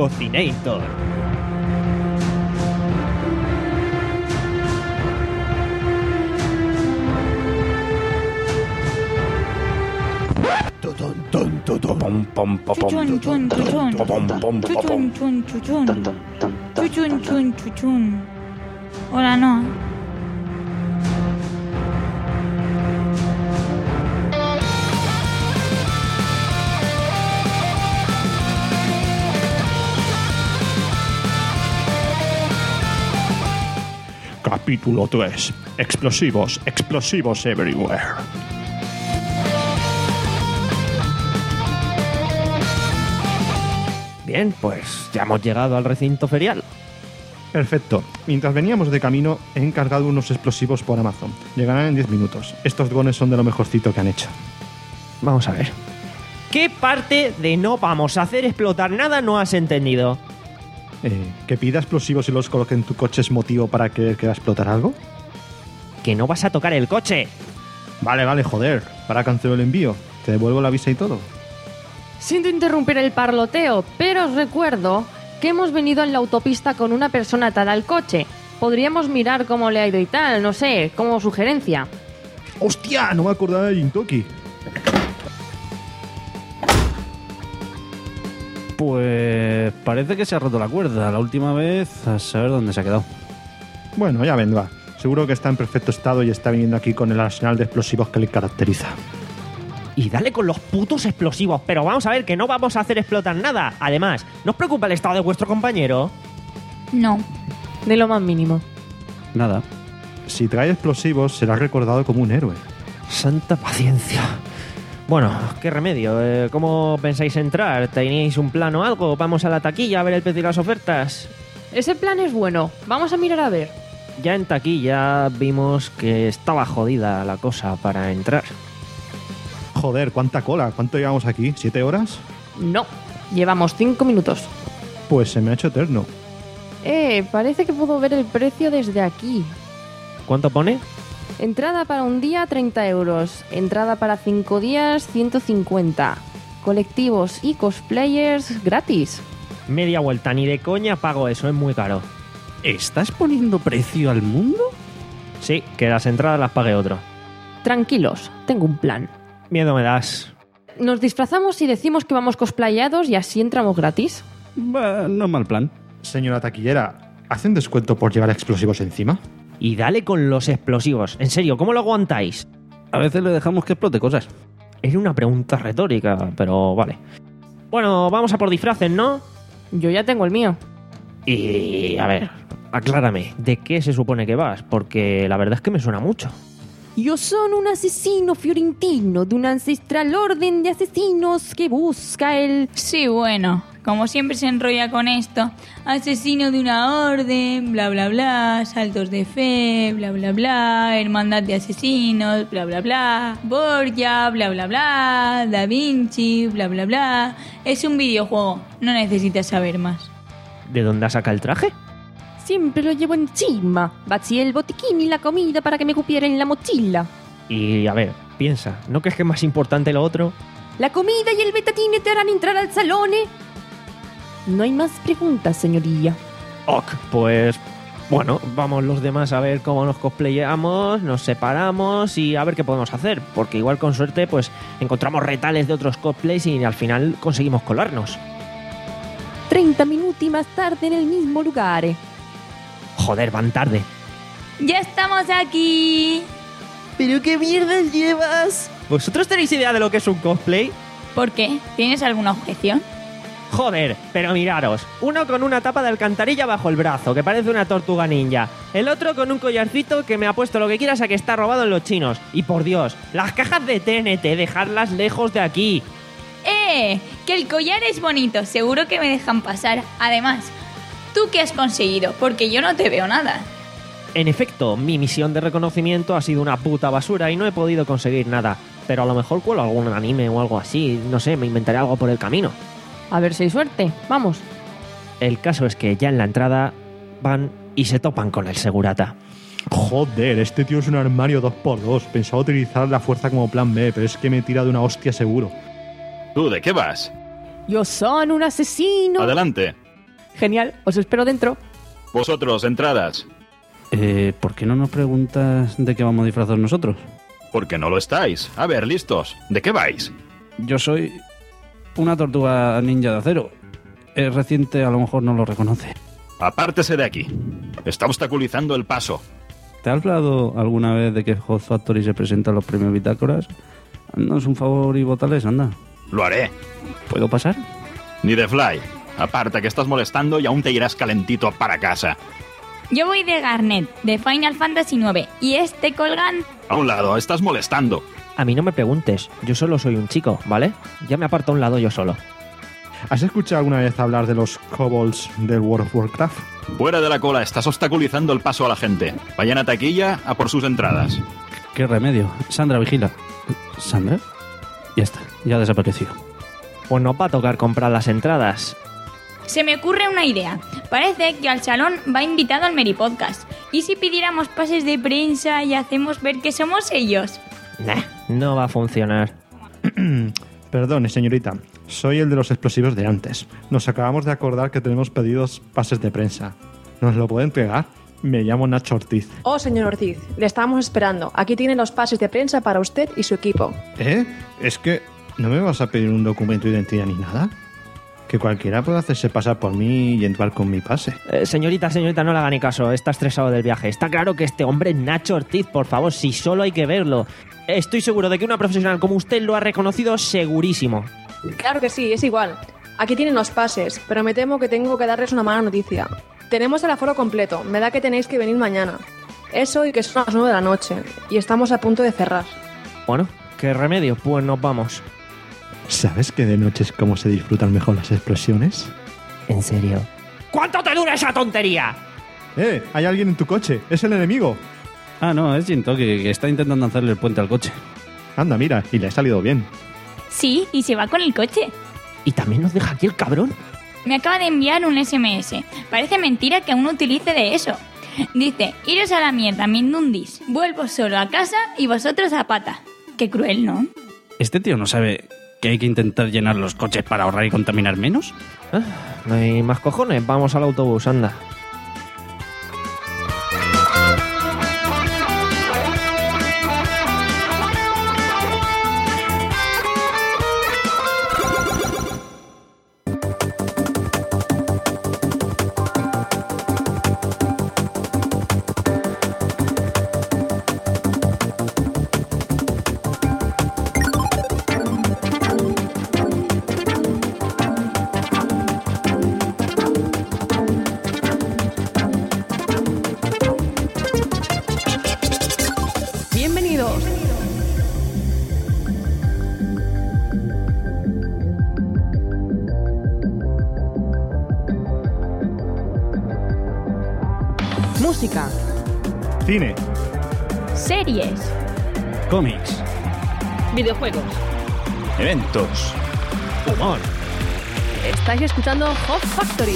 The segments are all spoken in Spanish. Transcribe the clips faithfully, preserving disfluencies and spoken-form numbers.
Cocinator. Pom, pom, pom, Chuchun, chun, chuchun. pom, pom, pom, pom, Chuchun, chun, chuchun. Tan, tan, tan, tan, Chuchun, chun, chuchun. Hola, no. Capítulo tres. Explosivos, explosivos everywhere. Bien, pues ya hemos llegado al recinto ferial. Perfecto. Mientras veníamos de camino, he encargado unos explosivos por Amazon. Llegarán en diez minutos. Estos drones son de lo mejorcito que han hecho. Vamos a ver. ¿Qué parte de no vamos a hacer explotar nada no has entendido? Eh, ¿Que pida explosivos y los coloque en tu coche es motivo para querer que va a explotar algo? Que no vas a tocar el coche. Vale, vale, joder. Para cancelar el envío. Te devuelvo la visa y todo. Siento interrumpir el parloteo, pero os recuerdo que hemos venido en la autopista con una persona atada al coche. Podríamos mirar cómo le ha ido y tal, no sé, como sugerencia. ¡Hostia! No me acordaba de Jintoki. Pues parece que se ha roto la cuerda. La última vez, a saber dónde se ha quedado. Bueno, ya vendrá. Seguro que está en perfecto estado y está viniendo aquí con el arsenal de explosivos que le caracteriza. Y dale con los putos explosivos, pero vamos a ver que no vamos a hacer explotar nada. Además, ¿no os preocupa el estado de vuestro compañero? No. De lo más mínimo. Nada. Si trae explosivos, será recordado como un héroe. Santa paciencia. Bueno, ¿qué remedio? Eh, ¿Cómo pensáis entrar? ¿Tenéis un plan o algo? ¿Vamos a la taquilla a ver el precio y las ofertas? Ese plan es bueno. Vamos a mirar a ver. Ya en taquilla vimos que estaba jodida la cosa para entrar. Joder, ¿cuánta cola? ¿Cuánto llevamos aquí? ¿Siete horas? No. Llevamos cinco minutos. Pues se me ha hecho eterno. Eh, parece que puedo ver el precio desde aquí. ¿Cuánto pone? Entrada para un día, treinta euros. Entrada para cinco días, ciento cincuenta. Colectivos y cosplayers gratis. Media vuelta, ni de coña pago eso, es muy caro. ¿Estás poniendo precio al mundo? Sí, que las entradas las pague otro. Tranquilos, tengo un plan. Miedo me das. Nos disfrazamos y decimos que vamos cosplayados y así entramos gratis. Bah, no es mal plan. Señora taquillera, ¿hacen descuento por llevar explosivos encima? Y dale con los explosivos. En serio, ¿cómo lo aguantáis? A veces le dejamos que explote cosas. Es una pregunta retórica, pero vale. Bueno, vamos a por disfraces, ¿no? Yo ya tengo el mío. Y a ver, aclárame, ¿de qué se supone que vas? Porque la verdad es que me suena mucho. Yo soy un asesino fiorentino de una ancestral orden de asesinos que busca el... Sí, bueno. Como siempre se enrolla con esto. Asesino de una orden, bla, bla, bla. Saltos de fe, bla, bla, bla. Hermandad de asesinos, bla, bla, bla. Borgia, bla, bla, bla. Da Vinci, bla, bla, bla. Es un videojuego. No necesitas saber más. ¿De dónde saca el traje? Siempre lo llevo encima. Vacié el botiquín y la comida para que me cupiera en la mochila. Y a ver, piensa, ¿no crees que es más importante lo otro? La comida y el betatine te harán entrar al salón, ¿eh? No hay más preguntas, señoría. Ok, pues bueno, vamos los demás a ver cómo nos cosplayamos, nos separamos y a ver qué podemos hacer, porque igual con suerte pues encontramos retales de otros cosplays y al final conseguimos colarnos. Treinta minutos más tarde en el mismo lugar, ¿eh? Joder, van tarde. ¡Ya estamos aquí! ¿Pero qué mierdas llevas? ¿Vosotros tenéis idea de lo que es un cosplay? ¿Por qué? ¿Tienes alguna objeción? Joder, pero miraros, uno con una tapa de alcantarilla bajo el brazo, que parece una tortuga ninja. El otro con un collarcito que me ha puesto lo que quieras a que está robado en los chinos. Y por Dios, las cajas de T N T, dejadlas lejos de aquí. ¡Eh! Que el collar es bonito, seguro que me dejan pasar. Además, ¿tú qué has conseguido? Porque yo no te veo nada. En efecto, mi misión de reconocimiento ha sido una puta basura y no he podido conseguir nada. Pero a lo mejor cuelo algún anime o algo así, no sé, me inventaré algo por el camino. A ver si hay suerte. Vamos. El caso es que ya en la entrada van y se topan con el segurata. Joder, este tío es un armario dos por dos. Pensaba utilizar la fuerza como plan B, pero es que me tira de una hostia seguro. ¿Tú de qué vas? Yo soy un asesino. Adelante. Genial, os espero dentro. Vosotros, entradas. Eh, ¿Por qué no nos preguntas de qué vamos disfrazados nosotros? Porque no lo estáis. A ver, listos. ¿De qué vais? Yo soy una tortuga ninja de acero. Es reciente, a lo mejor no lo reconoce. Apártese de aquí. Está obstaculizando el paso. ¿Te has hablado alguna vez de que Hot Factory se presenta a los premios Bitácoras? Haznos un favor y votales, anda. Lo haré. ¿Puedo pasar? Ni de fly. Aparta, que estás molestando y aún te irás calentito para casa. Yo voy de Garnet, de Final Fantasy nueve. Y este colgante... A un lado, estás molestando. A mí no me preguntes, yo solo soy un chico, ¿vale? Ya me aparto a un lado yo solo. ¿Has escuchado alguna vez hablar de los kobolds del World of Warcraft? Fuera de la cola, estás obstaculizando el paso a la gente. Vayan a taquilla a por sus entradas. ¿Qué remedio? Sandra, vigila. ¿Sandra? Ya está, ya ha desaparecido. Pues nos va a tocar comprar las entradas. Se me ocurre una idea. Parece que al salón va invitado al Meri Podcast. ¿Y si pidiéramos pases de prensa y hacemos ver que somos ellos? Nah, no va a funcionar. Perdone, señorita. Soy el de los explosivos de antes. Nos acabamos de acordar que tenemos pedidos pases de prensa. ¿Nos lo puede entregar? Me llamo Nacho Ortiz. Oh, señor Ortiz, le estábamos esperando. Aquí tienen los pases de prensa para usted y su equipo. ¿Eh? Es que no me vas a pedir un documento de identidad ni nada. Que cualquiera puede hacerse pasar por mí y entrar con mi pase. Eh, señorita, señorita, no le haga ni caso. Está estresado del viaje. Está claro que este hombre es Nacho Ortiz, por favor, si solo hay que verlo. Estoy seguro de que una profesional como usted lo ha reconocido segurísimo. Claro que sí, es igual. Aquí tienen los pases, pero me temo que tengo que darles una mala noticia. Tenemos el aforo completo, me da que tenéis que venir mañana. Eso y que son las nueve de la noche, y estamos a punto de cerrar. Bueno, ¿qué remedio? Pues nos vamos. ¿Sabes que de noche es como se disfrutan mejor las explosiones? ¿En serio? ¿Cuánto te dura esa tontería? ¡Eh! Hay alguien en tu coche. ¡Es el enemigo! Ah, no, es Jintoki, que está intentando hacerle el puente al coche. Anda, mira, y le ha salido bien. Sí, y se va con el coche. ¿Y también nos deja aquí el cabrón? Me acaba de enviar un ese eme ese. Parece mentira que aún utilice de eso. Dice, iros a la mierda, mindundis. Vuelvo solo a casa y vosotros a pata. Qué cruel, ¿no? ¿Este tío no sabe que hay que intentar llenar los coches para ahorrar y contaminar menos? Ah, no hay más cojones. Vamos al autobús, anda. Bienvenidos. Música, Cine. Series. Cómics. videojuegos. Eventos. Humor. Estáis escuchando Hot Factory.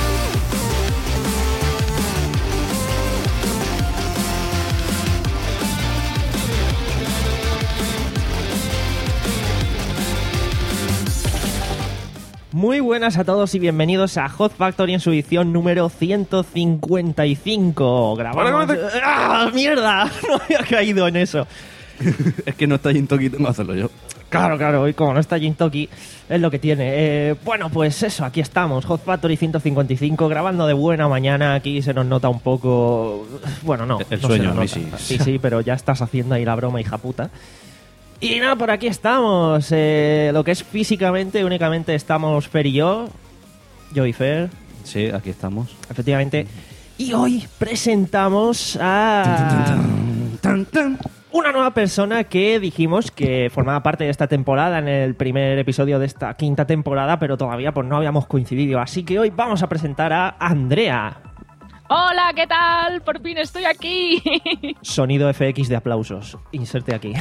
Muy buenas a todos y bienvenidos a Hot Factory en su edición número ciento cincuenta y cinco. Grabamos... ¡Ah, mierda! No había caído en eso. Es que no está Jintoki, tengo que hacerlo yo. Claro, claro, hoy como no está Jintoki, es lo que tiene. Eh, bueno, pues eso, aquí estamos, Hot Factory ciento cincuenta y cinco, grabando de buena mañana. Aquí se nos nota un poco... Bueno, no, El no sueño, se a nos mí nota. sí. Sí, sí, pero ya estás haciendo ahí la broma, hija puta. Y nada, por aquí estamos. Eh, lo que es físicamente, únicamente estamos Fer y yo. Yo y Fer, Sí, aquí estamos. efectivamente. Y hoy presentamos a... una nueva persona que dijimos que formaba parte de esta temporada en el primer episodio de esta quinta temporada, pero todavía pues no habíamos coincidido. Así que hoy vamos a presentar a Andrea. Hola, ¿qué tal? Por fin estoy aquí. Sonido F X de aplausos. Inserte aquí.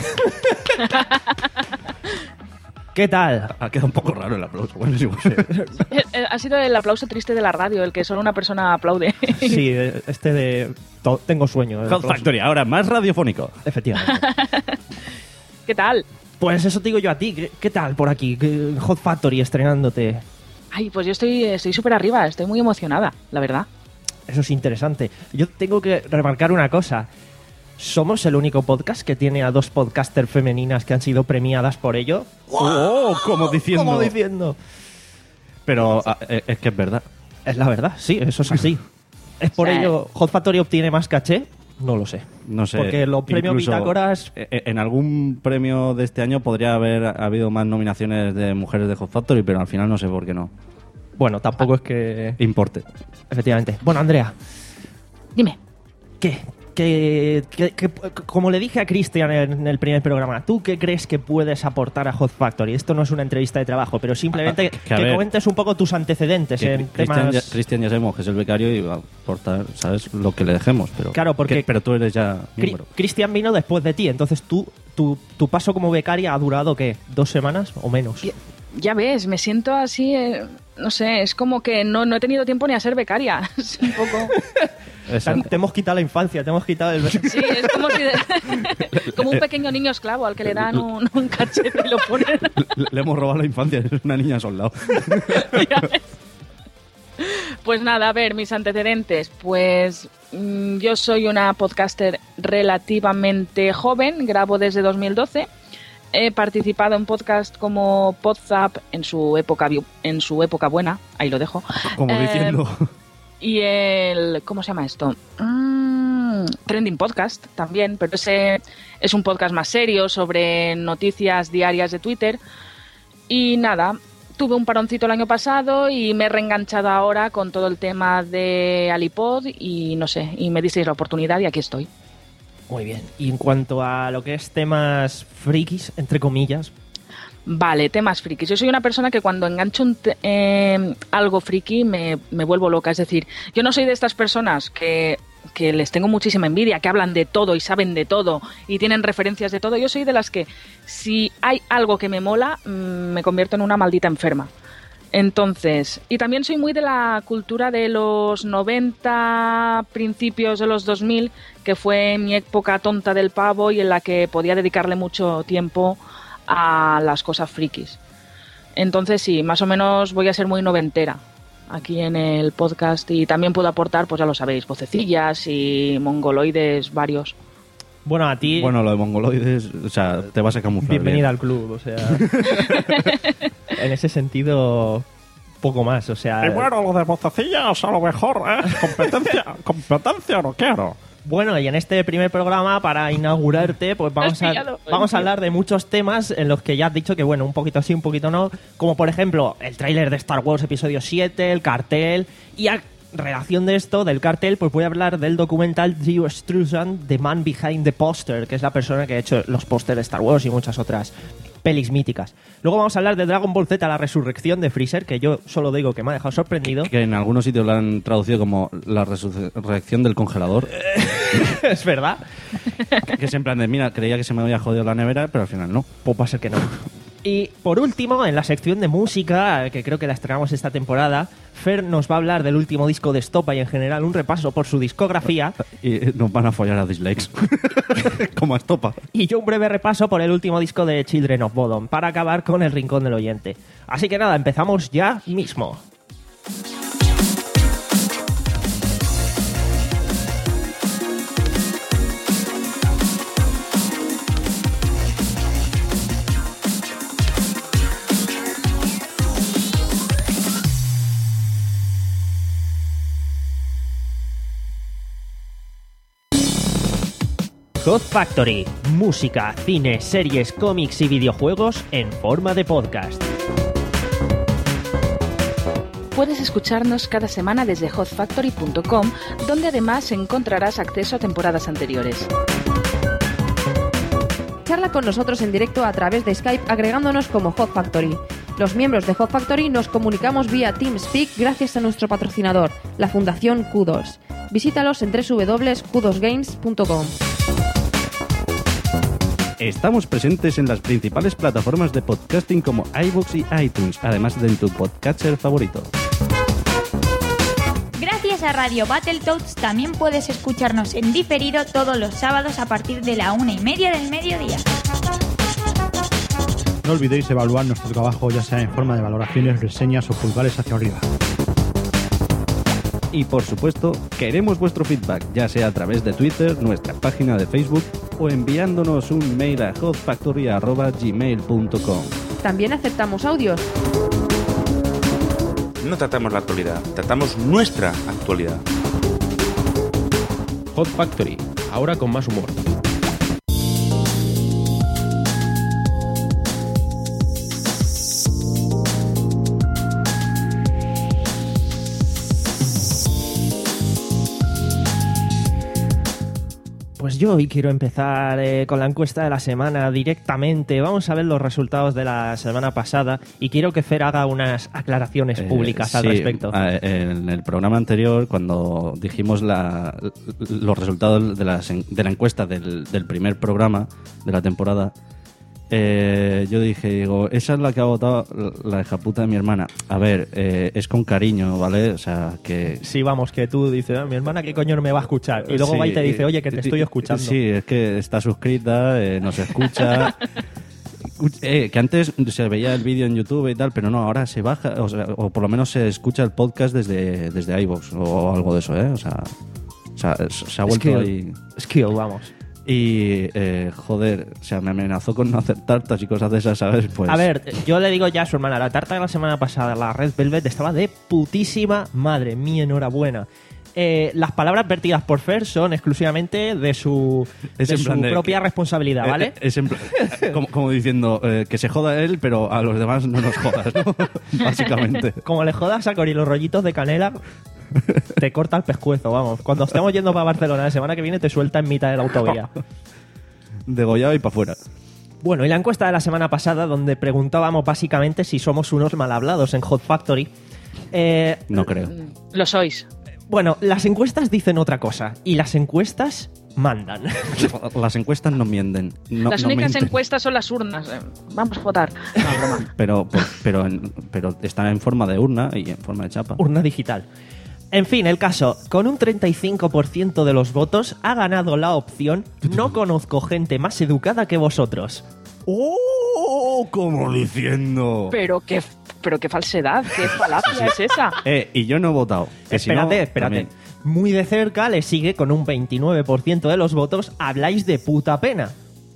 ¿Qué tal? Ha quedado un poco raro el aplauso. Bueno, es igual. Eh, eh, Ha sido el aplauso triste de la radio, el que solo una persona aplaude. Sí, este de... to- Tengo sueño. el Hot aplauso. Factory, ahora más radiofónico. Efectivamente. ¿Qué tal? Pues eso te digo yo a ti. ¿Qué, qué tal por aquí? ¿Qué- Hot Factory estrenándote. Ay, pues yo estoy estoy súper arriba, estoy muy emocionada, la verdad. Eso es interesante. Yo tengo que remarcar una cosa. ¿Somos el único podcast que tiene a dos podcasters femeninas que han sido premiadas por ello? ¡Oh! Como diciendo. Como diciendo. Pero a- es que es verdad. Es la verdad, sí, eso es así. ¿Es por Sí. ello Hot Factory obtiene más caché? No lo sé. No sé. Porque los premios incluso, Bitácoras... eh, En algún premio de este año podría haber habido más nominaciones de mujeres de Hot Factory, pero al final no sé por qué no. Bueno, tampoco es que... Importe. Efectivamente. Bueno, Andrea, Dime. ¿qué? Que, que- que- como le dije a Cristian en el primer programa, ¿tú qué crees que puedes aportar a Hot Factory? Esto no es una entrevista de trabajo, pero simplemente Ah, que, que a ver, comentes un poco tus antecedentes Que en Cristian ya, temas... Cristian ya sabemos que es el becario y va a aportar, ¿sabes? Lo que le dejemos. Pero, Claro, porque- que- pero tú eres ya Cri- miembro. Cristian vino después de ti, entonces tú, tu, tu paso como becaria ha durado, ¿qué? ¿Dos semanas o menos? Ya, ya ves, me siento así, eh, no sé, es como que no, no he tenido tiempo ni a ser becaria. Es un poco... Te, te hemos quitado la infancia, te hemos quitado el... Sí, es como si de- como un pequeño niño esclavo al que le dan un, un cachete y lo ponen. Le, le hemos robado la infancia, es una niña soldado. Ya ves. Pues nada, a ver, mis antecedentes. Pues mm, yo soy una podcaster relativamente joven, grabo desde dos mil doce. He participado en podcast como Podzap en su época vi- en su época buena, ahí lo dejo. Como Eh, diciendo. Y el... ¿Cómo se llama esto? Mm, Trending Podcast también, pero ese es un podcast más serio sobre noticias diarias de Twitter. Y nada, tuve un paroncito el año pasado y me he reenganchado ahora con todo el tema de Alipod y no sé, y me disteis la oportunidad y aquí estoy. Muy bien. Y en cuanto a lo que es temas frikis, entre comillas, Vale, temas frikis. Yo soy una persona que cuando engancho un te- eh, algo friki me, me vuelvo loca. Es decir, yo no soy de estas personas que, que les tengo muchísima envidia, que hablan de todo y saben de todo y tienen referencias de todo. Yo soy de las que si hay algo que me mola, mm, me convierto en una maldita enferma. Entonces, y también soy muy de la cultura de los noventa, principios de los dos mil, que fue mi época tonta del pavo y en la que podía dedicarle mucho tiempo a las cosas frikis. Entonces sí, más o menos voy a ser muy noventera aquí en el podcast y también puedo aportar, pues ya lo sabéis, vocecillas y mongoloides varios. bueno, a ti, Bueno, lo de mongoloides, o sea, te vas a camuflar. bienvenida bien. al club, o sea... en ese sentido, poco más, o sea... Y bueno, lo de vocecillas a lo mejor, ¿eh? Competencia, competencia no quiero. Bueno, y en este primer programa, para inaugurarte, pues vamos a, pillado, vamos a hablar de muchos temas en los que ya has dicho que, bueno, un poquito sí, un poquito no, como por ejemplo el tráiler de Star Wars Episodio siete, el cartel, y a relación de esto, del cartel, pues voy a hablar del documental Drew Struzan, The Man Behind the Poster, que es la persona que ha hecho los pósters de Star Wars y muchas otras pelis míticas. Luego vamos a hablar de Dragon Ball Z, la resurrección de Freezer, que yo solo digo que me ha dejado sorprendido. Que en algunos sitios lo han traducido como la resurrección del congelador. Es verdad. Que es en plan de, mira, creía que se me había jodido la nevera, pero al final no. Pues va a ser que no. Y por último, en la sección de música, que creo que la estrenamos esta temporada, Fer nos va a hablar del último disco de Estopa y en general un repaso por su discografía. Y nos van a follar a dislikes. Como a Estopa. Y yo un breve repaso por el último disco de Children of Bodom, para acabar con el rincón del oyente. Así que nada, empezamos ya mismo. Hot Factory, música, cine, series, cómics y videojuegos en forma de podcast. Puedes escucharnos cada semana desde hot factory punto com, donde además encontrarás acceso a temporadas anteriores. Charla con nosotros en directo a través de Skype agregándonos como Hot Factory. Los miembros de Hot Factory nos comunicamos vía TeamSpeak gracias a nuestro patrocinador, la Fundación Kudos. Visítalos en doble u doble u doble u punto kudos games punto com. Estamos presentes en las principales plataformas de podcasting como iVoox y iTunes, además de en tu podcatcher favorito. Gracias a Radio Battletoads también puedes escucharnos en diferido todos los sábados a partir de la una y media del mediodía. No olvidéis evaluar nuestro trabajo, ya sea en forma de valoraciones, reseñas o pulgares hacia arriba. Y por supuesto, queremos vuestro feedback, ya sea a través de Twitter, nuestra página de Facebook o enviándonos un mail a hotfactory arroba gmail punto com. También aceptamos audios. No tratamos la actualidad, tratamos nuestra actualidad. Hot Factory, ahora con más humor. Pues yo hoy quiero empezar eh, con la encuesta de la semana directamente. Vamos a ver los resultados de la semana pasada y quiero que Fer haga unas aclaraciones públicas Eh, al sí, respecto. eh, En el programa anterior, cuando dijimos la, los resultados de la, de la encuesta del, del primer programa de la temporada, eh, yo dije, digo, esa es la que ha votado la hija puta de mi hermana. A ver, eh, es con cariño, ¿vale? O sea, que... Sí, vamos, que tú dices, "Ah, mi hermana qué coño no me va a escuchar". Y luego Sí, va y te dice, y- oye, que te estoy escuchando. Sí, es que está suscrita, eh, nos escucha. Eh, que antes se veía el vídeo en YouTube y tal, pero no, ahora se baja, o, sea, o por lo menos se escucha el podcast desde, desde iVoox o algo de eso, ¿eh? O sea, o sea, se ha vuelto Skill. ahí... Skill, vamos. Y, eh, joder, o sea, me amenazó con no hacer tartas y cosas de esas, ¿sabes? Pues... A ver, yo le digo ya a su hermana, la tarta de la semana pasada, la Red Velvet, estaba de putísima madre. Mi enhorabuena. Eh, las palabras vertidas por Fer son exclusivamente de su, Es de en su plan de- propia responsabilidad, ¿vale? Eh, eh, es en plan- como, como diciendo, eh, que se joda él, pero a los demás no nos jodas, ¿no? Básicamente. Como le jodas a Cori los rollitos de canela, te corta el pescuezo, vamos. Cuando estemos yendo para Barcelona la semana que viene, te suelta en mitad de la autovía. Degollado y para afuera. Bueno, y la encuesta de la semana pasada, donde preguntábamos básicamente si somos unos mal hablados en Hot Factory. eh, No creo. Lo sois. Bueno, las encuestas dicen otra cosa. Y las encuestas mandan. Las encuestas no mienten. No, Las no únicas mienten. encuestas son las urnas. Eh, Vamos a votar. No, broma. Pero, por- pero, en- pero están en forma de urna y en forma de chapa. Urna digital. En fin, el caso, con un treinta y cinco por ciento de los votos ha ganado la opción "no conozco gente más educada que vosotros". ¡Oh! Como diciendo. Pero qué, pero qué falsedad, qué falacia es esa. Eh, y yo no he votado. Que si Espérate, no, espérate. también. Muy de cerca le sigue con un veintinueve por ciento de los votos "habláis de puta pena".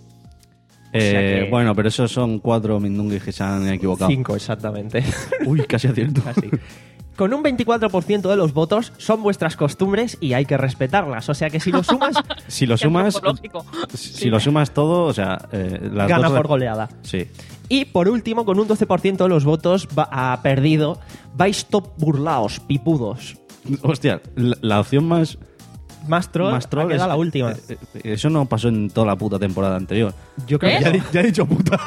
Eh, sea que- Bueno, pero esos son cuatro mindunguis que se han equivocado. Cinco, exactamente. Uy, casi acierto. Casi. Con un veinticuatro por ciento de los votos "son vuestras costumbres y hay que respetarlas". O sea que si lo sumas, Si lo Qué sumas, antropológico. si si lo sumas todo, o sea, eh, las gana dos- por goleada. Sí. Y por último, con un doce por ciento de los votos va- ha perdido "vais top burlaos, pipudos". Hostia, la, la opción más Más troll, más troll ha quedado es- la última. eh, eh, eso no pasó en toda la puta temporada anterior. Yo creo ¿Eh? que Ya, no. he- ya he dicho puta.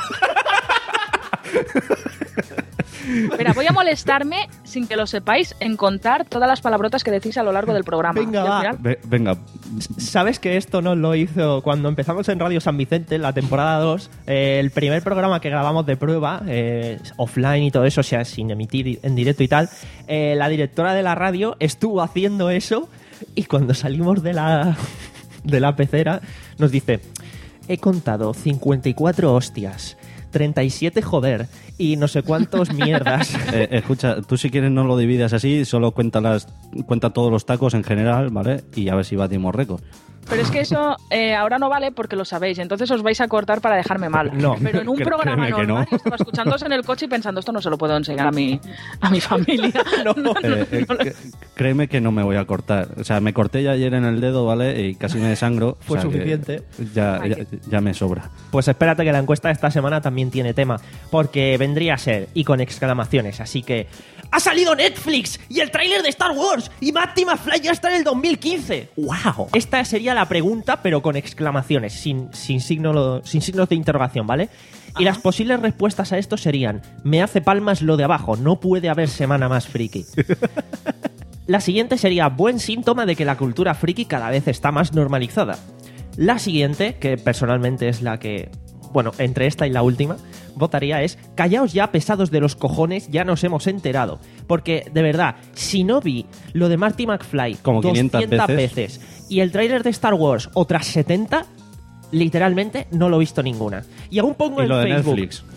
Espera, voy a molestarme, sin que lo sepáis, en contar todas las palabrotas que decís a lo largo del programa. Venga, Y al va. final- Ve- venga, ¿Sabes que esto nos lo hizo cuando empezamos en Radio San Vicente, en la temporada dos? Eh, el primer programa que grabamos de prueba, eh, offline y todo eso, o sea, sin emitir en directo y tal, eh, la directora de la radio estuvo haciendo eso y cuando salimos de la, de la pecera nos dice: "he contado cincuenta y cuatro hostias, treinta y siete joder y no sé cuántos mierdas". eh, escucha, tú si quieres no lo dividas así, solo cuenta, las, cuenta todos los tacos en general, ¿vale? Y a ver si batimos récord. Pero es que eso eh, ahora no vale porque lo sabéis, entonces os vais a cortar para dejarme mal. No. Pero en un Cre- programa créeme que normal, no. yo estaba escuchándoos en el coche y pensando, esto no se lo puedo enseñar a mi, a mi familia. No, no, Eh, eh, no, no. cre- créeme que no me voy a cortar. O sea, me corté ya ayer en el dedo, ¿vale? Y casi me desangro. Fue O sea que suficiente. Ya, Ay, ya, qué- ya me sobra. Pues espérate que la encuesta de esta semana también tiene tema, porque vendría a ser, y con exclamaciones, así que ¡ha salido Netflix! ¡Y el tráiler de Star Wars! ¡Y Marty McFly ya está en el dos mil quince! ¡Wow! Esta sería la pregunta, pero con exclamaciones, sin, sin, signo, sin signos de interrogación, ¿vale? Y las posibles respuestas a esto serían: me hace palmas lo de abajo, no puede haber semana más friki. La siguiente sería: buen síntoma de que la cultura friki cada vez está más normalizada. La siguiente, que personalmente es la que, bueno, entre esta y la última, votaría es: callaos ya, pesados de los cojones, ya nos hemos enterado. Porque, de verdad, si no vi lo de Marty McFly Como quinientas veces. veces y el tráiler de Star Wars otras setenta, literalmente no lo he visto ninguna. Y aún pongo Y en lo de Facebook... Netflix.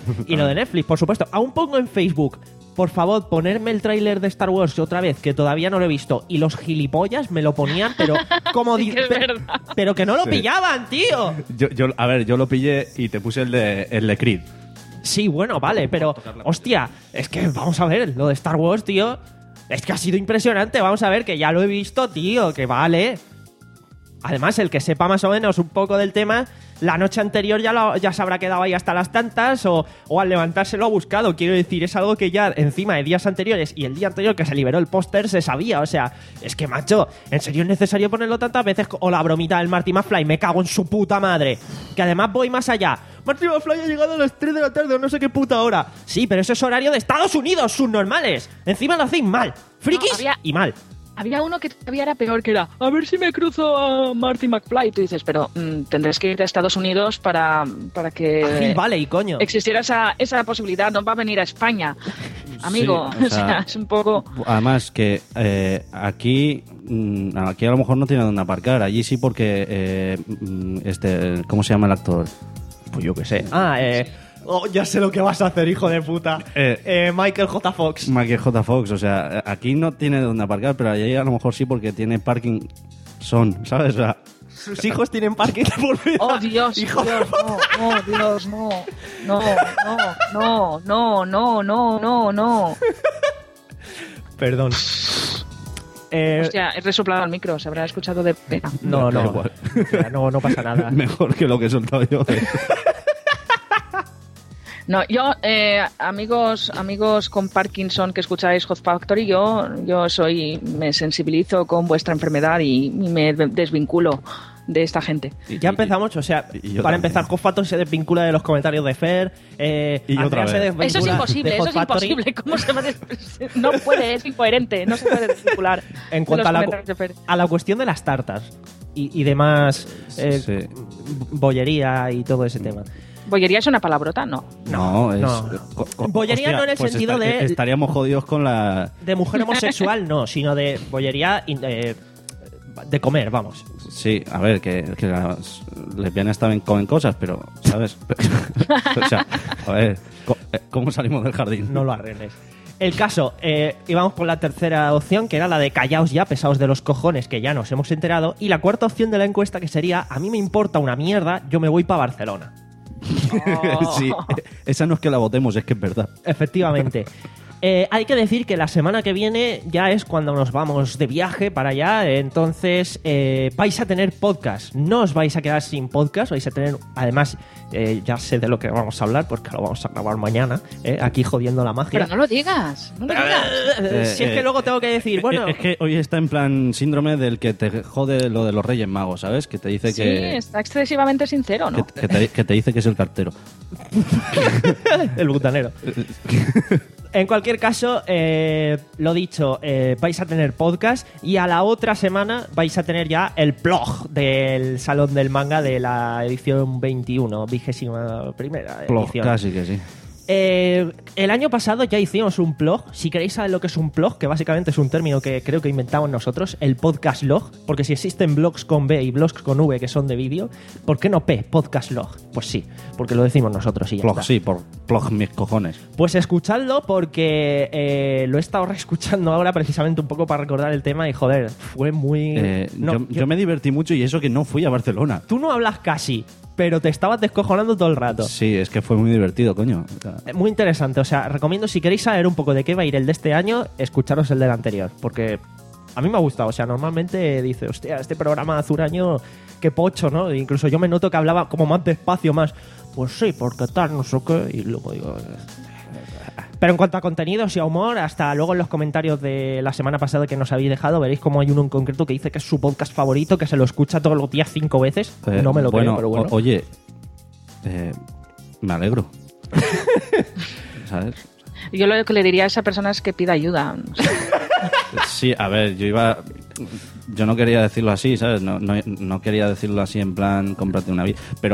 Y lo de Netflix, por supuesto. Aún pongo en Facebook, por favor, ponerme el tráiler de Star Wars otra vez, que todavía no lo he visto. Y los gilipollas me lo ponían, pero como Sí di- que es pe- verdad. pero que no lo Sí. pillaban, tío. Yo, yo, a ver, yo lo pillé y te puse el de, el de Creed. Sí, bueno, vale, pero hostia, es que vamos a ver, lo de Star Wars, tío, es que ha sido impresionante. Vamos a ver, que ya lo he visto, tío, que vale. Además, el que sepa más o menos un poco del tema, la noche anterior ya, lo- ya se habrá quedado ahí hasta las tantas o, o al levantarse lo ha buscado. Quiero decir, es algo que ya encima de días anteriores y el día anterior que se liberó el póster se sabía. O sea, es que, macho, ¿en serio es necesario ponerlo tantas veces? O la bromita del Marty McFly, me cago en su puta madre. Que además voy más allá. Marty McFly ha llegado a las tres de la tarde o no sé qué puta hora. Sí, pero eso es horario de Estados Unidos, subnormales. Encima lo hacéis mal. Frikis No, había- y mal. Había uno que todavía era peor, que era, a ver si me cruzo a Marty McFly. Y tú dices, pero mm, tendrás que ir a Estados Unidos para, para que A Hill Valley, coño. existiera esa, esa posibilidad. No va a venir a España, amigo. Sí, o o sea, sea, es un poco... Además que eh, aquí mm, aquí a lo mejor no tiene dónde aparcar. Allí sí porque eh, mm, este ¿cómo se llama el actor? Pues yo qué sé. Ah, eh... oh, ya sé lo que vas a hacer, hijo de puta. Eh, Eh, Michael J. Fox. Michael J. Fox. O sea, aquí no tiene dónde aparcar, pero allí a lo mejor sí porque tiene parking son, ¿sabes? O sea, Sus hijos tienen parking por vida. Oh, Dios, Hijo de Dios, no, no, Dios, no, no, no, no, no, no, no, no. Perdón. Eh, Hostia, he resoplado al micro, se habrá escuchado de pena. no, da no. igual. No, no pasa nada. mejor que lo que he soltado yo. No, yo, eh, amigos, amigos con Parkinson que escucháis Hot Factory, yo, yo soy, me sensibilizo con vuestra enfermedad y, y me desvinculo de esta gente. Ya empezamos, o sea, y yo para también. empezar, Hot Factory se desvincula de los comentarios de Fer. Eh, Y Andrea otra se vez. desvincula Eso es imposible, de eso Hot es Factory. imposible. ¿Cómo se va a des- No puede, es incoherente, no se puede desvincular En de cuanto los a la, comentarios de Fer. a la cuestión de las tartas y, y demás eh, Sí. bollería y todo ese tema. ¿Bollería es una palabrota? No. No, es. no. co- co- Bollería no en el pues sentido esta- de- Estaríamos jodidos con la. De mujer homosexual no, sino de bollería in- eh, de comer, vamos. Sí, a ver, que, que las lesbianas también comen cosas, pero, ¿sabes? O sea, a ver, co- eh, ¿cómo salimos del jardín? No lo arregles. El caso, eh, íbamos por la tercera opción, que era la de callaos ya, pesados de los cojones, que ya nos hemos enterado. Y la cuarta opción de la encuesta, que sería, a mí me importa una mierda, yo me voy para Barcelona. Sí, esa no es que la votemos, es que es verdad. Efectivamente. Eh, hay que decir que la semana que viene ya es cuando nos vamos de viaje para allá, entonces eh, vais a tener podcast. No os vais a quedar sin podcast, vais a tener, además, eh, ya sé de lo que vamos a hablar porque lo vamos a grabar mañana, eh, aquí jodiendo la magia. Pero no lo digas, no lo digas. Eh, si es que eh, luego tengo que decir, bueno, Es que hoy está en plan síndrome del que te jode lo de los Reyes Magos, ¿sabes? Que te dice Sí, que, está excesivamente sincero, ¿no? que, que te, que te dice que es el cartero. el butanero. En cualquier caso, eh, lo dicho, eh, vais a tener podcast y a la otra semana vais a tener ya el blog del Salón del Manga de la edición veintiuno, vigésima primera Plog, edición. casi que sí. Eh, el año pasado ya hicimos un blog. Si queréis saber lo que es un blog, que básicamente es un término que creo que inventamos nosotros, el podcast log, porque si existen blogs con B y blogs con V que son de vídeo, ¿por qué no P? Podcast log. Pues sí, porque lo decimos nosotros y ya Plog, está. sí, por plog mis cojones. Pues escuchadlo porque eh, lo he estado reescuchando ahora precisamente un poco para recordar el tema y joder, fue muy... Eh, No, yo, yo- yo me divertí mucho y eso que no fui a Barcelona. Tú no hablas casi, pero te estabas descojonando todo el rato. Sí, es que fue muy divertido, coño. O sea, Eh, Muy interesante, o sea, recomiendo si queréis saber un poco de qué va a ir el de este año, escucharos el del anterior, porque a mí me ha gustado, o sea, normalmente dice, hostia, este programa hace un año, qué pocho, ¿no? E incluso yo me noto que hablaba como más despacio, más, pues sí, porque tal, no sé qué, y luego digo... Pero en cuanto a contenidos y a humor, hasta luego en los comentarios de la semana pasada que nos habéis dejado, veréis como hay uno en concreto que dice que es su podcast favorito, que se lo escucha todos los días cinco veces. eh, no me lo bueno, creo, pero bueno. o- oye, eh, me alegro. ¿Sabes? Yo lo que le diría a esa persona es que pida ayuda. Sí, a ver, yo iba... Yo no quería decirlo así, ¿sabes? No, no, no quería decirlo así en plan, cómprate una vida. Pero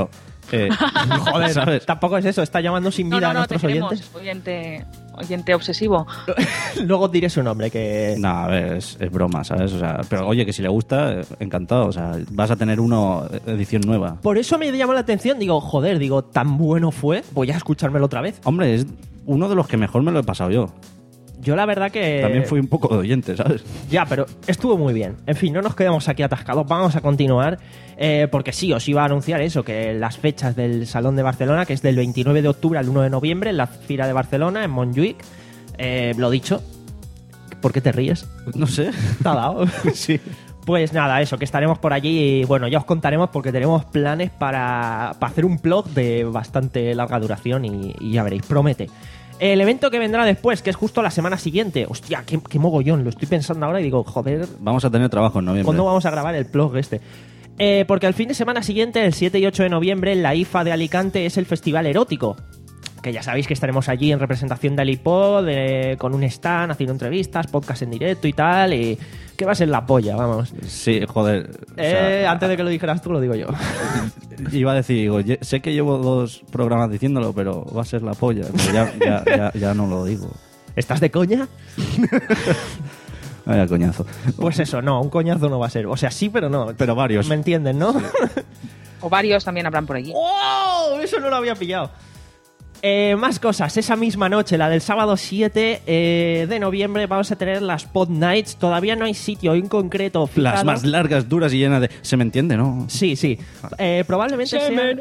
Eh, Joder, ¿sabes? tampoco es eso, está llamando sin No, vida no, a no, nuestros te queremos, oyentes. oyente, oyente obsesivo. Luego diré su nombre, que... No, a ver, es, es broma, ¿sabes? O sea, pero oye, que si le gusta, eh, encantado. O sea, vas a tener uno edición nueva. Por eso me llamó la atención, digo, joder, digo, tan bueno fue, voy a escuchármelo otra vez. Hombre, es uno de los que mejor me lo he pasado yo. Yo la verdad que... También fui un poco de oyente, ¿sabes? Ya, pero estuvo muy bien. En fin, no nos quedamos aquí atascados, vamos a continuar, eh, porque sí, os iba a anunciar eso, que las fechas del Salón de Barcelona, que es del veintinueve de octubre al uno de noviembre, en la Fira de Barcelona, en Montjuïc, eh, lo dicho. ¿Por qué te ríes? No sé. ¿Te ha dado? Sí. Pues nada, eso, que estaremos por allí y bueno, ya os contaremos porque tenemos planes para, para hacer un blog de bastante larga duración y, y ya veréis, promete. El evento que vendrá después, que es justo la semana siguiente. Hostia, qué, qué mogollón, lo estoy pensando ahora y digo, joder, Vamos a tener trabajo en noviembre. ¿cuándo vamos a grabar el blog este? Eh, porque el fin de semana siguiente, el siete y ocho de noviembre, en la I F A de Alicante es el Festival Erótico. Que ya sabéis que estaremos allí en representación de Alipod, eh, con un stand, haciendo entrevistas, podcast en directo y tal, y que va a ser la polla, vamos. Sí, joder. o Eh, sea, antes de que lo dijeras tú, lo digo yo. Iba a decir, digo, ye- sé que llevo dos programas diciéndolo, pero va a ser la polla. Pero ya, ya, ya, ya no lo digo. ¿Estás de coña? Vaya coñazo. Pues eso, no, un coñazo no va a ser. O sea, sí, pero no. Pero varios. ¿Me entienden, no? O varios también habrán por allí. ¡Oh! Eso no lo había pillado. Eh, más cosas, esa misma noche, la del sábado siete eh, de noviembre, vamos a tener las Pod Nights. Todavía no hay sitio en concreto fijado. Las más largas, duras y llenas de... Se me entiende, ¿no? Sí, sí. Eh, probablemente sean,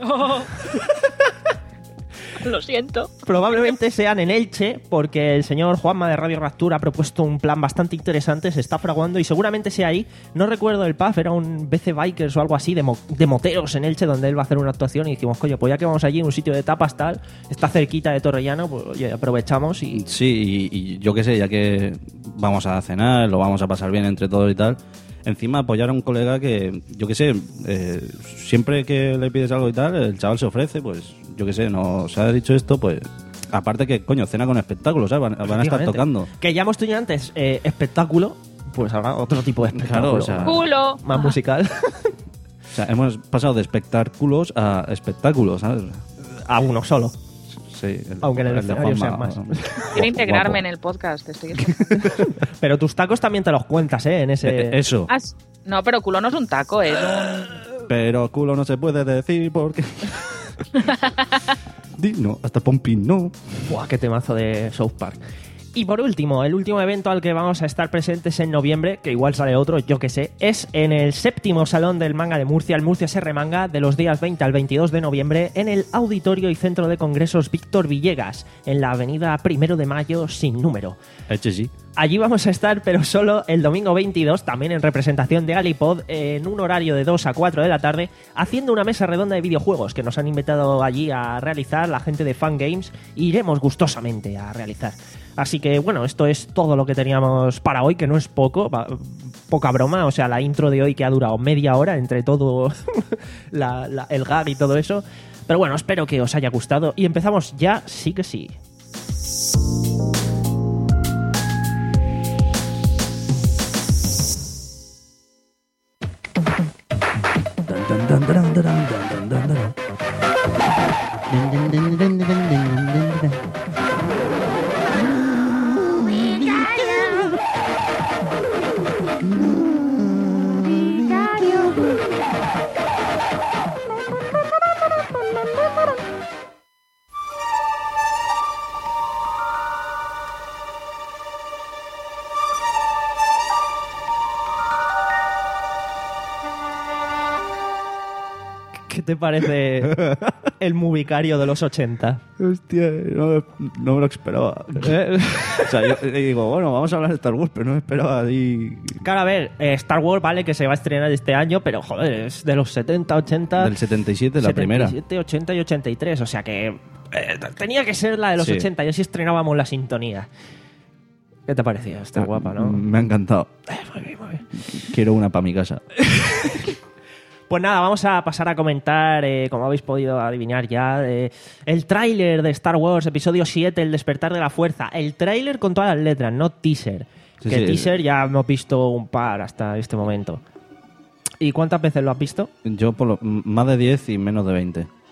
Lo siento. probablemente sean en Elche, porque el señor Juanma de Radio Raptura ha propuesto un plan bastante interesante, se está fraguando y seguramente sea ahí. No recuerdo el pub, era un B C Bikers o algo así, de, mo- de moteros en Elche, donde él va a hacer una actuación y dijimos, coño, pues ya que vamos allí, un sitio de tapas tal, está cerquita de Torrellano, pues oye, aprovechamos y... Sí, y, y yo qué sé, ya que vamos a cenar, lo vamos a pasar bien entre todos y tal. Encima apoyar a un colega que, yo qué sé, eh, siempre que le pides algo y tal, el chaval se ofrece, pues yo qué sé, nos ha dicho esto, pues aparte que, coño, cena con espectáculos, ¿sabes? Van, van a estar Efectivamente. tocando. Que ya hemos tenido antes eh, espectáculo, pues habrá otro tipo de espectáculo. Claro, o sea- Culo. Más musical. O sea, hemos pasado de espectáculos a espectáculos, ¿sabes? A uno solo. Sí, el- Aunque en el de escenario Juanma, sean más. Quiero integrarme guapo. en el podcast. Estoy... Pero tus tacos también te los cuentas, ¿eh? En ese... Eh, Eso. Ah, s- no, pero culo no es un taco, es un... Pero culo no se puede decir porque... Di no, hasta Pompi no. Buah, qué temazo de South Park. Y por último, el último evento al que vamos a estar presentes en noviembre, que igual sale otro, yo que sé, es en el séptimo Salón del Manga de Murcia, el Murcia se remanga, de los días veinte al veintidós de noviembre, en el Auditorio y Centro de Congresos Víctor Villegas, en la avenida Primero de Mayo sin número. Eche sí. Allí vamos a estar, pero solo el domingo veintidós, también en representación de Alipod, en un horario de dos a cuatro de la tarde, haciendo una mesa redonda de videojuegos que nos han invitado allí a realizar la gente de Fan Games, e iremos gustosamente a realizar. Así que bueno, esto es todo lo que teníamos para hoy, que no es poco, va- poca broma, o sea, la intro de hoy que ha durado media hora entre todo la- la- el gag y todo eso. Pero bueno, espero que os haya gustado y empezamos ya, sí que sí. ¿Qué te parece el Mubicario de los ochenta? Hostia, no, no me lo esperaba. O sea, yo eh, digo, bueno, vamos a hablar de Star Wars, pero no me esperaba ahí... Claro, a ver, eh, Star Wars vale que se va a estrenar este año, pero joder, es de los setenta, ochenta... Del setenta y siete, la primera. setenta y siete, ochenta y ochenta y tres, o sea que eh, tenía que ser la de los Sí. ochenta, y así estrenábamos la sintonía. ¿Qué te parecía? Está guapa, ¿no? Me ha encantado. Muy bien, muy bien. Quiero una para mi casa. Pues nada, vamos a pasar a comentar, eh, como habéis podido adivinar ya, eh, el tráiler de Star Wars Episodio siete, El despertar de la fuerza. El tráiler con todas las letras, no teaser. Sí, que sí. teaser ya hemos visto un par hasta este momento. ¿Y cuántas veces lo has visto? Yo por lo, más de diez y menos de veinte.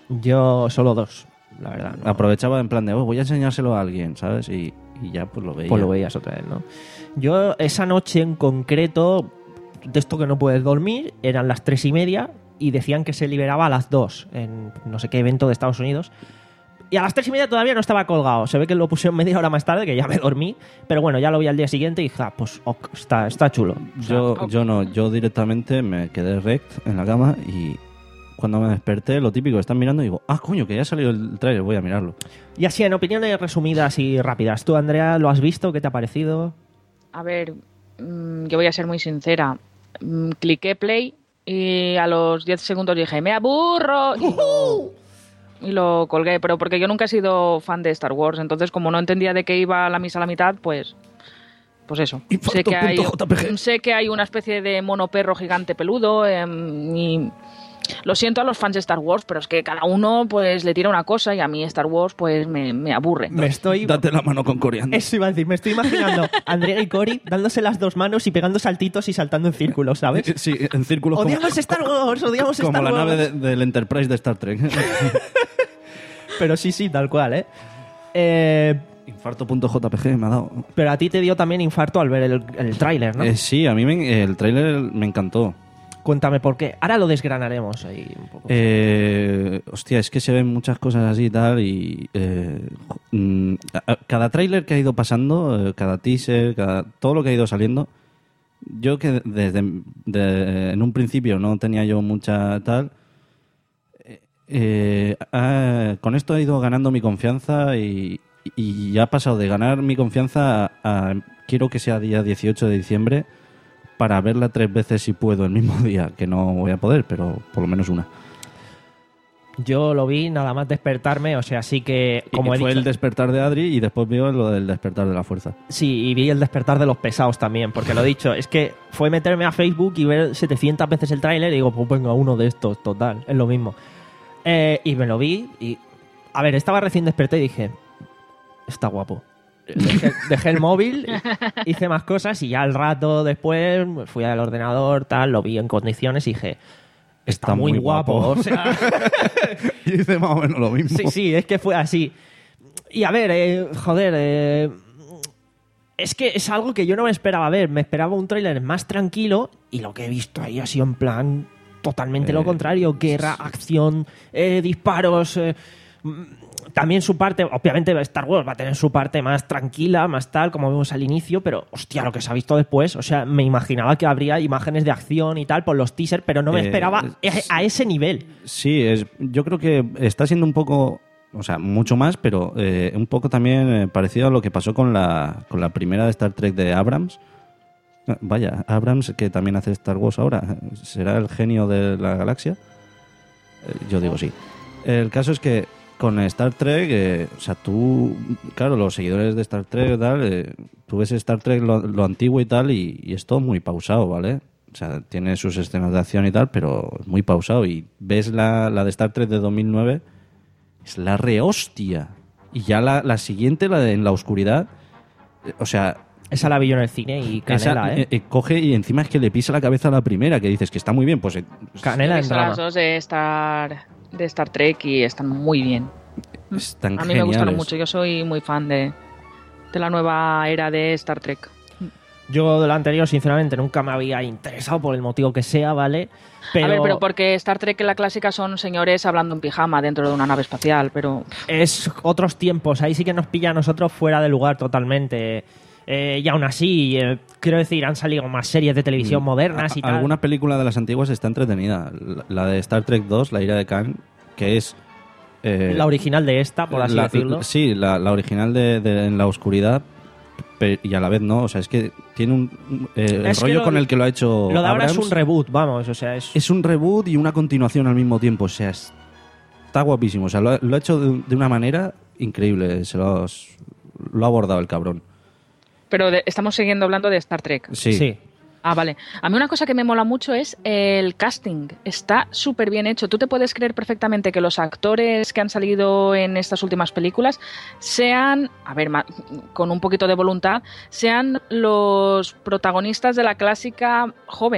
Yo solo dos, la verdad. ¿no? Aprovechaba en plan de, oh, voy a enseñárselo a alguien, ¿sabes? Y, y ya pues lo veía. Pues lo veías otra vez, ¿no? Yo esa noche en concreto, de esto que no puedes dormir, eran las tres y media y decían que se liberaba a las dos en no sé qué evento de Estados Unidos. Y a las tres y media todavía no estaba colgado. Se ve que lo pusieron media hora más tarde, que ya me dormí. Pero bueno, ya lo vi al día siguiente y dije, ah, pues ok, está, está chulo. O sea, Yo, ok. yo no, yo directamente me quedé rect en la cama y cuando me desperté, lo típico, están mirando y digo, ah, coño, que ya ha salido el trailer, voy a mirarlo. Y así, en opiniones resumidas y rápidas. ¿Tú, Andrea, lo has visto? ¿Qué te ha parecido? A ver, mm, yo voy a ser muy sincera. Mm, cliqué play y a los diez segundos dije, ¡me aburro! Y lo, y lo colgué, pero porque yo nunca he sido fan de Star Wars, entonces como no entendía de qué iba la misa a la mitad, pues... Pues eso. Sé que, hay, sé que hay una especie de mono perro gigante peludo eh, y... Lo siento a los fans de Star Wars, pero es que cada uno pues le tira una cosa y a mí Star Wars pues me, me aburre. Me estoy... Date la mano con Coriander. Eso iba a decir, me estoy imaginando a Andrea y Cory dándose las dos manos y pegando saltitos y saltando en círculos, ¿sabes? Sí, en círculos como, Odiamos Star Wars, odiamos como Star la Wars. nave de- del Enterprise de Star Trek. Pero sí, sí, tal cual, ¿eh? eh Infarto.jpg me ha dado. pero a ti te dio también infarto al ver el, el tráiler, ¿no? Eh, sí, a mí me- el tráiler me encantó. Cuéntame por qué. Ahora lo desgranaremos ahí un poco. Eh, hostia, es que se ven muchas cosas así y tal y eh, mm, a- a- cada tráiler que ha ido pasando, eh, cada teaser, cada, todo lo que ha ido saliendo, yo que desde de- en un principio no tenía yo mucha tal, eh, eh, ah, con esto he ido ganando mi confianza y, y ya ha pasado de ganar mi confianza a, a quiero que sea día dieciocho de diciembre para verla tres veces si puedo el mismo día, que no voy a poder, pero por lo menos una. Yo lo vi nada más despertarme, o sea, sí que... Como y he fue dicho, el despertar de Adri y después vio lo del despertar de la fuerza. sí, y vi el despertar de los pesados también, porque lo he dicho, es que fue meterme a Facebook y ver setecientas veces el tráiler y digo, pues venga, uno de estos, total, es lo mismo. Eh, y me lo vi y... A ver, estaba recién desperté y dije, está guapo. Dejé, dejé el móvil, hice más cosas y ya al rato después fui al ordenador, tal, lo vi en condiciones y dije, está, Está muy, muy guapo. guapo. O sea, Y dice más o menos lo mismo. sí, sí, es que fue así. Y a ver, eh, joder, eh, es que es algo que yo no me esperaba ver. Me esperaba un tráiler más tranquilo y lo que he visto ahí ha sido en plan totalmente Eh, lo contrario. Guerra, acción, eh, disparos... eh, también su parte, obviamente Star Wars va a tener su parte más tranquila, más tal, como vimos al inicio, pero hostia, lo que se ha visto después, o sea, me imaginaba que habría imágenes de acción y tal por los teasers, pero no me Eh, esperaba es- a, a ese nivel. Sí, es, yo creo que está siendo un poco, o sea, mucho más, pero eh, un poco también eh, parecido a lo que pasó con la, con la primera de Star Trek de Abrams. Ah, Vaya, Abrams, que también hace Star Wars ahora, ¿será el genio de la galaxia? Eh, yo digo sí. El caso es que con Star Trek, eh, o sea, tú, claro, los seguidores de Star Trek, tal, eh, tú ves Star Trek lo, lo antiguo y tal, y, y es todo muy pausado, ¿vale? O sea, tiene sus escenas de acción y tal, pero es muy pausado. Y ves la, la de Star Trek de dos mil nueve, es la rehostia. Y ya la, la siguiente, la de En la oscuridad, eh, o sea... Esa la vi yo en el cine y canela, esa, ¿eh? eh, eh, coge y encima es que le pisa la cabeza a la primera, que dices que está muy bien, pues... eh, Canela He en visto drama. las dos de Star, de Star Trek y están muy bien. están A mí me gustaron geniales. mucho. Yo soy muy fan de, de la nueva era de Star Trek. Yo de lo anterior, sinceramente, nunca me había interesado por el motivo que sea, ¿vale? Pero, A ver, pero porque Star Trek y la clásica son señores hablando en pijama dentro de una nave espacial, pero... es otros tiempos, ahí sí que nos pilla a nosotros fuera de lugar totalmente. Eh, y aún así, eh, quiero decir, han salido más series de televisión Mm. modernas y A- tal. Alguna película de las antiguas está entretenida. La, la de Star Trek dos, La ira de Khan, que es... eh, La original de esta, por así la- decirlo. Sí, la, la original de, de En la oscuridad, pe- y a la vez no. O sea, es que tiene un... un- eh, el Es que rollo lo- con el que lo ha hecho Lo de ahora es Abrams un reboot, vamos, o sea, es... es un reboot y una continuación al mismo tiempo. O sea, es- está guapísimo. O sea, lo, ha- lo ha hecho de, de una manera increíble. Se lo, ha- lo ha abordado el cabrón. Pero de- estamos siguiendo hablando de Star Trek. Sí. Sí. Ah, vale. A mí una cosa que me mola mucho es el casting. Está súper bien hecho. Tú te puedes creer perfectamente que los actores que han salido en estas últimas películas sean, a ver, ma- con un poquito de voluntad, sean los protagonistas de la clásica jóvenes.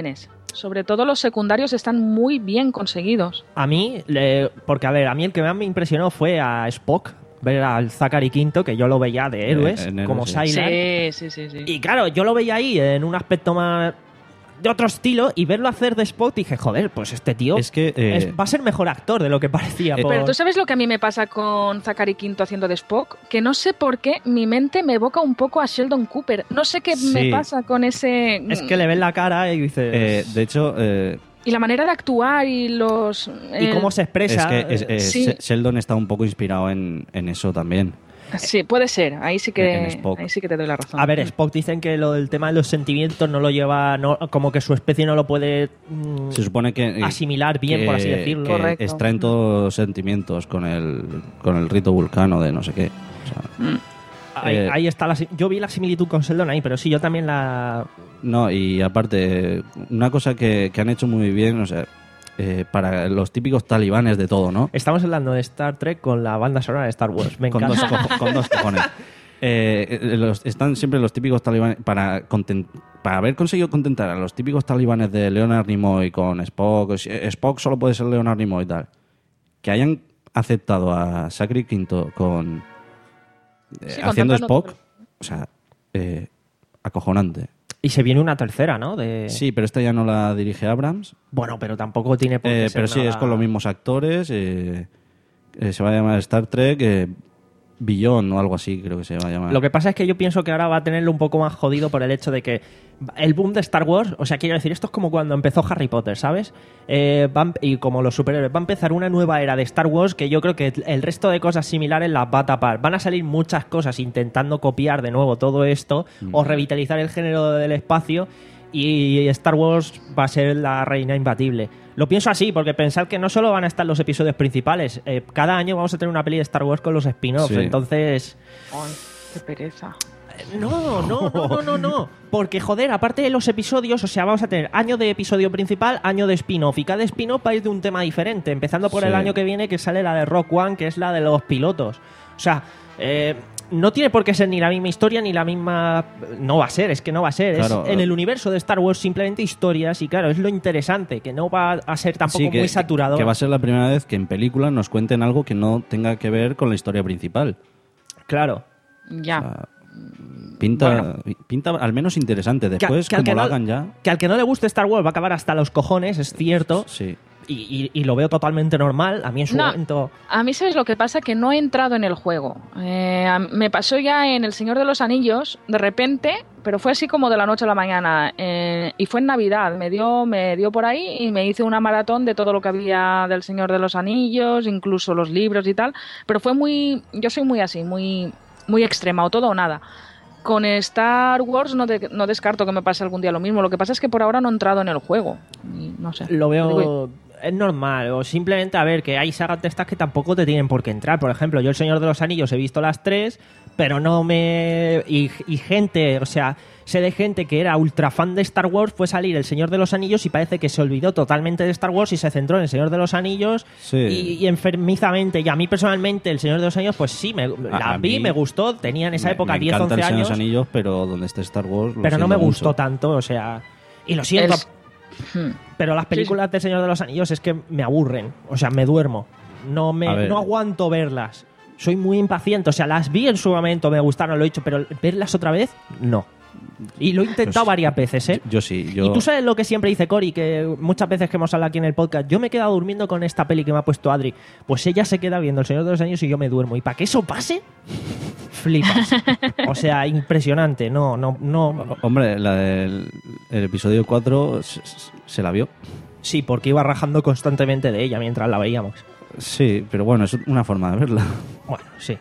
Sobre todo los secundarios están muy bien conseguidos. A mí, le- porque a ver, a mí el que más me impresionó fue a Spock, ver al Zachary Quinto, que yo lo veía de héroes, Eh, en héroes, como sí. Sylar. Sí, sí, sí, sí. Y claro, yo lo veía ahí en un aspecto más de otro estilo, y verlo hacer de Spock dije, joder, pues este tío Es que, eh, es- va a ser mejor actor de lo que parecía. Eh, por- Pero tú sabes lo que a mí me pasa con Zachary Quinto haciendo de Spock, que no sé por qué mi mente me evoca un poco a Sheldon Cooper. No sé qué Sí. me pasa con ese... Es que le ves la cara y dices... Eh, de hecho, eh, Y la manera de actuar y los... y el- cómo se expresa. es que es- eh, Sí. She- Sheldon está un poco inspirado en, en eso también. Sí, puede ser. Ahí sí que, En Spock. ahí sí que te doy la razón. A ver, Spock dicen que lo del tema de los sentimientos no lo lleva, no, como que su especie no lo puede mm, Se supone que eh, asimilar bien, que- por así decirlo. que Correcto. extraen todos los sentimientos con el con el rito vulcano de no sé qué. O sea, Ahí, eh, ahí está la, sim- yo vi la similitud con Sheldon ahí, pero sí, yo también la... no, y aparte, una cosa que, que han hecho muy bien, o sea, eh, para los típicos talibanes de todo, ¿no? Estamos hablando de Star Trek con la banda sonora de Star Wars. Me Con encanta. dos, cojo- con dos cojones. Eh, eh, los- están siempre los típicos talibanes para conten- para haber conseguido contentar a los típicos talibanes de Leonard Nimoy con Spock, eh, Spock solo puede ser Leonard Nimoy y tal, que hayan aceptado a Zachary Quinto con eh, Sí, con haciendo tanta Spock, nota. o sea, eh, acojonante. Y se viene una tercera, ¿no? De... Sí, pero esta ya no la dirige Abrams. Bueno, pero tampoco tiene por qué Eh, ser pero sí, nada- es con los mismos actores. eh, eh, se va a llamar Star Trek eh, Beyond o algo así, creo que se va a llamar. Lo que pasa es que yo pienso que ahora va a tenerlo un poco más jodido por el hecho de que el boom de Star Wars, o sea, quiero decir, esto es como cuando empezó Harry Potter, ¿sabes? Eh, van- y como los superhéroes, va a empezar una nueva era de Star Wars que yo creo que el resto de cosas similares las va a tapar. Van a salir muchas cosas intentando copiar de nuevo todo esto o revitalizar el género del espacio, y Star Wars va a ser la reina imbatible. Lo pienso así, porque pensad que no solo van a estar los episodios principales, eh, cada año vamos a tener una peli de Star Wars con los spin-offs, Sí. entonces... Ay, qué pereza. No, no, no, no, no, no. Porque, joder, aparte de los episodios, o sea, vamos a tener año de episodio principal, año de spin-off. Y cada spin-off va a ir de un tema diferente. Empezando por Sí. el año que viene, que sale la de Rock One, que es la de los pilotos. O sea, eh, no tiene por qué ser ni la misma historia ni la misma... No va a ser, es que no va a ser. Claro. Es en el universo de Star Wars simplemente historias. Y claro, es lo interesante, que no va a ser tampoco Sí, que, muy saturado. que va a ser la primera vez que en película nos cuenten algo que no tenga que ver con la historia principal. Claro. Ya. Pinta, pinta al menos interesante. Después, que al como que lo no- hagan ya. Que al que no le guste Star Wars va a acabar hasta los cojones, es cierto. Sí. Y, y- y lo veo totalmente normal. A mí en su No. momento... A mí, ¿sabes lo que pasa? Que no he entrado en el juego. Eh, a- me pasó ya en El Señor de los Anillos, de repente, pero fue así como de la noche a la mañana. eh, y fue en Navidad. Me dio, me dio por ahí y me hice una maratón de todo lo que había del Señor de los Anillos, incluso los libros y tal. Pero fue muy... Yo soy muy así, muy, muy extrema, o todo o nada. Con Star Wars no, de- no descarto que me pase algún día lo mismo. Lo que pasa es que por ahora no he entrado en el juego. Y no sé. Lo Digo, veo... Es normal, o simplemente, a ver, que hay sagas de estas que tampoco te tienen por qué entrar. Por ejemplo, yo El Señor de los Anillos he visto las tres, pero no me... Y, y gente, o sea, sé de gente que era ultra fan de Star Wars, fue salir El Señor de los Anillos y parece que se olvidó totalmente de Star Wars y se centró en El Señor de los Anillos Sí. y, y enfermizamente. Y a mí personalmente El Señor de los Anillos, pues sí, me, la a vi, mí me gustó, tenía en esa Me- época me diez, encanta once el Señor de años, los Anillos, pero donde esté Star Wars. lo pero no me siento gustó mucho. tanto, o sea... Y lo siento, El- Hmm. pero las películas del Señor de los Anillos es que me aburren. O sea, me duermo. No, A me, ver. no aguanto verlas. Soy muy impaciente. O sea, las vi en su momento, me gustaron, lo he dicho, pero verlas otra vez, no. Y lo he intentado Pues, varias veces, ¿eh? Yo, yo sí. Yo... Y tú sabes lo que siempre dice Cory, que muchas veces que hemos hablado aquí en el podcast, yo me he quedado durmiendo con esta peli que me ha puesto Adri. Pues ella se queda viendo El Señor de los Anillos y yo me duermo. Y para que eso pase, flipas. O sea, impresionante. No, no, no. Hombre, la del el episodio cuatro se, se la vio. Sí, porque iba rajando constantemente de ella mientras la veíamos. Sí, pero bueno, es una forma de verla. Bueno, sí.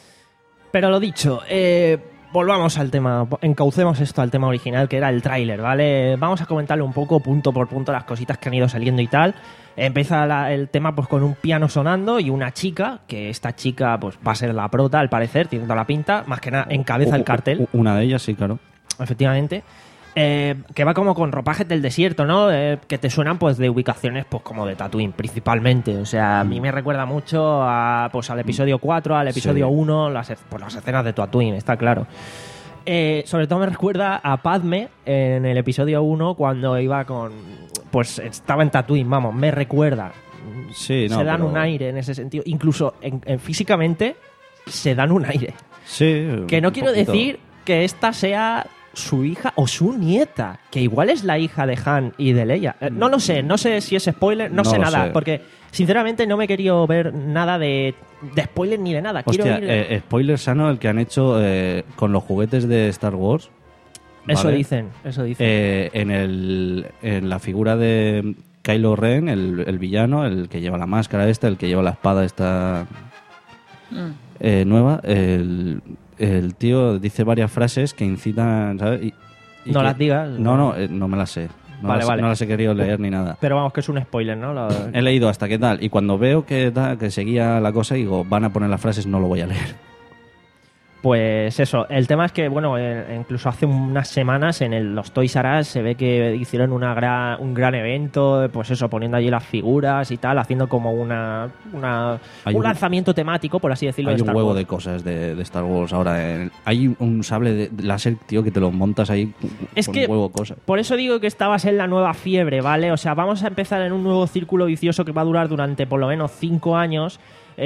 Pero lo dicho, eh, volvamos al tema, encaucemos esto al tema original, que era el tráiler, ¿vale? Vamos a comentarle un poco, punto por punto, las cositas que han ido saliendo y tal. Empieza la- el tema pues con un piano sonando y una chica, que esta chica pues va a ser la prota, al parecer, tiene toda la pinta, más que nada encabeza el cartel. U- Una de ellas, sí, claro. Efectivamente. Eh, que va como con ropajes del desierto, ¿no? Eh, que te suenan pues de ubicaciones pues como de Tatooine, principalmente. O sea, a mí me recuerda mucho a, pues, al episodio cuatro, al episodio Sí. uno, las, pues, las escenas de Tatooine, está claro. Eh, sobre todo me recuerda a Padme en el episodio uno cuando iba con... Pues estaba en Tatooine, vamos, me recuerda. Sí, no, se dan pero- un aire en ese sentido. Incluso en, en físicamente se dan un aire. Sí. Que no un quiero poquito. decir que esta sea su hija o su nieta, que igual es la hija de Han y de Leia. Eh, no lo sé, no sé si es spoiler, no, No sé lo nada, sé. porque sinceramente no me he querido ver nada de, de spoiler ni de nada. Quiero Hostia, ir- eh, spoiler sano el que han hecho eh, con los juguetes de Star Wars. Eso ¿vale? dicen, eso dicen. Eh, en, el, en la figura de Kylo Ren, el, el villano, el que lleva la máscara esta, el que lleva la espada esta Mm. eh, nueva, el, el tío dice varias frases que incitan, ¿sabes? Y- y No que- las digas. No, no, eh, no me las sé. No, Vale, las, vale. no las he querido leer ni nada. Pero vamos, que es un spoiler, ¿no? Lo- He leído hasta qué tal. Y cuando veo que, da- que seguía la cosa, digo, van a poner las frases, no lo voy a leer. Pues eso, el tema es que, bueno, eh, incluso hace unas semanas en el- los Toys R Us se ve que hicieron una gran, un gran evento, pues eso, poniendo allí las figuras y tal, haciendo como una, una Hay un un- lanzamiento temático, por así decirlo, Hay de un Star huevo Wars. de cosas de, de Star Wars ahora. en- hay un sable de de láser, tío, que te lo montas ahí Es con que- un huevo de cosas. Por eso digo que esta va a ser la nueva fiebre, ¿vale? O sea, vamos a empezar en un nuevo círculo vicioso que va a durar durante por lo menos cinco años,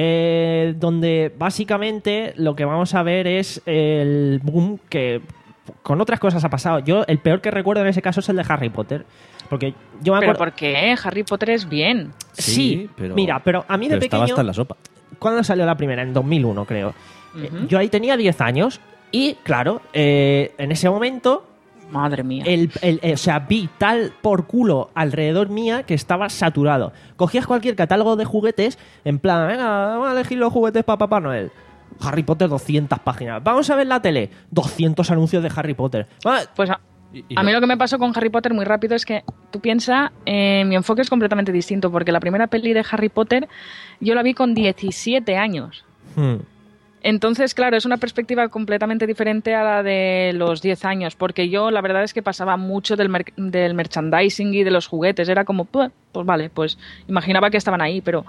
eh, donde básicamente lo que vamos a ver es el boom que con otras cosas ha pasado. Yo, el peor que recuerdo en ese caso es el de Harry Potter. Porque yo me Pero acuerdo... ¿por qué? Harry Potter es bien. Sí, pero- mira, pero a mí de pero estaba pequeño... hasta en la sopa. ¿Cuándo salió la primera? En dos mil uno, creo. Eh, Ujú. Yo ahí tenía diez años y, claro, eh, en ese momento Madre mía. el, el- eh, o sea, vi tal por culo alrededor mía que estaba saturado. Cogías cualquier catálogo de juguetes, en plan, venga, vamos a elegir los juguetes para Papá Noel. Harry Potter, doscientas páginas. Vamos a ver la tele, doscientos anuncios de Harry Potter. Va- Pues a, a mí lo que me pasó con Harry Potter muy rápido es que tú piensas, eh, mi enfoque es completamente distinto, porque la primera peli de Harry Potter yo la vi con diecisiete años. Hmm. Entonces, claro, es una perspectiva completamente diferente a la de los diez años, porque yo la verdad es que pasaba mucho del, mer- del merchandising y de los juguetes. Era como, pues, pues vale, pues imaginaba que estaban ahí, pero...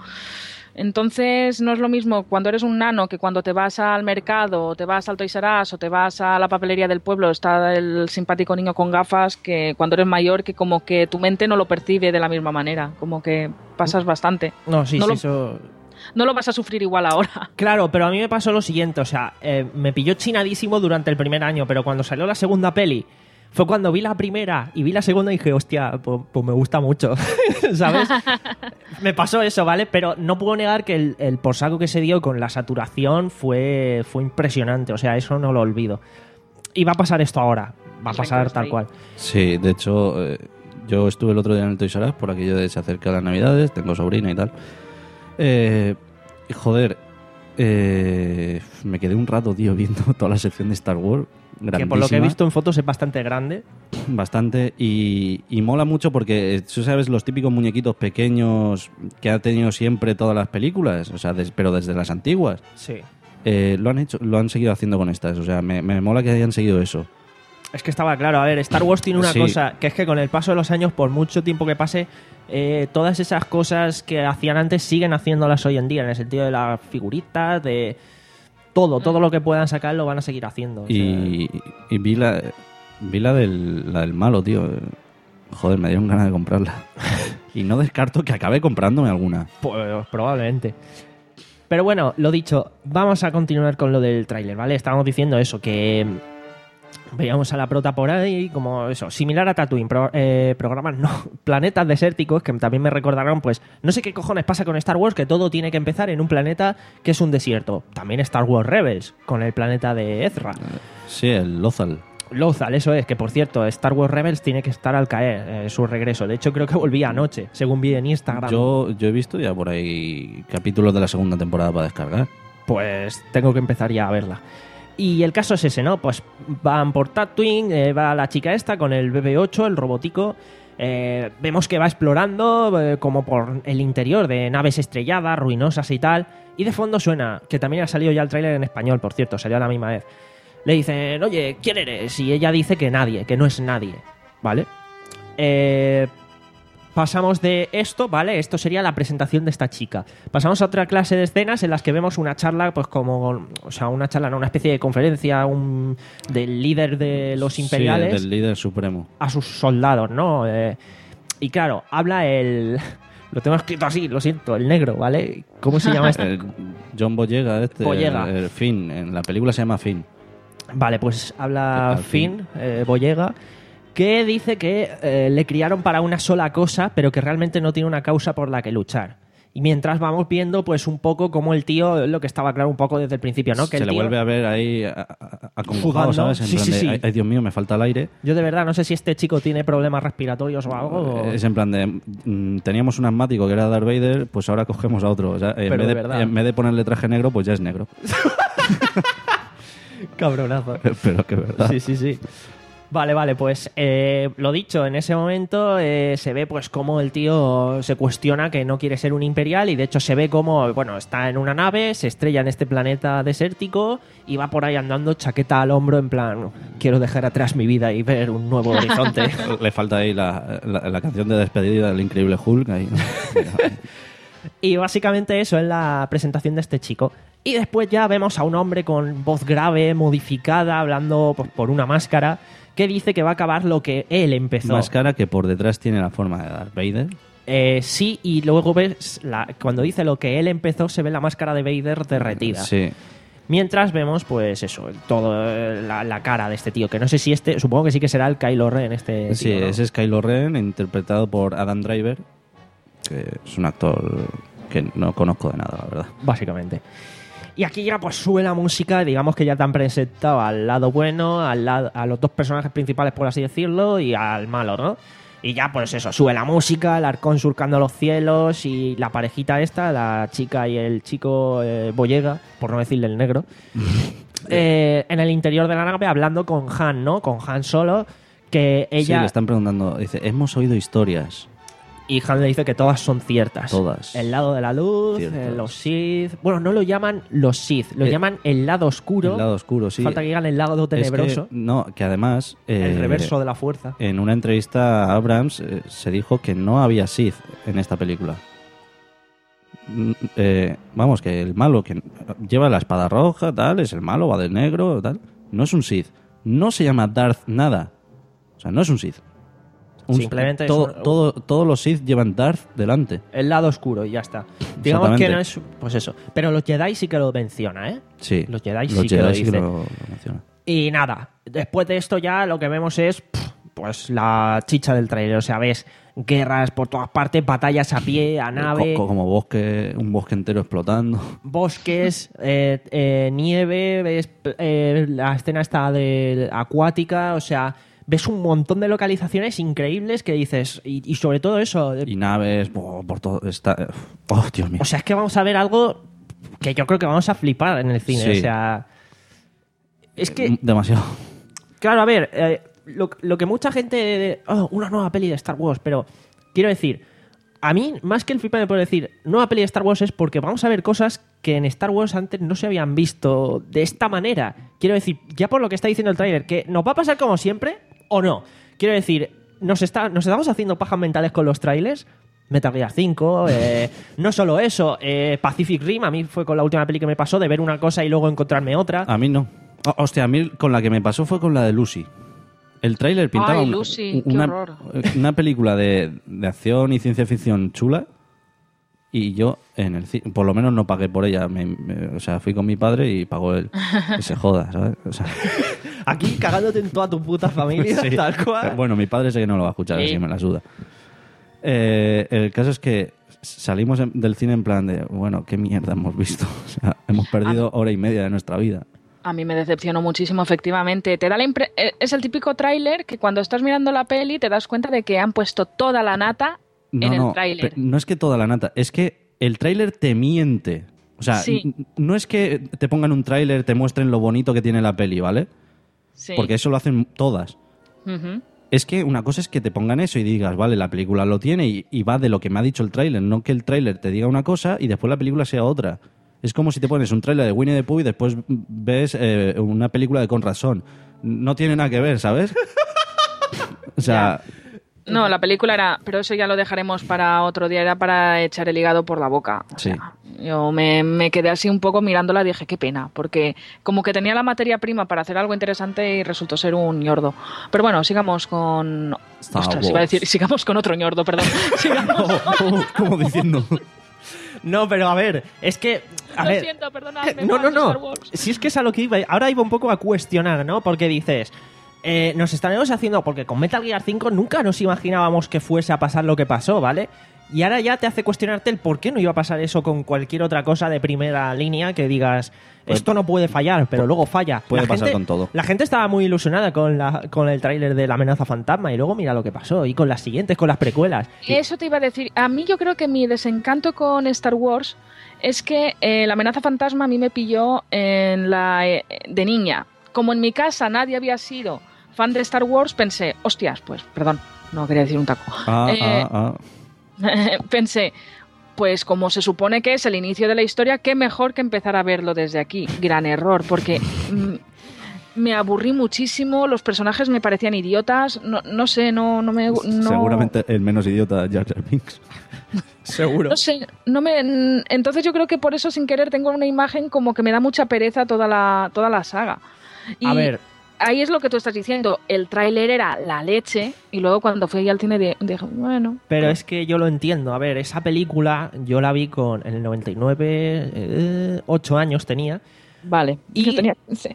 Entonces no es lo mismo cuando eres un nano que cuando te vas al mercado, o te vas al Toys R Us o te vas a la papelería del pueblo, está el simpático niño con gafas, que cuando eres mayor que como que tu mente no lo percibe de la misma manera, como que pasas bastante. No, sí, No sí, lo- eso... No lo vas a sufrir igual ahora. Claro, pero a mí me pasó lo siguiente, o sea, eh, me pilló chinadísimo durante el primer año, pero cuando salió la segunda peli, fue cuando vi la primera y vi la segunda y dije, hostia, pues, pues me gusta mucho, ¿sabes? Me pasó eso, ¿vale? Pero no puedo negar que el, el posaco que se dio con la saturación fue, fue impresionante, o sea, eso no lo olvido. Y va a pasar esto ahora, va a El pasar rencor está tal ahí. cual. Sí, de hecho, eh, yo estuve el otro día en el Toys R Us por aquello de se acerca las Navidades, tengo sobrina y tal. Eh, y joder, eh, me quedé un rato, tío, viendo toda la sección de Star Wars. Que por lo que he grandísima, visto en fotos es bastante grande. bastante, y, y mola mucho porque, eh, tú sabes, los típicos muñequitos pequeños que ha tenido siempre todas las películas, o sea, des- pero desde las antiguas. Sí. Eh, lo han hecho, lo han seguido haciendo con estas, o sea, me, me mola que hayan seguido eso. Es que estaba claro, a ver, Star Wars tiene una Sí. cosa, que es que con el paso de los años, por mucho tiempo que pase, eh, todas esas cosas que hacían antes siguen haciéndolas hoy en día, en el sentido de las figuritas, de todo, todo lo que puedan sacar lo van a seguir haciendo. o sea, Y, y vi la vi la del, la del malo, tío. Joder, me dieron ganas de comprarla. Y no descarto que acabe comprándome alguna. pues probablemente. Pero bueno, lo dicho, vamos a continuar con lo del tráiler, ¿vale? Estábamos diciendo eso, que veíamos a la prota por ahí, como eso, similar a Tatooine, pro- eh, programas no, planetas desérticos, que también me recordaron, pues, no sé qué cojones pasa con Star Wars, que todo tiene que empezar en un planeta que es un desierto. También Star Wars Rebels, con el planeta de Ezra. Sí, el Lothal. Lothal, eso es, que por cierto, Star Wars Rebels tiene que estar al caer, eh, su regreso. De hecho, creo que volvía anoche, según vi en Instagram. Yo, yo he visto ya por ahí capítulos de la segunda temporada para descargar. Pues tengo que empezar ya a verla. Y el caso es ese, ¿no? Pues van por Tatooine, eh, va la chica esta con el B B ocho, el robotico. Eh, vemos que va explorando eh, como por el interior de naves estrelladas, ruinosas y tal. Y de fondo suena, que también ha salido ya el tráiler en español, por cierto, salió a la misma vez. Le dicen, oye, ¿quién eres? Y ella dice que nadie, que no es nadie, ¿vale? Eh, pasamos de esto, ¿vale? Esto sería la presentación de esta chica. Pasamos a otra clase de escenas en las que vemos una charla, pues como, o sea, una charla, no, una especie de conferencia un, del líder de los imperiales. Sí, del líder supremo. A sus soldados, ¿no? Eh, y claro, habla el... Lo tengo escrito así, lo siento, el negro, ¿vale? ¿Cómo se llama este? El John Boyega, este. Boyega. El, el Finn, en la película se llama Finn. Vale, pues habla Finn, eh, Boyega, que dice que eh, le criaron para una sola cosa, pero que realmente no tiene una causa por la que luchar. Y mientras vamos viendo, pues un poco como el tío, lo que estaba claro un poco desde el principio, ¿no? Que se el le tío, vuelve a ver ahí acongojado, ¿sabes? En sí, plan sí, de, sí. Ay, ay, Dios mío, me falta el aire. Yo de verdad no sé si este chico tiene problemas respiratorios o algo. O... Es en plan de, mm, teníamos un asmático que era Darth Vader, pues ahora cogemos a otro. O sea, en, Pero vez de de, verdad. en vez de ponerle traje negro, pues ya es negro. Cabronazo. Pero que verdad. Sí, sí, sí. Vale, vale, pues eh, lo dicho, en ese momento eh, se ve pues cómo el tío se cuestiona que no quiere ser un imperial y de hecho se ve como, bueno, está en una nave, se estrella en este planeta desértico y va por ahí andando chaqueta al hombro en plan, quiero dejar atrás mi vida y ver un nuevo horizonte. Le falta ahí la, la, la canción de despedida del Increíble Hulk. Ahí. Y básicamente eso es la presentación de este chico. Y después ya vemos a un hombre con voz grave, modificada, hablando pues, por una máscara, que dice que va a acabar lo que él empezó. Máscara que por detrás tiene la forma de Darth Vader. Eh, sí, y luego ves, la, cuando dice lo que él empezó, se ve la máscara de Vader derretida. Sí. Mientras vemos, pues eso, todo la, la cara de este tío, que no sé si este, supongo que sí que será el Kylo Ren, este Sí, tío, ¿no? ese es Kylo Ren, interpretado por Adam Driver, que es un actor que no conozco de nada, la verdad. Básicamente. Y aquí ya pues sube la música, digamos que ya te han presentado al lado bueno, al lado, a los dos personajes principales, por así decirlo, y al malo, ¿no? Y ya pues eso, sube la música, el arcón surcando los cielos y la parejita esta, la chica y el chico eh, Boyega, por no decirle el negro, eh, en el interior de la nave hablando con Han, ¿no? Con Han Solo, que ella... Sí, le están preguntando, dice, hemos oído historias. Y Han le dice que todas son ciertas. Todas. El lado de la luz, eh, los Sith... Bueno, no lo llaman los Sith, lo Eh, llaman el lado oscuro. El lado oscuro, sí. Falta que digan el lado tenebroso. Es que, no, que además... eh, el reverso de la fuerza. En una entrevista a Abrams eh, se dijo que no había Sith en esta película. Mm, eh, vamos, que el malo que lleva la espada roja, tal, es el malo, va de negro, tal. No es un Sith. No se llama Darth nada. O sea, no es un Sith. Un- Simplemente es todo, un- todo- todos los Sith llevan Darth delante. El lado oscuro y ya está. Digamos Exactamente. que no es... Pues eso. Pero los Jedi sí que lo menciona, ¿eh? Sí. Los Jedi los sí que lo Jedi sí dice. lo- lo mencionan. Y nada, después de esto ya lo que vemos es pff, pues la chicha del trailer. O sea, ves guerras por todas partes, batallas a pie, a nave, Co- co- como bosque, un bosque entero explotando. bosques, eh, eh, nieve, ves eh, la escena esta de acuática, o sea, ves un montón de localizaciones increíbles que dices, y, y sobre todo eso, Y naves, por, por todo. Está, oh, Dios mío. o sea, es que vamos a ver algo que yo creo que vamos a flipar en el cine, Sí. o sea, es que, Demasiado. claro, a ver, eh, lo, lo que mucha gente, oh, una nueva peli de Star Wars, pero quiero decir, a mí, más que el flipar por decir nueva peli de Star Wars es porque vamos a ver cosas que en Star Wars antes no se habían visto de esta manera. Quiero decir, ya por lo que está diciendo el tráiler, que nos va a pasar como siempre o no. Quiero decir, nos, está, nos estamos haciendo pajas mentales con los trailers. Metal Gear cinco, eh, no solo eso, eh, Pacific Rim, a mí fue con la última peli que me pasó de ver una cosa y luego encontrarme otra. A mí no. Oh, hostia, a mí con la que me pasó fue con la de Lucy. El tráiler pintaba Ay, un- Lucy, qué una, horror. una película de, de acción y ciencia ficción chula y yo en el ci- por lo menos no pagué por ella. Me- me- o sea, fui con mi padre y pagó él. Que se joda, ¿sabes? O sea, Aquí cagándote en toda tu puta familia, sí. tal cual. Bueno, mi padre sé que no lo va a escuchar, Sí. así me la suda. Eh, el caso es que salimos en- del cine en plan de, bueno, ¿qué mierda hemos visto? O sea, hemos perdido hora y media de nuestra vida. A mí me decepcionó muchísimo, efectivamente. Te da la impre- eh, es el típico tráiler que cuando estás mirando la peli te das cuenta de que han puesto toda la nata No, en no, el tráiler. pe- no es que toda la nata, es que el tráiler te miente. O sea, Sí. n- no es que te pongan un tráiler, te muestren lo bonito que tiene la peli, ¿vale? Sí. Porque eso lo hacen todas. Ujú. Es que una cosa es que te pongan eso y digas, vale, la película lo tiene y, y va de lo que me ha dicho el tráiler, no que el tráiler te diga una cosa y después la película sea otra. Es como si te pones un tráiler de Winnie the Pooh y después ves eh, una película de Conrad Son. No tiene nada que ver, ¿sabes? O sea, No, la película era, pero eso ya lo dejaremos para otro día, era para echar el hígado por la boca. O Sí. sea, yo me, me quedé así un poco mirándola y dije, qué pena, porque como que tenía la materia prima para hacer algo interesante y resultó ser un ñordo. Pero bueno, sigamos con... Star Ostras, iba a Wars. decir, sigamos con otro ñordo, perdón. Sigamos. ¿Cómo, cómo diciendo? No, pero a ver, es que... A Lo ver, siento, perdonadme. no, no, fans de Star no. Wars. Si es que es a lo que iba. Ahora iba un poco a cuestionar, ¿no? Porque dices, eh, nos estaremos haciendo... Porque con Metal Gear cinco nunca nos imaginábamos que fuese a pasar lo que pasó, ¿vale? Y ahora ya te hace cuestionarte el por qué no iba a pasar eso con cualquier otra cosa de primera línea que digas, Pues- esto no puede fallar, pero luego falla. puede La pasar gente- con todo. La gente estaba muy ilusionada con, la, con el tráiler de La amenaza fantasma y luego mira lo que pasó. Y con las siguientes, con las precuelas. Eso te iba a decir. A mí yo creo que mi desencanto con Star Wars es que eh, la amenaza fantasma a mí me pilló en la, eh, de niña. Como en mi casa nadie había sido fan de Star Wars, pensé, hostias, pues, perdón, no quería decir un taco. Ah, Eh, ah, ah. Pensé, pues como se supone que es el inicio de la historia, qué mejor que empezar a verlo desde aquí. Gran error, porque mm, me aburrí muchísimo, los personajes me parecían idiotas, no, no sé, no, no me... No, Seguramente el menos idiota Jar Jar Binks. Seguro. No sé, no me, entonces yo creo que por eso sin querer tengo una imagen como que me da mucha pereza toda la, toda la saga. Y A ver, ahí es lo que tú estás diciendo, el tráiler era la leche y luego cuando fui al cine di- dije, bueno... pero es que yo lo entiendo. A ver, esa película yo la vi con en el noventa y nueve, eh, ocho años tenía. Vale, Y- yo tenía quince.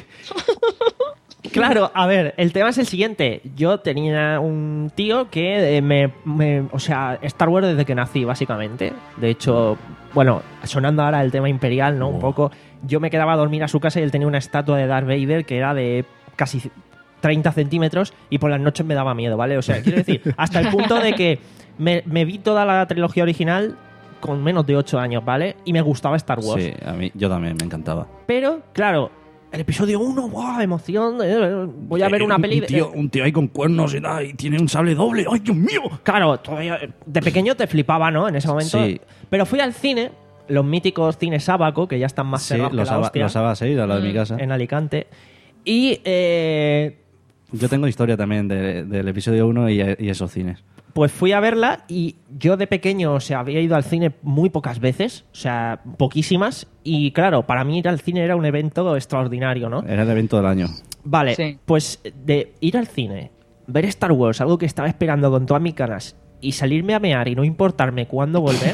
Claro, a ver, el tema es el siguiente. Yo tenía un tío que eh, me, me- O sea, Star Wars desde que nací, básicamente. De hecho, bueno, sonando ahora el tema imperial, ¿no? Un Oh. poco. Yo me quedaba a dormir a su casa y él tenía una estatua de Darth Vader que era de casi treinta centímetros y por las noches me daba miedo, ¿vale? O sea, quiero decir, hasta el punto de que me, me vi toda la trilogía original con menos de ocho años, ¿vale? Y me gustaba Star Wars. Sí, a mí, yo también me encantaba. Pero, claro, el episodio uno, ¡wow! Emoción. eh, voy a ver Eh, una un- peli. Un tío, un tío ahí con cuernos y, nada, y tiene un sable doble. ¡Ay, Dios mío! Claro, todavía, de pequeño te flipaba, ¿no? En ese momento. Sí. Pero fui al cine, los míticos cines Abaco, que ya están más Sí, cerrados que los la Aba- hostia, los Aba seis, a la de mi casa. en Alicante. Y eh, Yo tengo historia también de- del episodio uno y, y esos cines. pues fui a verla y yo de pequeño, o sea, había ido al cine muy pocas veces, o sea, poquísimas. Y claro, para mí ir al cine era un evento extraordinario, ¿no? Era el evento del año. Vale, Sí. pues de ir al cine, ver Star Wars, algo que estaba esperando con todas mis ganas, y salirme a mear y no importarme cuándo volver.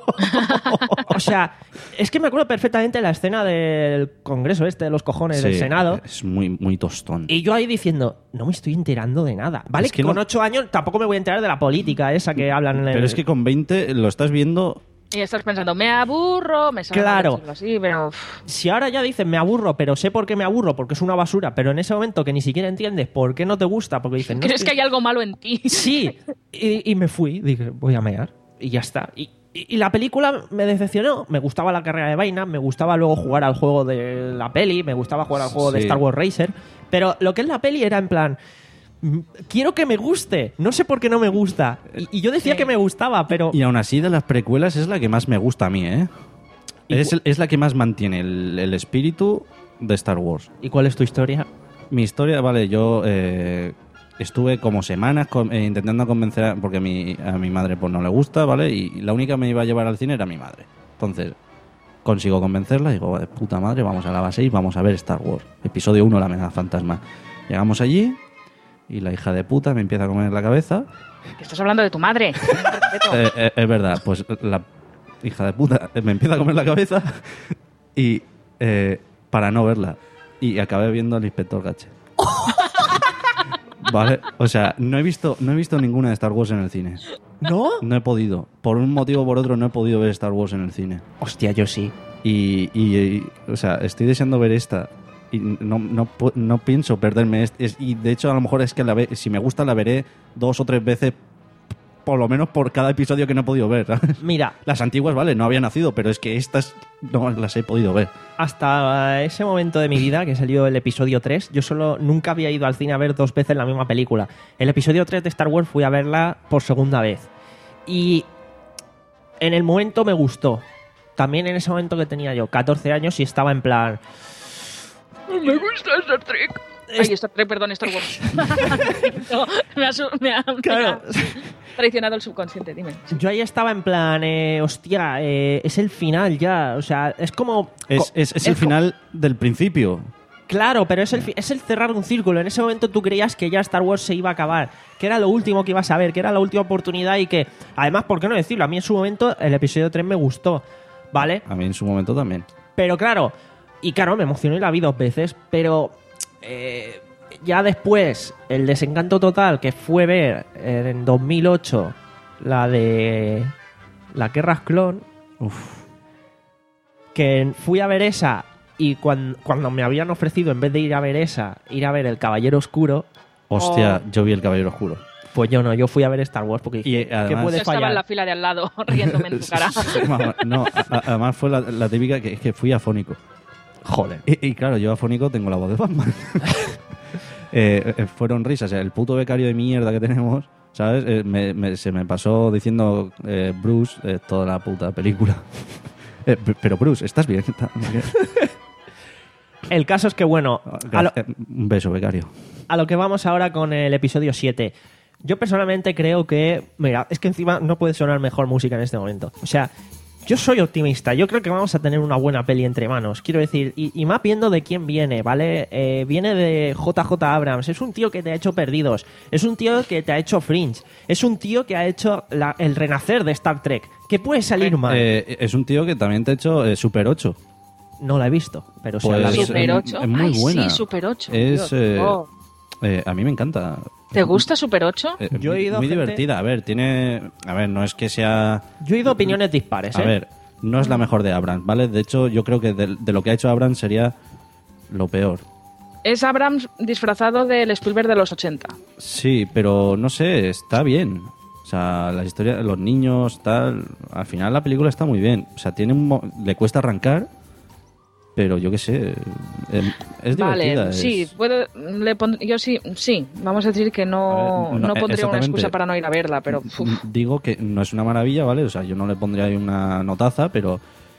O sea, es que me acuerdo perfectamente de la escena del Congreso este, de los cojones, del Sí, Senado. Es muy, muy tostón. Y yo ahí diciendo, no me estoy enterando de nada. Vale, Es que con no- ocho años tampoco me voy a enterar de la política esa que hablan en el... Pero es que con veinte lo estás viendo. Y estás pensando, me aburro, me sale Claro. mal decirlo así, pero... uf, Si ahora ya dicen me aburro, pero sé por qué me aburro, porque es una basura, pero en ese momento que ni siquiera entiendes por qué no te gusta, porque dicen... No ¿crees estoy- que hay algo malo en ti? Sí, y, y me fui, dije, voy a mear, y ya está. Y, y- y la película me decepcionó, me gustaba la carrera de vaina, me gustaba luego jugar al juego de la peli, me gustaba jugar al juego de Sí. Star Wars Racer, pero lo que es la peli era en plan, mm, quiero que me guste, no sé por qué no me gusta. Y, y yo decía Sí. que me gustaba, pero... Y aún así, de las precuelas es la que más me gusta a mí, ¿eh? ¿Y Es, cu- el- es la que más mantiene el, el espíritu de Star Wars. ¿Y cuál es tu historia? Mi historia, vale, yo eh, estuve como semanas con- eh, intentando convencer, a, porque a mi, a mi madre pues no le gusta, ¿vale? Y la única que me iba a llevar al cine era mi madre. Entonces, consigo convencerla y digo, de puta madre, vamos a la base y vamos a ver Star Wars. Episodio uno, La amenaza fantasma. Llegamos allí y la hija de puta me empieza a comer la cabeza. Que estás hablando de tu madre. Respeto. Eh, eh, es verdad, pues la hija de puta me empieza a comer la cabeza y eh, para no verla. Y acabé viendo al inspector Gache. Vale, o sea, no he visto no he visto ninguna de Star Wars en el cine. ¿No? No he podido. Por un motivo o por otro no he podido ver Star Wars en el cine. Hostia, yo sí. Y, y- y, o sea, estoy deseando ver esta. Y no, no, pu- no pienso perderme. est- es- y de hecho, a lo mejor es que la ve- si me gusta, la veré dos o tres veces, por lo menos por cada episodio que no he podido ver. ¿sabes? Mira, Las antiguas, vale, no había nacido, pero es que estas no las he podido ver. hasta ese momento de mi vida, que salió el episodio tres, yo solo nunca había ido al cine a ver dos veces la misma película. El episodio tres de Star Wars fui a verla por segunda vez. Y en el momento me gustó. También en ese momento que tenía yo catorce años y estaba en plan... Me gusta Star Trek. Ay, Star Trek, perdón, Star Wars. No, me, ha, su- me, ha, me Claro. ha traicionado el subconsciente, dime. Yo ahí estaba en plan, eh, hostia, eh, es el final ya. O sea, es como. Es, es, es el co- final del principio. Claro, pero es el, fi- es el cerrar un círculo. En ese momento tú creías que ya Star Wars se iba a acabar, que era lo último que ibas a ver, que era la última oportunidad y que, además, ¿por qué no decirlo? A mí en su momento el episodio tres me gustó, ¿vale? A mí en su momento también. Pero claro, y claro, me emocionó y la vi dos veces, pero eh, ya después, el desencanto total que fue ver en dos mil ocho la de la Guerras Clon, Uf. que fui a ver esa y cuando, cuando me habían ofrecido, en vez de ir a ver esa, ir a ver El Caballero Oscuro, Hostia, yo vi El Caballero Oscuro. pues yo no, yo fui a ver Star Wars porque Y, dije, eh, ¿qué además- puede Yo estaba en fallar? la fila de al lado, riéndome en tu cara. No, a- a- además fue la, la típica que, que fui afónico. Joder. Y, y claro, yo afónico tengo la voz de Batman. Eh, eh, fueron risas. El puto becario de mierda que tenemos, ¿sabes? Eh, me- me- se me pasó diciendo eh, Bruce eh, toda la puta película. Eh, p- pero Bruce, ¿estás bien? El caso es que, bueno, a lo, Gracias. Un beso, becario. a lo que vamos ahora con el episodio siete. Yo personalmente creo que... Mira, es que encima no puede sonar mejor música en este momento. O sea, yo soy optimista. Yo creo que vamos a tener una buena peli entre manos. Quiero decir, y, y más viendo de quién viene, ¿vale? Eh, viene de J J Abrams. Es un tío que te ha hecho Perdidos. Es un tío que te ha hecho Fringe. Es un tío que ha hecho la- el renacer de Star Trek. ¿Qué puede salir mal? Eh, es un tío que también te ha hecho eh, Super ocho. No la he visto, pero sí Pues, la vi. Super eh, ocho. Es muy Ay, sí, buena. Super ocho, Es, Dios. eh, Oh. eh, a mí me encanta. ¿Te gusta Super ocho? Eh, Yo he ido muy gente- divertida. A ver, tiene... A ver, no es que sea... Yo he oído opiniones dispares, ¿eh? A ver, no es la mejor de Abrams, ¿vale? De hecho, yo creo que de, de lo que ha hecho Abrams sería lo peor. Es Abrams disfrazado del Spielberg de los ochenta. Sí, pero no sé, está bien. O sea, la historia de los niños, tal... Al final la película está muy bien. O sea, tiene un... mo- le cuesta arrancar, pero yo qué sé... eh, es divertida. Vale, es- sí, puedo, le pon- yo sí, sí, vamos a decir que no, A ver, no, no pondría una exactamente. excusa para no ir a verla, pero uf, Digo que no es una maravilla, ¿vale? O sea, yo no le pondría ahí una notaza, pero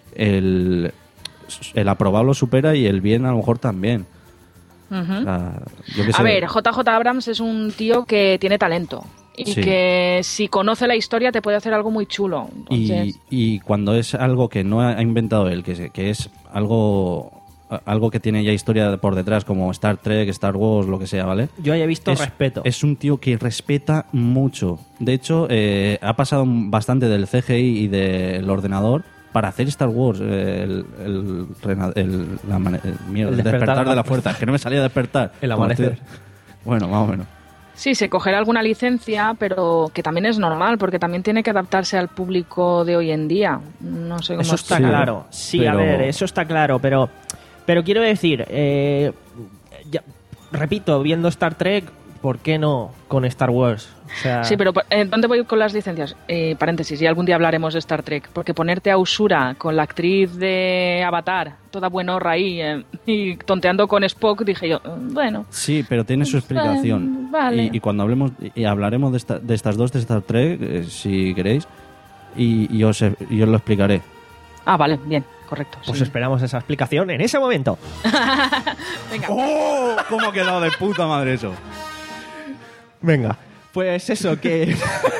el, el aprobado lo supera y el bien a lo mejor también. ujú. O sea, yo qué sé. A ver, J J Abrams es un tío que tiene talento y Sí. que si conoce la historia te puede hacer algo muy chulo. y, Entonces, y cuando es algo que no ha inventado él, que, es- que es algo algo que tiene ya historia por detrás, como Star Trek, Star Wars, lo que sea, ¿vale? Yo haya visto es, respeto. Es un tío que respeta mucho. De hecho, eh, ha pasado bastante del C G I y del ordenador para hacer Star Wars, eh, el, el, rena- el- la mane- el- mierda, El el despertar, despertar de la fuerza, que no me salía a despertar. El Como amanecer. estoy- Bueno, más o menos. sí, se cogerá alguna licencia, pero que también es normal, porque también tiene que adaptarse al público de hoy en día. No sé cómo Eso está Sí, claro. Sí, a pero- ver, eso está claro, pero, pero quiero decir, eh, ya- repito, viendo Star Trek, ¿por qué no con Star Wars? O sea, Sí, pero eh, ¿dónde voy con las licencias? Eh, paréntesis, y algún día hablaremos de Star Trek, porque ponerte a Usura con la actriz de Avatar, toda buenorra ahí, eh, y tonteando con Spock, dije yo, mm, bueno, Sí, pero tiene su explicación. vale. Y, y cuando hablemos y hablaremos de, esta- de estas dos de Star Trek, eh, si queréis, y, y os, y os lo explicaré. ah, vale, bien, correcto. pues sí. esperamos esa explicación en ese momento. Venga. ¡Oh! ¿Cómo ha quedado de puta madre eso? Venga. Pues eso, que...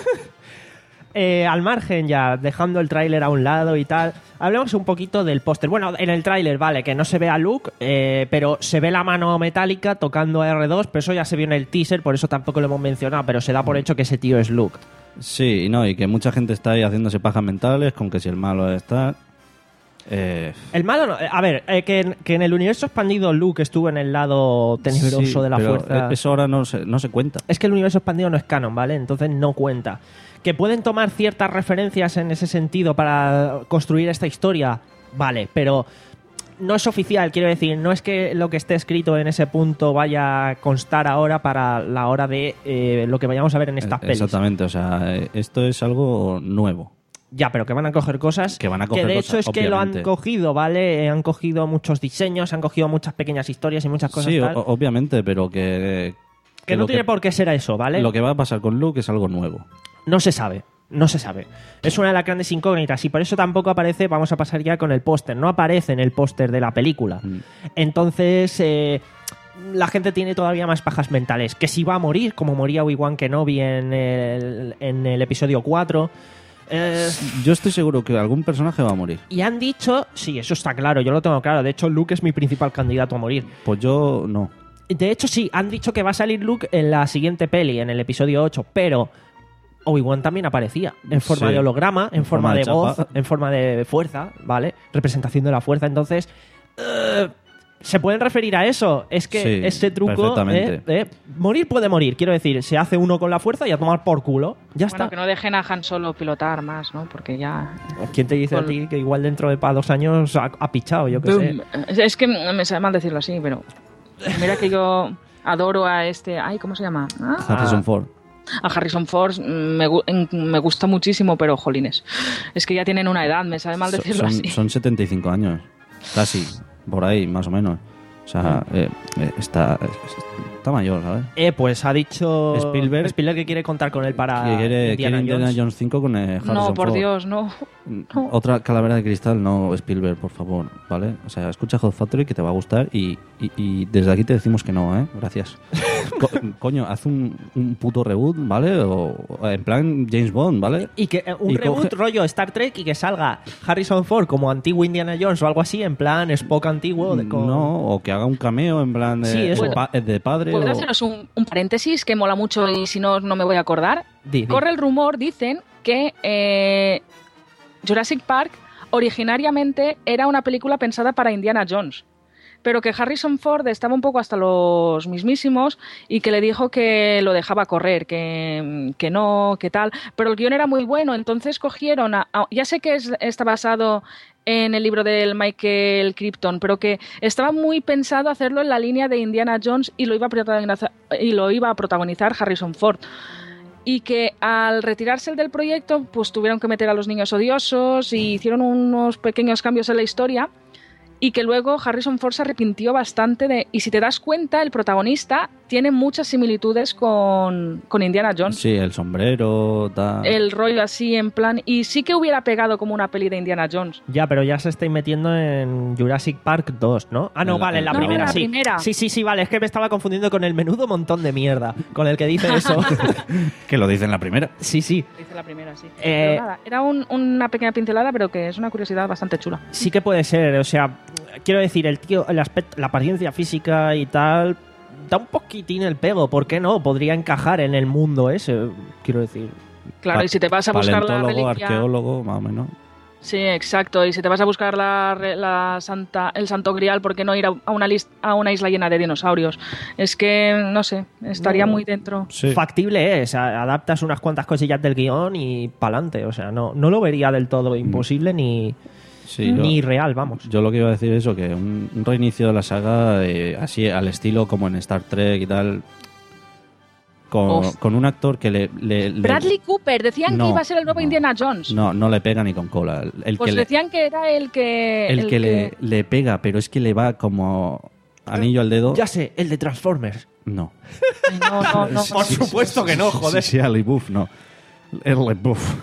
eh, al margen ya, dejando el tráiler a un lado y tal, hablemos un poquito del póster. Bueno, en el tráiler, vale, que no se ve a Luke, eh, pero se ve la mano metálica tocando a R dos, pero eso ya se vio en el teaser, por eso tampoco lo hemos mencionado, pero se da por hecho que ese tío es Luke. Sí, y no, y que mucha gente está ahí haciéndose pajas mentales con que si el malo está... Eh, El malo no. A ver, eh, que, en, que en el universo expandido Luke estuvo en el lado tenebroso sí, de la pero fuerza. Eso ahora no se, no se cuenta. Es que el universo expandido no es canon, ¿vale? Entonces no cuenta. Que pueden tomar ciertas referencias en ese sentido para construir esta historia, vale, pero no es oficial, quiero decir, no es que lo que esté escrito en ese punto vaya a constar ahora para la hora de eh, lo que vayamos a ver en estas pelis. Exactamente, o sea, eh, esto es algo nuevo. Ya, pero que van a coger cosas. Que van a coger de cosas, hecho es que lo han obviamente. cogido, ¿vale? Eh, Han cogido muchos diseños, han cogido muchas pequeñas historias y muchas cosas Sí, tal. o- obviamente, pero que... que no lo tiene por qué ser eso, ¿vale? Lo que va a pasar con Luke es algo nuevo. No se sabe. No se sabe. Es una de las grandes incógnitas y por eso tampoco aparece, vamos a pasar ya con el póster, no aparece en el póster de la película. Mm. Entonces, eh, la gente tiene todavía más pajas mentales. Que si va a morir, como moría Obi-Wan Kenobi en el, en el episodio cuatro. Eh, Yo estoy seguro que algún personaje va a morir. y han dicho, sí, eso está claro, yo lo tengo claro. De hecho, Luke es mi principal candidato a morir. Pues yo no. De hecho, sí, han dicho que va a salir Luke en la siguiente peli, en el episodio ocho, pero Obi-Wan también aparecía en forma Sí. de holograma, en, En forma, forma de de voz, chapa. en forma de fuerza, ¿vale? Representación de la fuerza. Entonces, eh, ¿se pueden referir a eso? Es que Sí, ese truco, perfectamente. eh, eh, morir puede morir, quiero decir, se hace uno con la fuerza y a tomar por culo. Ya Bueno, está. que no dejen a Han Solo pilotar más, ¿no? Porque ya... ¿Quién te dice a con- ti que igual dentro de pa dos años ha, ha pichado? Yo qué sé. Boom. Es- Es que me sabe mal decirlo así, pero... Mira que yo adoro a este... Ay, ¿cómo se llama? Ah, Harrison Ford. a Harrison Ford me, gu- en- me gusta muchísimo, pero jolines. Es que ya tienen una edad, me sabe mal So- decirlo son, así. son setenta y cinco años. Casi. Por ahí, más o menos. O sea, eh, eh, está, está mayor, ¿sabes? Eh, pues ha dicho Spielberg- Spielberg que quiere contar con él para que quiere Indiana quiere Indiana Jones. Jones cinco con eh, Harrison No, por Ford. Dios, no. no. Otra calavera de cristal, no Spielberg, por favor, ¿vale? O sea, escucha Hot Factory que te va a gustar y, y, y desde aquí te decimos que no, ¿eh? Gracias. Co- coño, haz un, un puto reboot, ¿vale? O, o en plan James Bond, ¿vale? Y que eh, un Y reboot coge- rollo Star Trek y que salga Harrison Ford como antiguo Indiana Jones o algo así, en plan Spock antiguo. De con... No, o que haga un cameo en plan de, Sí, eso. de pa- de padre. ¿Puedo o- haceros un, un paréntesis que mola mucho y si no, no me voy a acordar? Di, di. Corre el rumor, dicen, que eh, Jurassic Park originariamente era una película pensada para Indiana Jones, pero que Harrison Ford estaba un poco hasta los mismísimos y que le dijo que lo dejaba correr, que, que no, que tal, pero el guión era muy bueno, entonces cogieron, a, a- ya sé que es- está basado en el libro del Michael Crichton, pero que estaba muy pensado hacerlo en la línea de Indiana Jones y lo iba a protagonizar, y lo iba a protagonizar Harrison Ford. Y que al retirarse del proyecto, pues tuvieron que meter a los niños odiosos y hicieron unos pequeños cambios en la historia. Y que luego Harrison Ford se arrepintió bastante de... Y si te das cuenta, el protagonista tiene muchas similitudes con, con Indiana Jones. Sí, el sombrero, tal. El rollo así en plan... Y sí que hubiera pegado como una peli de Indiana Jones. Ya, pero ya se estáis metiendo en Jurassic Park dos, ¿no? Ah, no, En la- vale, en la No, primera, en la sí. primera. Sí, sí, sí, vale, es que me estaba confundiendo con el menudo montón de mierda con el que dice eso. Que lo dice en la primera. Sí, sí. Dice la primera, sí. Eh, Pero nada, era un- una pequeña pincelada, pero que es una curiosidad bastante chula. Sí que puede ser, o sea, quiero decir, el tío, el aspecto, la apariencia física y tal, da un poquitín el pego, ¿por qué no? Podría encajar en el mundo ese, quiero decir. Claro, Pa- y si te vas a buscar la Paleontólogo, reliquia... arqueólogo, más o menos. Sí, exacto. Y si te vas a buscar la, re- la Santa, el Santo Grial, ¿por qué no ir a a una, lis- a una isla llena de dinosaurios? Es que, no sé, estaría No. muy dentro. Sí. Factible es, a- adaptas unas cuantas cosillas del guión y pa'lante, o sea, no, no lo vería del todo imposible ni, Sí, yo- ni real, vamos. Yo lo que iba a decir es eso, que un, un reinicio de la saga eh, así al estilo como en Star Trek y tal, con, Uf. con un actor que le... le- le- Bradley Cooper, decían No, que iba a ser el nuevo no. Indiana Jones. No, no le pega ni con cola. El, el Pues que, le, decían que era el que... el que le, le pega, pero es que le va como anillo al dedo. Ya sé, el de Transformers. No. Ay, no, no, no. Por supuesto que no, joder. Sí, sí, Ali Buff, no. Early Buff.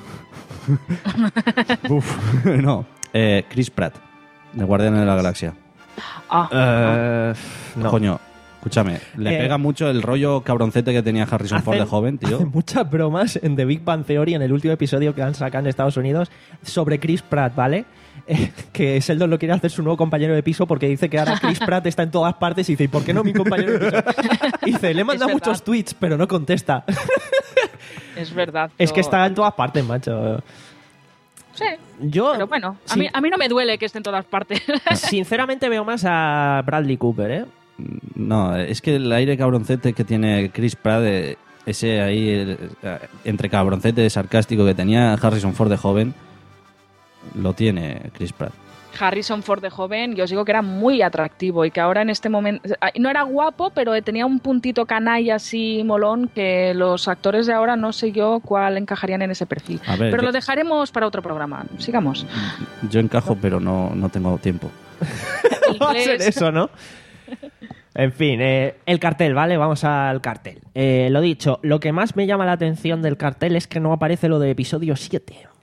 Buff. No. Eh, Chris Pratt, de Guardianes de la Galaxia. Ah, Eh, no. Coño, escúchame, le Eh, pega mucho el rollo cabroncete que tenía Harrison Ford de Hacen- joven, tío. hacen muchas bromas en The Big Bang Theory, en el último episodio que han sacado en Estados Unidos, sobre Chris Pratt, ¿vale? Eh, que Sheldon lo quiere hacer su nuevo compañero de piso porque dice que ahora Chris Pratt está en todas partes y dice, ¿y por qué no mi compañero de piso? Y dice, le he mandado Es verdad. muchos tweets, pero no contesta. es verdad. Es que yo- está en todas partes, macho. Sí, Yo, pero bueno, a, sí, mí, a mí no me duele que esté en todas partes. sinceramente veo más a Bradley Cooper, ¿eh? No, es que el aire cabroncete que tiene Chris Pratt, eh, ese ahí, el- eh, entre cabroncete sarcástico que tenía Harrison Ford de joven, lo tiene Chris Pratt. Harrison Ford de joven, yo os digo que era muy atractivo y que ahora en este momento no era guapo, pero tenía un puntito canalla así molón que los actores de ahora no sé yo cuál encajarían en ese perfil. A ver, Pero yo- lo dejaremos para otro programa. Sigamos. Yo encajo, pero no, no tengo tiempo. Va a ser Inglés. eso, ¿no? En fin, eh, el cartel, ¿vale? Vamos al cartel. Eh, lo dicho, lo que más me llama la atención del cartel es que no aparece lo de episodio siete.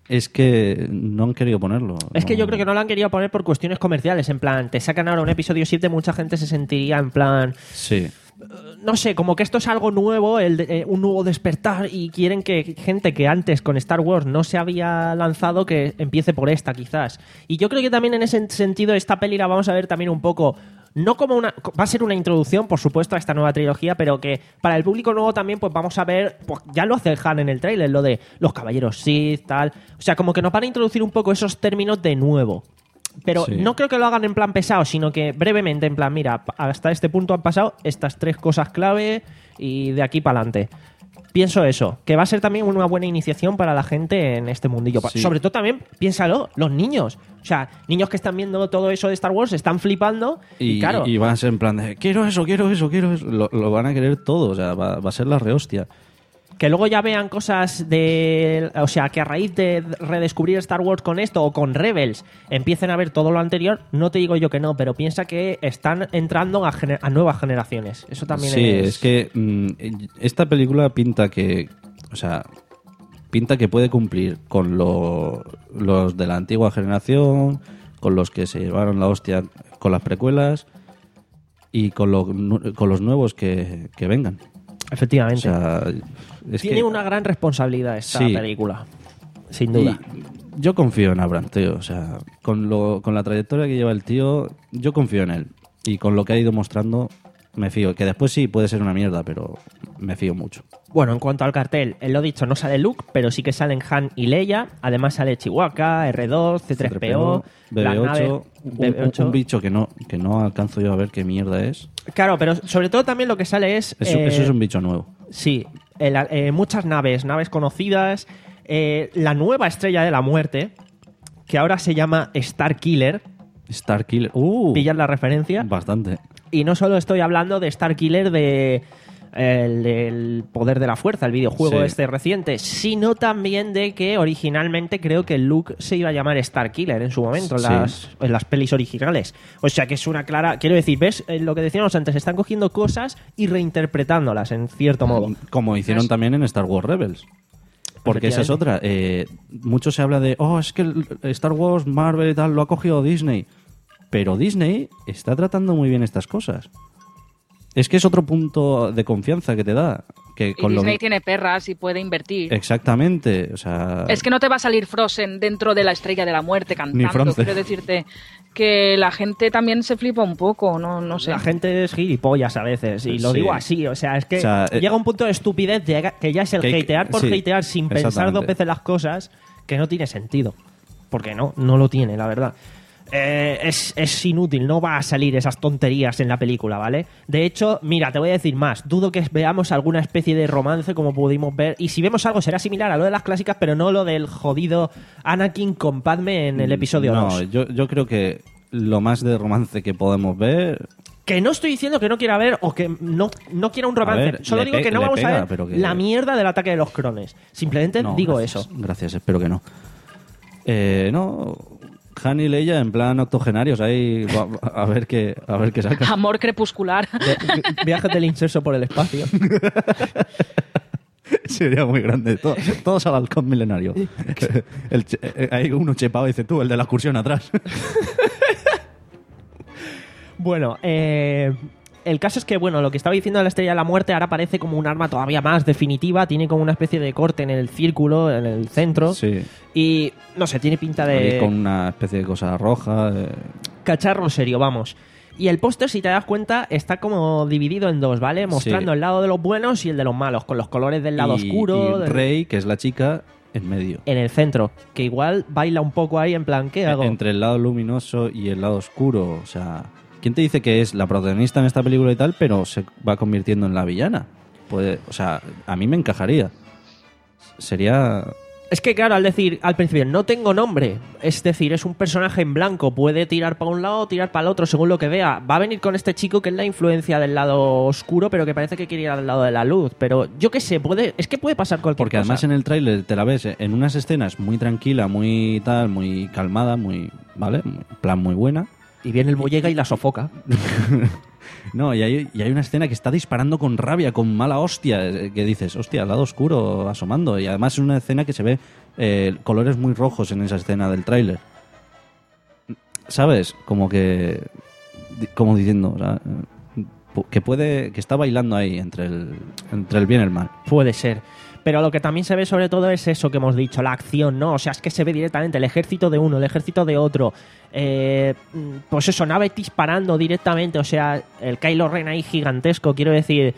Es que no han querido ponerlo. Es que no. yo creo que no lo han querido poner por cuestiones comerciales. En plan, te sacan ahora un episodio siete, mucha gente se sentiría en plan... Sí. No sé, como que esto es algo nuevo, el de- eh, un nuevo despertar, y quieren que gente que antes con Star Wars no se había lanzado, que empiece por esta quizás. Y yo creo que también en ese sentido esta peli la vamos a ver también un poco, no como una... Va a ser una introducción, por supuesto, a esta nueva trilogía, pero que para el público nuevo también pues vamos a ver, pues ya lo hace el Han en el tráiler, lo de los caballeros Sith, tal... O sea, como que nos van a introducir un poco esos términos de nuevo. Pero Sí. no creo que lo hagan en plan pesado, sino que brevemente, en plan, mira, hasta este punto han pasado estas tres cosas clave y de aquí para adelante. Pienso eso, que va a ser también una buena iniciación para la gente en este mundillo. Sí. Sobre todo también, piénsalo, los niños. O sea, niños que están viendo todo eso de Star Wars están flipando y, Y, claro... y van a ser en plan de, quiero eso, quiero eso, quiero eso. Lo, lo van a querer todo, o sea, va, va a ser la rehostia. Que luego ya vean cosas de... O sea, que a raíz de redescubrir Star Wars con esto o con Rebels empiecen a ver todo lo anterior, no te digo yo que no, pero piensa que están entrando a, gener- a nuevas generaciones. Eso también Sí, es... es que mm, esta película pinta que, o sea, pinta que puede cumplir con lo- los de la antigua generación, con los que se llevaron la hostia con las precuelas y con, lo nu- con los nuevos que, que vengan. O Efectivamente. sea, es Tiene que, una gran responsabilidad esta Sí. película. Sin duda. y yo confío en Abrams, tío. O sea, con, lo, con la trayectoria que lleva el tío, yo confío en él. Y con lo que ha ido mostrando, me fío. Que después sí puede ser una mierda, pero me fío mucho. Bueno, en cuanto al cartel, él lo ha dicho, no sale Luke, pero sí que salen Han y Leia. Además sale Chihuahua, R dos, C tres P O, B B las naves- ocho, un, B B ocho. un bicho que no, que no alcanzo yo a ver qué mierda es. Claro, pero sobre todo también lo que sale es... Eso, eh, eso es un bicho nuevo. Sí, el- eh, muchas naves, naves conocidas. eh, la nueva estrella de la muerte, que ahora se llama Starkiller. Starkiller. Uh, ¿Pillas la referencia? bastante. Y no solo estoy hablando de Starkiller de el, el Poder de la Fuerza, el videojuego Sí. este reciente, sino también de que originalmente creo que Luke se iba a llamar Starkiller en su momento, en, Sí. las, en las pelis originales. O sea que es una clara... Quiero decir, ¿ves? Eh, Lo que decíamos antes, están cogiendo cosas y reinterpretándolas, en cierto modo. Como hicieron también en Star Wars Rebels. Porque esa es otra. Eh, mucho se habla de, oh, es que el Star Wars, Marvel y tal, lo ha cogido Disney. Pero Disney está tratando muy bien estas cosas. Es que es otro punto de confianza que te da. Que Y con Disney lo... tiene perras y puede invertir. Exactamente. O sea, Es que no te va a salir Frozen dentro de la Estrella de la Muerte cantando. Frozen. Quiero decirte que la gente también se flipa un poco, no, no sé. La gente es gilipollas a veces, y lo Sí. digo así, o sea, es que O sea, eh, llega un punto de estupidez de- que ya es el que- hatear por sí, hatear sin pensar exactamente. dos veces las cosas, que no tiene sentido. Porque no, no lo tiene, la verdad. Eh, es, es inútil, no va a salir esas tonterías en la película, ¿vale? De hecho, mira, te voy a decir más, dudo que veamos alguna especie de romance como pudimos ver, y si vemos algo será similar a lo de las clásicas, pero no lo del jodido Anakin con Padme en el episodio no, dos. yo, yo creo que lo más de romance que podemos ver... Que no estoy diciendo que no quiera ver o que no, no quiera un romance. ver, Solo le digo pe- que no le vamos pega, a ver pero que- la mierda del ataque de los crones. Simplemente No, digo gracias, eso. Gracias, espero que no. Eh, no, Han y Leia en plan octogenarios ahí va- a ver qué a ver qué saca. Amor crepuscular. Viajes del inserso por el espacio. Sería muy grande. Todo- todos al halcón milenario. El che- eh, hay uno chepado y dice tú, el de la excursión atrás. Bueno, eh, el caso es que, bueno, lo que estaba diciendo de la Estrella de la Muerte ahora parece como un arma todavía más definitiva. Tiene como una especie de corte en el círculo, en el centro. Sí. Y, no sé, tiene pinta Ahí de con una especie de cosa roja. eh, cacharro serio, vamos. Y el póster, si te das cuenta, está como dividido en dos, ¿vale? Mostrando Sí. el lado de los buenos y el de los malos, con los colores del lado y- oscuro. Y del- Rey, que es la chica, en medio. en el centro, que igual baila un poco ahí en plan, ¿qué hago? Entre el lado luminoso y el lado oscuro. O sea, ¿quién te dice que es la protagonista en esta película y tal, pero se va convirtiendo en la villana? Puede, o sea, a mí me encajaría. Sería... Es que claro, al decir al principio, no tengo nombre, es decir, es un personaje en blanco, puede tirar para un lado o tirar para el otro según lo que vea. Va a venir con este chico que es la influencia del lado oscuro, pero que parece que quiere ir al lado de la luz. Pero yo qué sé, puede, es que puede pasar cualquier Porque cosa. además en el tráiler te la ves en unas escenas muy tranquila, muy tal, muy calmada, muy... ¿Vale? En plan muy buena. Y viene el Boyega y la sofoca. No, y hay, y hay una escena que está disparando con rabia, con mala hostia, eh, que dices, hostia, al lado oscuro asomando. Y además es una escena que se ve eh, colores muy rojos en esa escena del tráiler. ¿Sabes? Como que... Como diciendo, o sea, que puede... Que está bailando ahí entre el, entre el bien y el mal. Puede ser. Pero lo que también se ve sobre todo es eso que hemos dicho, la acción, ¿no? O sea, es que se ve directamente el ejército de uno, el ejército de otro. Eh, pues eso, naves disparando directamente. O sea, el Kylo Ren ahí gigantesco, quiero decir...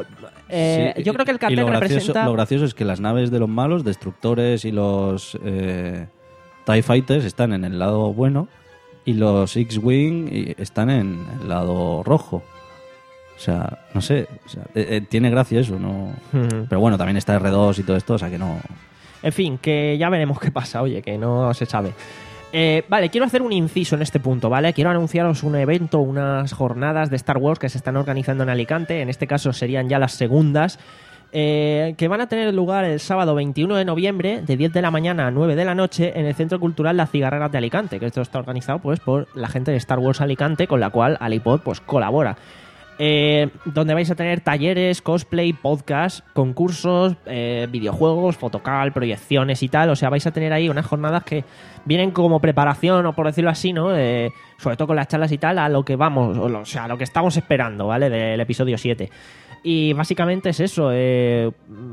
Eh, Sí, yo creo que el y cartel lo gracioso, representa... lo gracioso es que las naves de los malos, destructores y los eh, TIE Fighters están en el lado bueno y los X-Wing y- están en el lado rojo. O sea, no sé, o sea, eh, eh, tiene gracia eso, ¿no? Ujú. Pero bueno, también está R dos y todo esto, o sea que no... En fin, que ya veremos qué pasa, oye, que no se sabe. Eh, vale, quiero hacer un inciso en este punto, ¿vale? Quiero anunciaros un evento, unas jornadas de Star Wars que se están organizando en Alicante. En este caso serían ya las segundas. eh, que van a tener lugar el sábado veintiuno de noviembre de diez de la mañana a nueve de la noche en el Centro Cultural Las Cigarreras de Alicante, que esto está organizado pues por la gente de Star Wars Alicante, con la cual Alipod pues colabora. Eh, donde vais a tener talleres, cosplay, podcast, concursos, eh, videojuegos, fotocal, proyecciones y tal. O sea, vais a tener ahí unas jornadas que vienen como preparación, o por decirlo así, ¿no? Eh, sobre todo con las charlas y tal, a lo que vamos, o, lo- o sea, a lo que estamos esperando, ¿vale? Del episodio siete. Y básicamente es eso, eh,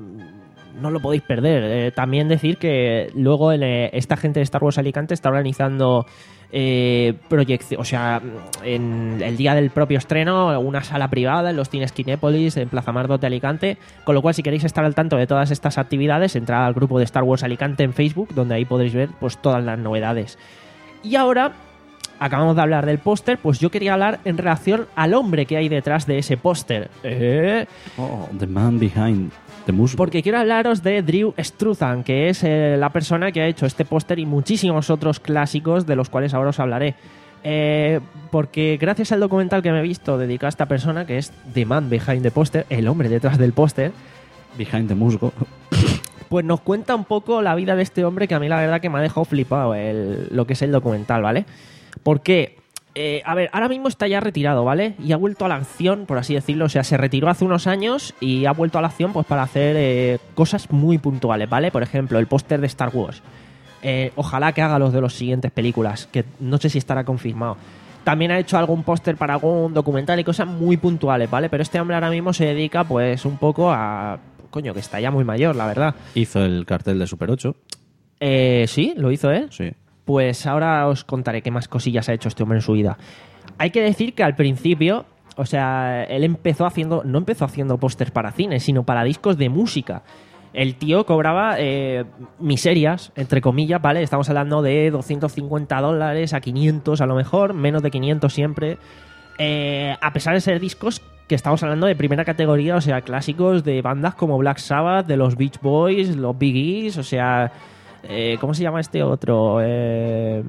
no lo podéis perder. Eh, también decir que luego en, eh, esta gente de Star Wars Alicante está organizando eh, proyección, o sea, en el día del propio estreno, una sala privada en los Cines Kinépolis, en Plaza Mardos de Alicante, con lo cual si queréis estar al tanto de todas estas actividades, entrad al grupo de Star Wars Alicante en Facebook, donde ahí podréis ver pues todas las novedades. Y ahora, acabamos de hablar del póster, pues yo quería hablar en relación al hombre que hay detrás de ese póster. ¿Eh? Oh, the man behind the muscle. Porque quiero hablaros de Drew Struzan, que es eh, la persona que ha hecho este póster y muchísimos otros clásicos de los cuales ahora os hablaré. Eh, porque gracias al documental que me he visto dedicado a esta persona, que es The Man Behind the Poster, el hombre detrás del póster, Behind the musgo. pues nos cuenta un poco la vida de este hombre, que a mí la verdad que me ha dejado flipado el- lo que es el documental, ¿vale? Porque, eh, a ver, ahora mismo está ya retirado, ¿vale? Y ha vuelto a la acción, por así decirlo. O sea, se retiró hace unos años y ha vuelto a la acción pues para hacer eh, cosas muy puntuales, ¿vale? Por ejemplo, el póster de Star Wars. Eh, ojalá que haga los de las siguientes películas, que no sé si estará confirmado. También ha hecho algún póster para algún documental y cosas muy puntuales, ¿vale? Pero este hombre ahora mismo se dedica pues un poco a... Coño, que está ya muy mayor, la verdad. Hizo el cartel de Super ocho. Eh, sí, lo hizo él. Sí. Pues ahora os contaré qué más cosillas ha hecho este hombre en su vida. Hay que decir que al principio, o sea, él empezó haciendo, no empezó haciendo pósters para cine, sino para discos de música. El tío cobraba eh, miserias, entre comillas, ¿vale? Estamos hablando de doscientos cincuenta dólares a quinientos a lo mejor, menos de quinientos siempre. Eh, a pesar de ser discos que estamos hablando de primera categoría, o sea, clásicos de bandas como Black Sabbath, de los Beach Boys, los Bee Gees, o sea... Eh, ¿Cómo se llama este otro? Eh,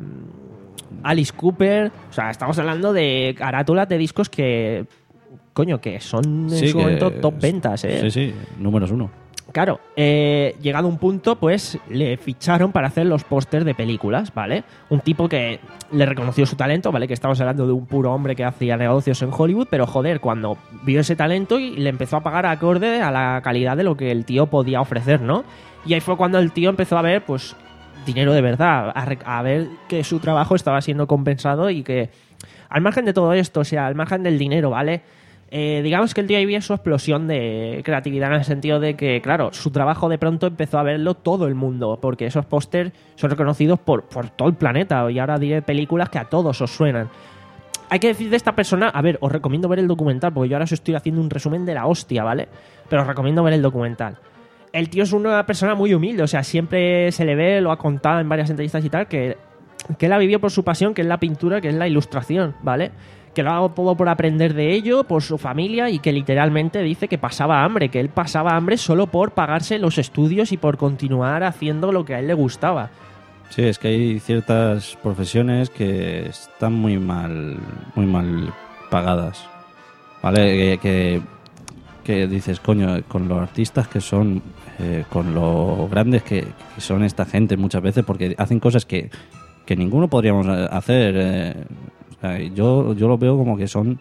Alice Cooper. O sea, estamos hablando de carátulas de discos que, coño, que son en Sí, su que- momento top ventas, ¿eh? Sí, sí, números uno. Claro, eh, llegado un punto, pues le ficharon para hacer los pósters de películas, ¿vale? Un tipo que le reconoció su talento, ¿vale? Que estamos hablando de un puro hombre que hacía negocios en Hollywood, pero joder, cuando vio ese talento y le empezó a pagar acorde a la calidad de lo que el tío podía ofrecer, ¿no? Y ahí fue cuando el tío empezó a ver, pues, dinero de verdad, a, re- a ver que su trabajo estaba siendo compensado y que, al margen de todo esto, o sea, al margen del dinero, ¿vale? Eh, digamos que el tío ahí vio su explosión de creatividad en el sentido de que, claro, su trabajo de pronto empezó a verlo todo el mundo, porque esos pósters son reconocidos por, por todo el planeta, y ahora diré películas que a todos os suenan. Hay que decir de esta persona, a ver, os recomiendo ver el documental, porque yo ahora os estoy haciendo un resumen de la hostia, ¿vale? Pero os recomiendo ver el documental. El tío es una persona muy humilde, o sea, siempre se le ve, lo ha contado en varias entrevistas y tal, que, que él ha vivido por su pasión, que es la pintura, que es la ilustración, ¿vale? Que lo hago todo por aprender de ello, por su familia, y que literalmente dice que pasaba hambre, que él pasaba hambre solo por pagarse los estudios y por continuar haciendo lo que a él le gustaba. Sí, es que hay ciertas profesiones que están muy mal, muy mal pagadas. ¿Vale? Que, que, que dices, coño, con los artistas que son, eh, con lo grandes que, que son esta gente muchas veces, porque hacen cosas que, que ninguno podríamos hacer. Eh, o sea, yo, yo lo veo como que son...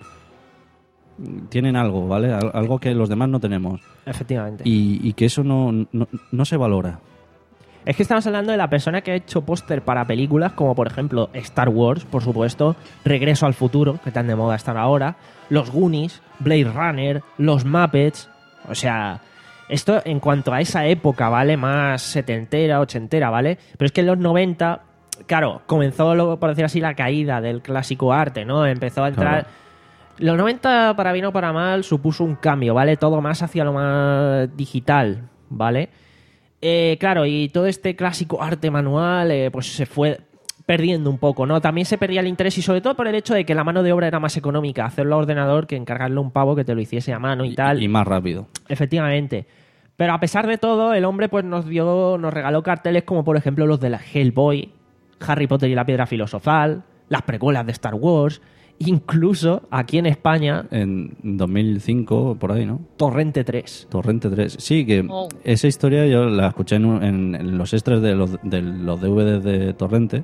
Tienen algo, ¿vale? Al- Algo que los demás no tenemos. Efectivamente. Y, y que eso no, no, no se valora. Es que estamos hablando de la persona que ha hecho póster para películas como, por ejemplo, Star Wars, por supuesto, Regreso al Futuro, que tan de moda están ahora, los Goonies, Blade Runner, los Muppets. O sea, esto en cuanto a esa época, ¿vale? Más setentera, ochentera, ¿vale? Pero es que en los noventa, claro, comenzó, por decir así, la caída del clásico arte, ¿no? Empezó a entrar... Claro. Los noventa, para bien o para mal, supuso un cambio, ¿vale? Todo más hacia lo más digital, ¿vale? Eh, claro, y todo este clásico arte manual eh, pues se fue perdiendo un poco, ¿no? También se perdía el interés y sobre todo por el hecho de que la mano de obra era más económica, hacerlo a ordenador que encargarle a un pavo que te lo hiciese a mano y, y tal. Y más rápido. Efectivamente. Pero a pesar de todo, el hombre pues nos dio, nos regaló carteles como por ejemplo los de la Hellboy, Harry Potter y la Piedra Filosofal, las precuelas de Star Wars... Incluso aquí en España... En dos mil cinco, por ahí, ¿no? Torrente tres. Torrente tres. Sí, que oh. esa historia yo la escuché en, en, en los extras de los, de los D V Ds de Torrente,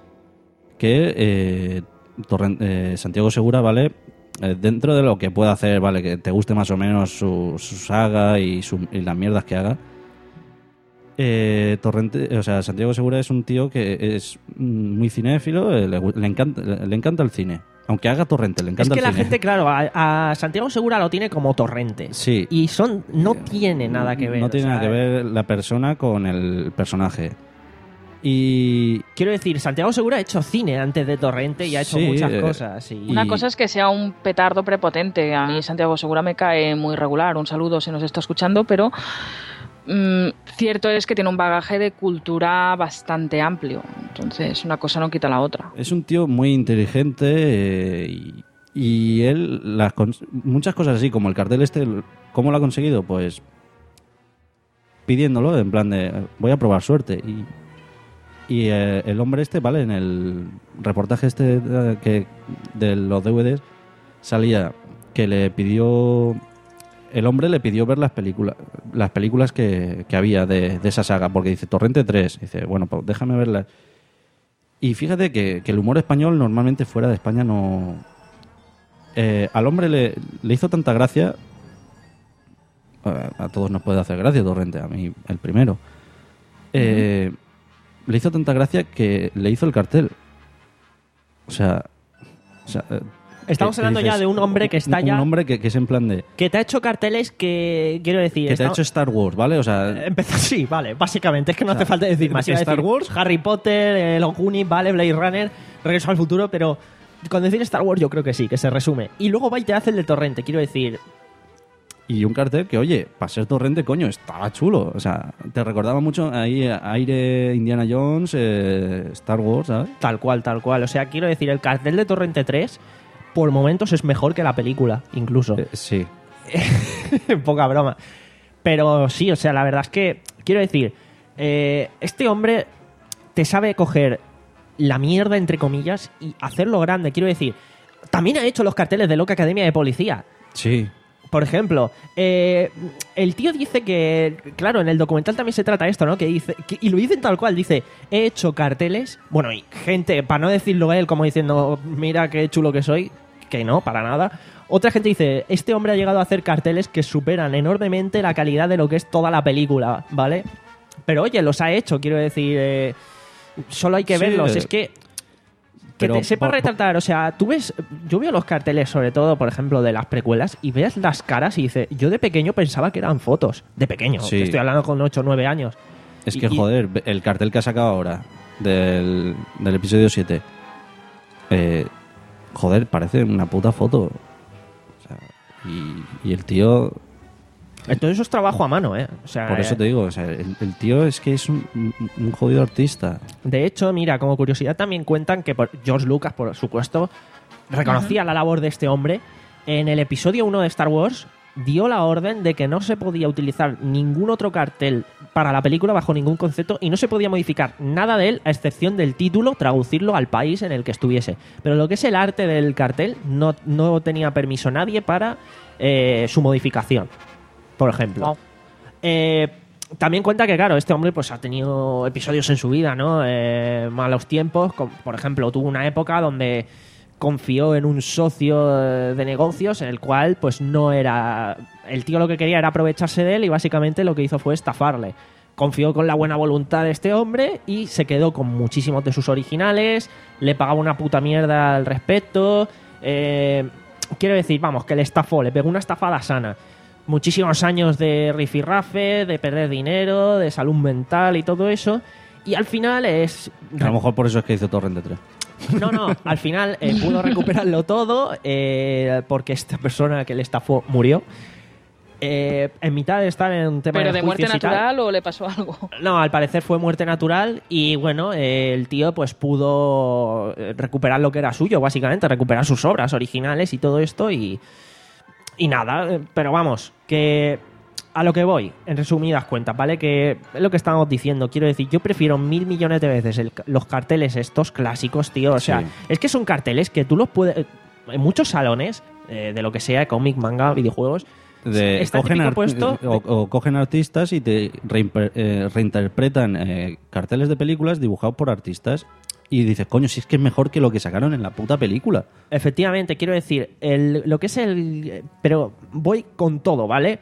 que eh, Torrente, eh, Santiago Segura, ¿vale? Eh, dentro de lo que pueda hacer, ¿vale? Que te guste más o menos su, su saga y, su, y las mierdas que haga. Eh, Torrente, o sea, Santiago Segura es un tío que es muy cinéfilo, le, le, encanta, le, le encanta el cine. Aunque haga Torrente, le encanta el cine. Es que la gente, claro, a, a Santiago Segura lo tiene como Torrente. Sí. Y son no tiene nada que ver. No tiene o sea, nada que ver la persona con el personaje. Y... Quiero decir, Santiago Segura ha hecho cine antes de Torrente y ha hecho sí, muchas eh, cosas. Y... Una cosa es que sea un petardo prepotente. A mí Santiago Segura me cae muy regular. Un saludo si nos está escuchando, pero... Mm, cierto es que tiene un bagaje de cultura bastante amplio, entonces una cosa no quita la otra. Es un tío muy inteligente eh, y, y él las muchas cosas así como el cartel este, ¿cómo lo ha conseguido? Pues pidiéndolo en plan de voy a probar suerte y, y eh, el hombre este, vale, en el reportaje este de, que de los D V Ds salía que le pidió el hombre le pidió ver las películas las películas que, que había de, de esa saga, porque dice Torrente tres, dice, bueno, pues déjame verlas. Y fíjate que, que el humor español normalmente fuera de España no... Eh, al hombre le, le hizo tanta gracia, a, a todos nos puede hacer gracia Torrente, a mí el primero, eh, uh-huh. le hizo tanta gracia que le hizo el cartel. O sea... O sea Estamos hablando dices, ya de un hombre que está un, ya... Un hombre que, que es en plan de... Que te ha hecho carteles que... Quiero decir... Que estamos... te ha hecho Star Wars, ¿vale? O sea... Empezó, sí, vale. Básicamente, es que no o sea, hace falta decir más. Star decir, Wars... Harry Potter, eh, los Goonies, vale, Blade Runner, Regreso al Futuro, pero... Con decir Star Wars yo creo que sí, que se resume. Y luego va y te hace el de Torrente, quiero decir... Y un cartel que, oye, para ser Torrente, coño, estaba chulo. O sea, te recordaba mucho ahí aire Indiana Jones, eh, Star Wars, ¿sabes? Tal cual, tal cual. O sea, quiero decir, el cartel de Torrente tres... por momentos es mejor que la película, incluso. Eh, sí. Poca broma. Pero sí, o sea, la verdad es que, quiero decir, eh, este hombre te sabe coger la mierda, entre comillas, y hacerlo grande. Quiero decir, también ha hecho los carteles de Loca Academia de Policía. Sí. Por ejemplo, eh, el tío dice que, claro, en el documental también se trata esto, ¿no? Que dice, que, y lo dicen tal cual, dice, he hecho carteles, bueno, y gente, para no decirlo él como diciendo, mira qué chulo que soy, que no, para nada. Otra gente dice, este hombre ha llegado a hacer carteles que superan enormemente la calidad de lo que es toda la película, ¿vale? Pero oye, los ha hecho, quiero decir, eh, solo hay que sí, verlos, es que... Que te sepa por, retratar, o sea, tú ves, yo veo los carteles, sobre todo, por ejemplo, de las precuelas, y ves las caras y dices, yo de pequeño pensaba que eran fotos, de pequeño, sí. Estoy hablando con ocho o nueve años. Es y, que, joder, el cartel que ha sacado ahora, del, del episodio siete, eh, joder, parece una puta foto. O sea, y, y el tío... Entonces eso es trabajo a mano, ¿eh? O sea, por eso te digo, o sea, el, el tío es que es un, un jodido artista. De hecho, mira, como curiosidad también cuentan que por George Lucas, por supuesto, reconocía uh-huh. la labor de este hombre. En el episodio uno de Star Wars dio la orden de que no se podía utilizar ningún otro cartel para la película bajo ningún concepto y no se podía modificar nada de él a excepción del título, traducirlo al país en el que estuviese. Pero lo que es el arte del cartel no, no tenía permiso nadie para eh, su modificación. Por ejemplo. Wow. Eh, también cuenta que, claro, este hombre pues ha tenido episodios en su vida, ¿no? Eh, malos tiempos. Con, por ejemplo, tuvo una época donde confió en un socio de negocios en el cual, pues no era... El tío lo que quería era aprovecharse de él y básicamente lo que hizo fue estafarle. confió con la buena voluntad de este hombre y se quedó con muchísimos de sus originales, le pagaba una puta mierda al respecto. Eh, quiero decir, vamos, que le estafó, le pegó una estafada sana. Muchísimos años de rifirrafe, de perder dinero, de salud mental y todo eso. Y al final es... A lo mejor por eso es que hizo Torrente tres. No, no, al final eh, pudo recuperarlo todo eh, porque esta persona que le estafó murió. Eh, en mitad de estar en un tema ¿Pero de de muerte juicios y tal. natural o le pasó algo? No, al parecer fue muerte natural y bueno, eh, el tío pues pudo eh, recuperar lo que era suyo, básicamente, recuperar sus obras originales y todo esto y, y nada, eh, pero vamos, que a lo que voy, en resumidas cuentas, ¿vale? Que es lo que estábamos diciendo, quiero decir, yo prefiero mil millones de veces el- los carteles estos clásicos, tío, o sea, Sí. es que son carteles que tú los puedes, en muchos salones, eh, de lo que sea, cómic, manga, videojuegos, De, está cogen típico ar- puesto o, o cogen artistas y te reimper- eh, reinterpretan eh, carteles de películas dibujados por artistas y dices, coño, si es que es mejor que lo que sacaron en la puta película. Efectivamente, quiero decir, el, lo que es el... Pero voy con todo, ¿vale?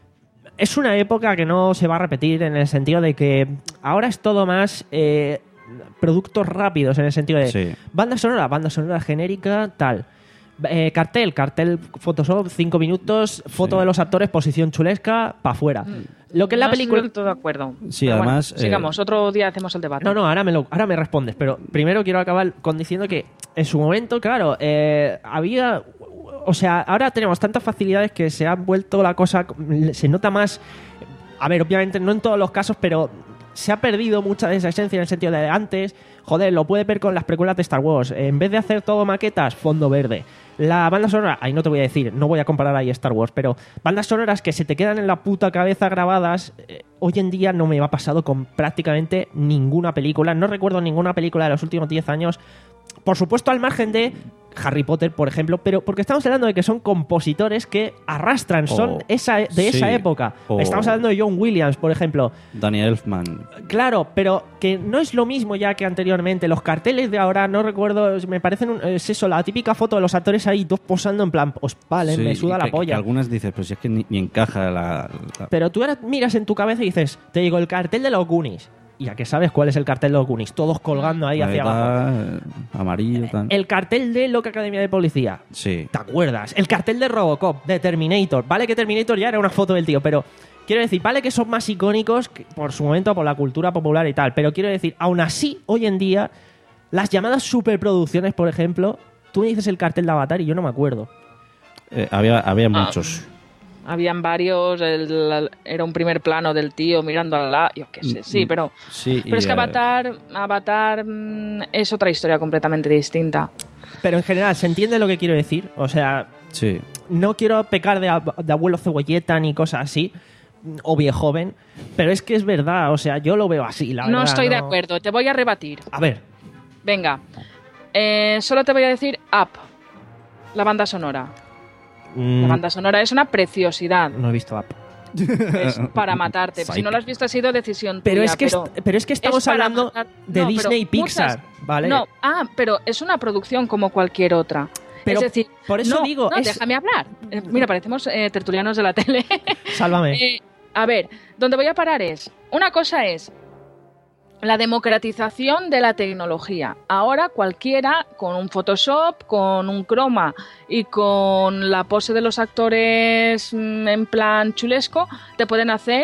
Es una época que no se va a repetir en el sentido de que ahora es todo más eh, productos rápidos, en el sentido de Sí. banda sonora, banda sonora genérica, tal. Eh, cartel, cartel, Photoshop, cinco minutos, foto Sí. de los actores, posición chulesca, para afuera. Lo que es la No estoy película... del todo de acuerdo. Sí, Pero bueno, además, eh, sigamos, otro día hacemos el debate. No, no, ahora me, lo, ahora me respondes, pero primero quiero acabar con diciendo que en su momento, claro, eh, había... O sea, ahora tenemos tantas facilidades que se ha vuelto la cosa... Se nota más... A ver, obviamente no en todos los casos, pero se ha perdido mucha de esa esencia en el sentido de antes. Joder, lo puedes ver con las precuelas de Star Wars. En vez de hacer todo maquetas, fondo verde. La banda sonora, ahí no te voy a decir, no voy a comparar ahí Star Wars, pero bandas sonoras que se te quedan en la puta cabeza grabadas, eh, hoy en día no me ha pasado con prácticamente ninguna película. No recuerdo ninguna película de los últimos diez años. Por supuesto, al margen de Harry Potter, por ejemplo, pero porque estamos hablando de que son compositores que arrastran, son O- esa, de sí, esa época. o- Estamos hablando de John Williams, por ejemplo. Danny Elfman. Claro, pero que no es lo mismo ya que anteriormente. Los carteles de ahora, no recuerdo, me parecen, un- es eso, la típica foto de los actores ahí, dos posando en plan, pues vale, Sí, me suda y la que- polla. que algunas dices, pero si es que ni, ni encaja la... la- Pero tú ahora miras en tu cabeza y dices, te digo, el cartel de los Goonies. Y ya que sabes cuál es el cartel de los Goonies, todos colgando ahí hacia abajo. eh, amarillo, tal. El cartel de Loca Academia de Policía. Sí. ¿Te acuerdas? El cartel de Robocop, de Terminator. Vale que Terminator ya era una foto del tío, pero quiero decir, vale que son más icónicos que por su momento, por la cultura popular y tal. Pero quiero decir, aún así, hoy en día, las llamadas superproducciones, por ejemplo, tú me dices el cartel de Avatar y yo no me acuerdo. Eh, había había Ah. muchos. Habían varios, el- era un primer plano del tío mirando al lado, yo qué sé, sí, Mm, pero, Sí, pero y, es que eh, Avatar, Avatar mm, es otra historia completamente distinta. Pero en general, ¿se entiende lo que quiero decir? O sea, Sí. no quiero pecar de, ab- de abuelo cebolleta ni cosas así, o viejoven, pero es que es verdad, o sea, yo lo veo así, la No verdad, estoy de no- acuerdo, te voy a rebatir. A ver, Venga, eh, solo te voy a decir Up, la banda sonora. mm, La banda sonora es una preciosidad, no he visto Up. es para matarte. Si no lo has visto ha sido decisión Pero tuya, es que pero est- pero es que estamos es para hablando matar- de No, pero Disney y Pixar, muchas- ¿vale? No, ah, pero es una producción como cualquier otra. Pero es decir, por eso no, digo, no, es- déjame hablar. Eh, mira, parecemos eh, tertulianos de la tele. Sálvame. Eh, a ver, donde voy a parar es, una cosa es la democratización de la tecnología. Ahora cualquiera con un Photoshop, con un croma y con la pose de los actores mm, en plan chulesco, te pueden hacer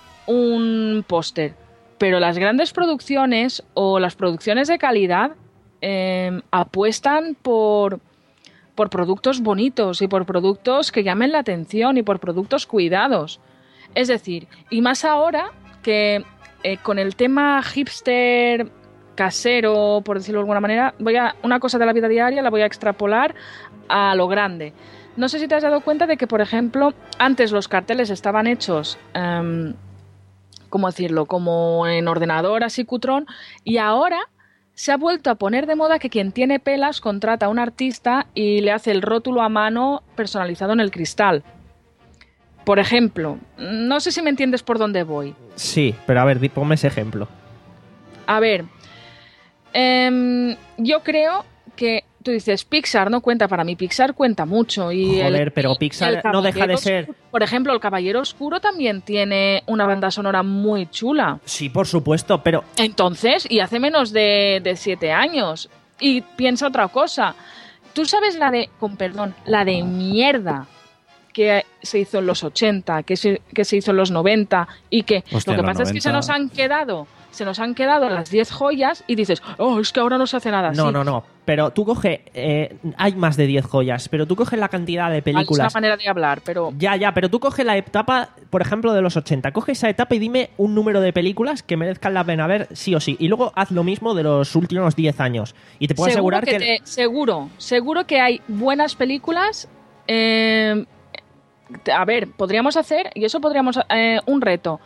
un póster. Pero las grandes producciones o las producciones de calidad eh, apuestan por, por productos bonitos y por productos que llamen la atención y por productos cuidados. Es decir, y más ahora que eh, con el tema hipster casero, por decirlo de alguna manera, voy a una cosa de la vida diaria la voy a extrapolar a lo grande. No sé si te has dado cuenta de que, por ejemplo, antes los carteles estaban hechos, um, ¿cómo decirlo?, como en ordenador, así cutrón, y ahora se ha vuelto a poner de moda que quien tiene pelas contrata a un artista y le hace el rótulo a mano personalizado en el cristal. Por ejemplo, no sé si me entiendes por dónde voy. Sí, pero a ver, di- ponme ese ejemplo. A ver, em, yo creo que tú dices, Pixar no cuenta, para mí Pixar cuenta mucho. Y Joder, el, pero y Pixar el no deja de Caballero ser... Oscuro, por ejemplo, El Caballero Oscuro también tiene una banda sonora muy chula. Sí, por supuesto, pero... Entonces, y hace menos de, de siete años. Y piensa otra cosa. Tú sabes la de, con perdón, la de mierda que se hizo en los ochenta, que se, que se hizo en los noventa y que Hostia, lo que en los pasa es que se noventa. nos han quedado, se nos han quedado las diez joyas y dices, oh, es que ahora no se hace nada así. No, no, no. Pero tú coges... Eh, hay más de diez joyas, pero tú coges la cantidad de Es una películas... manera de hablar, pero Ya, ya, pero tú coges la etapa, por ejemplo, de los ochenta. Coge esa etapa y dime un número de películas que merezcan la pena ver sí o sí. Y luego haz lo mismo de los últimos diez años. Y te puedo seguro asegurar que, que... te- seguro, seguro que hay buenas películas. eh, a ver, podríamos hacer, y eso podríamos, eh, un reto.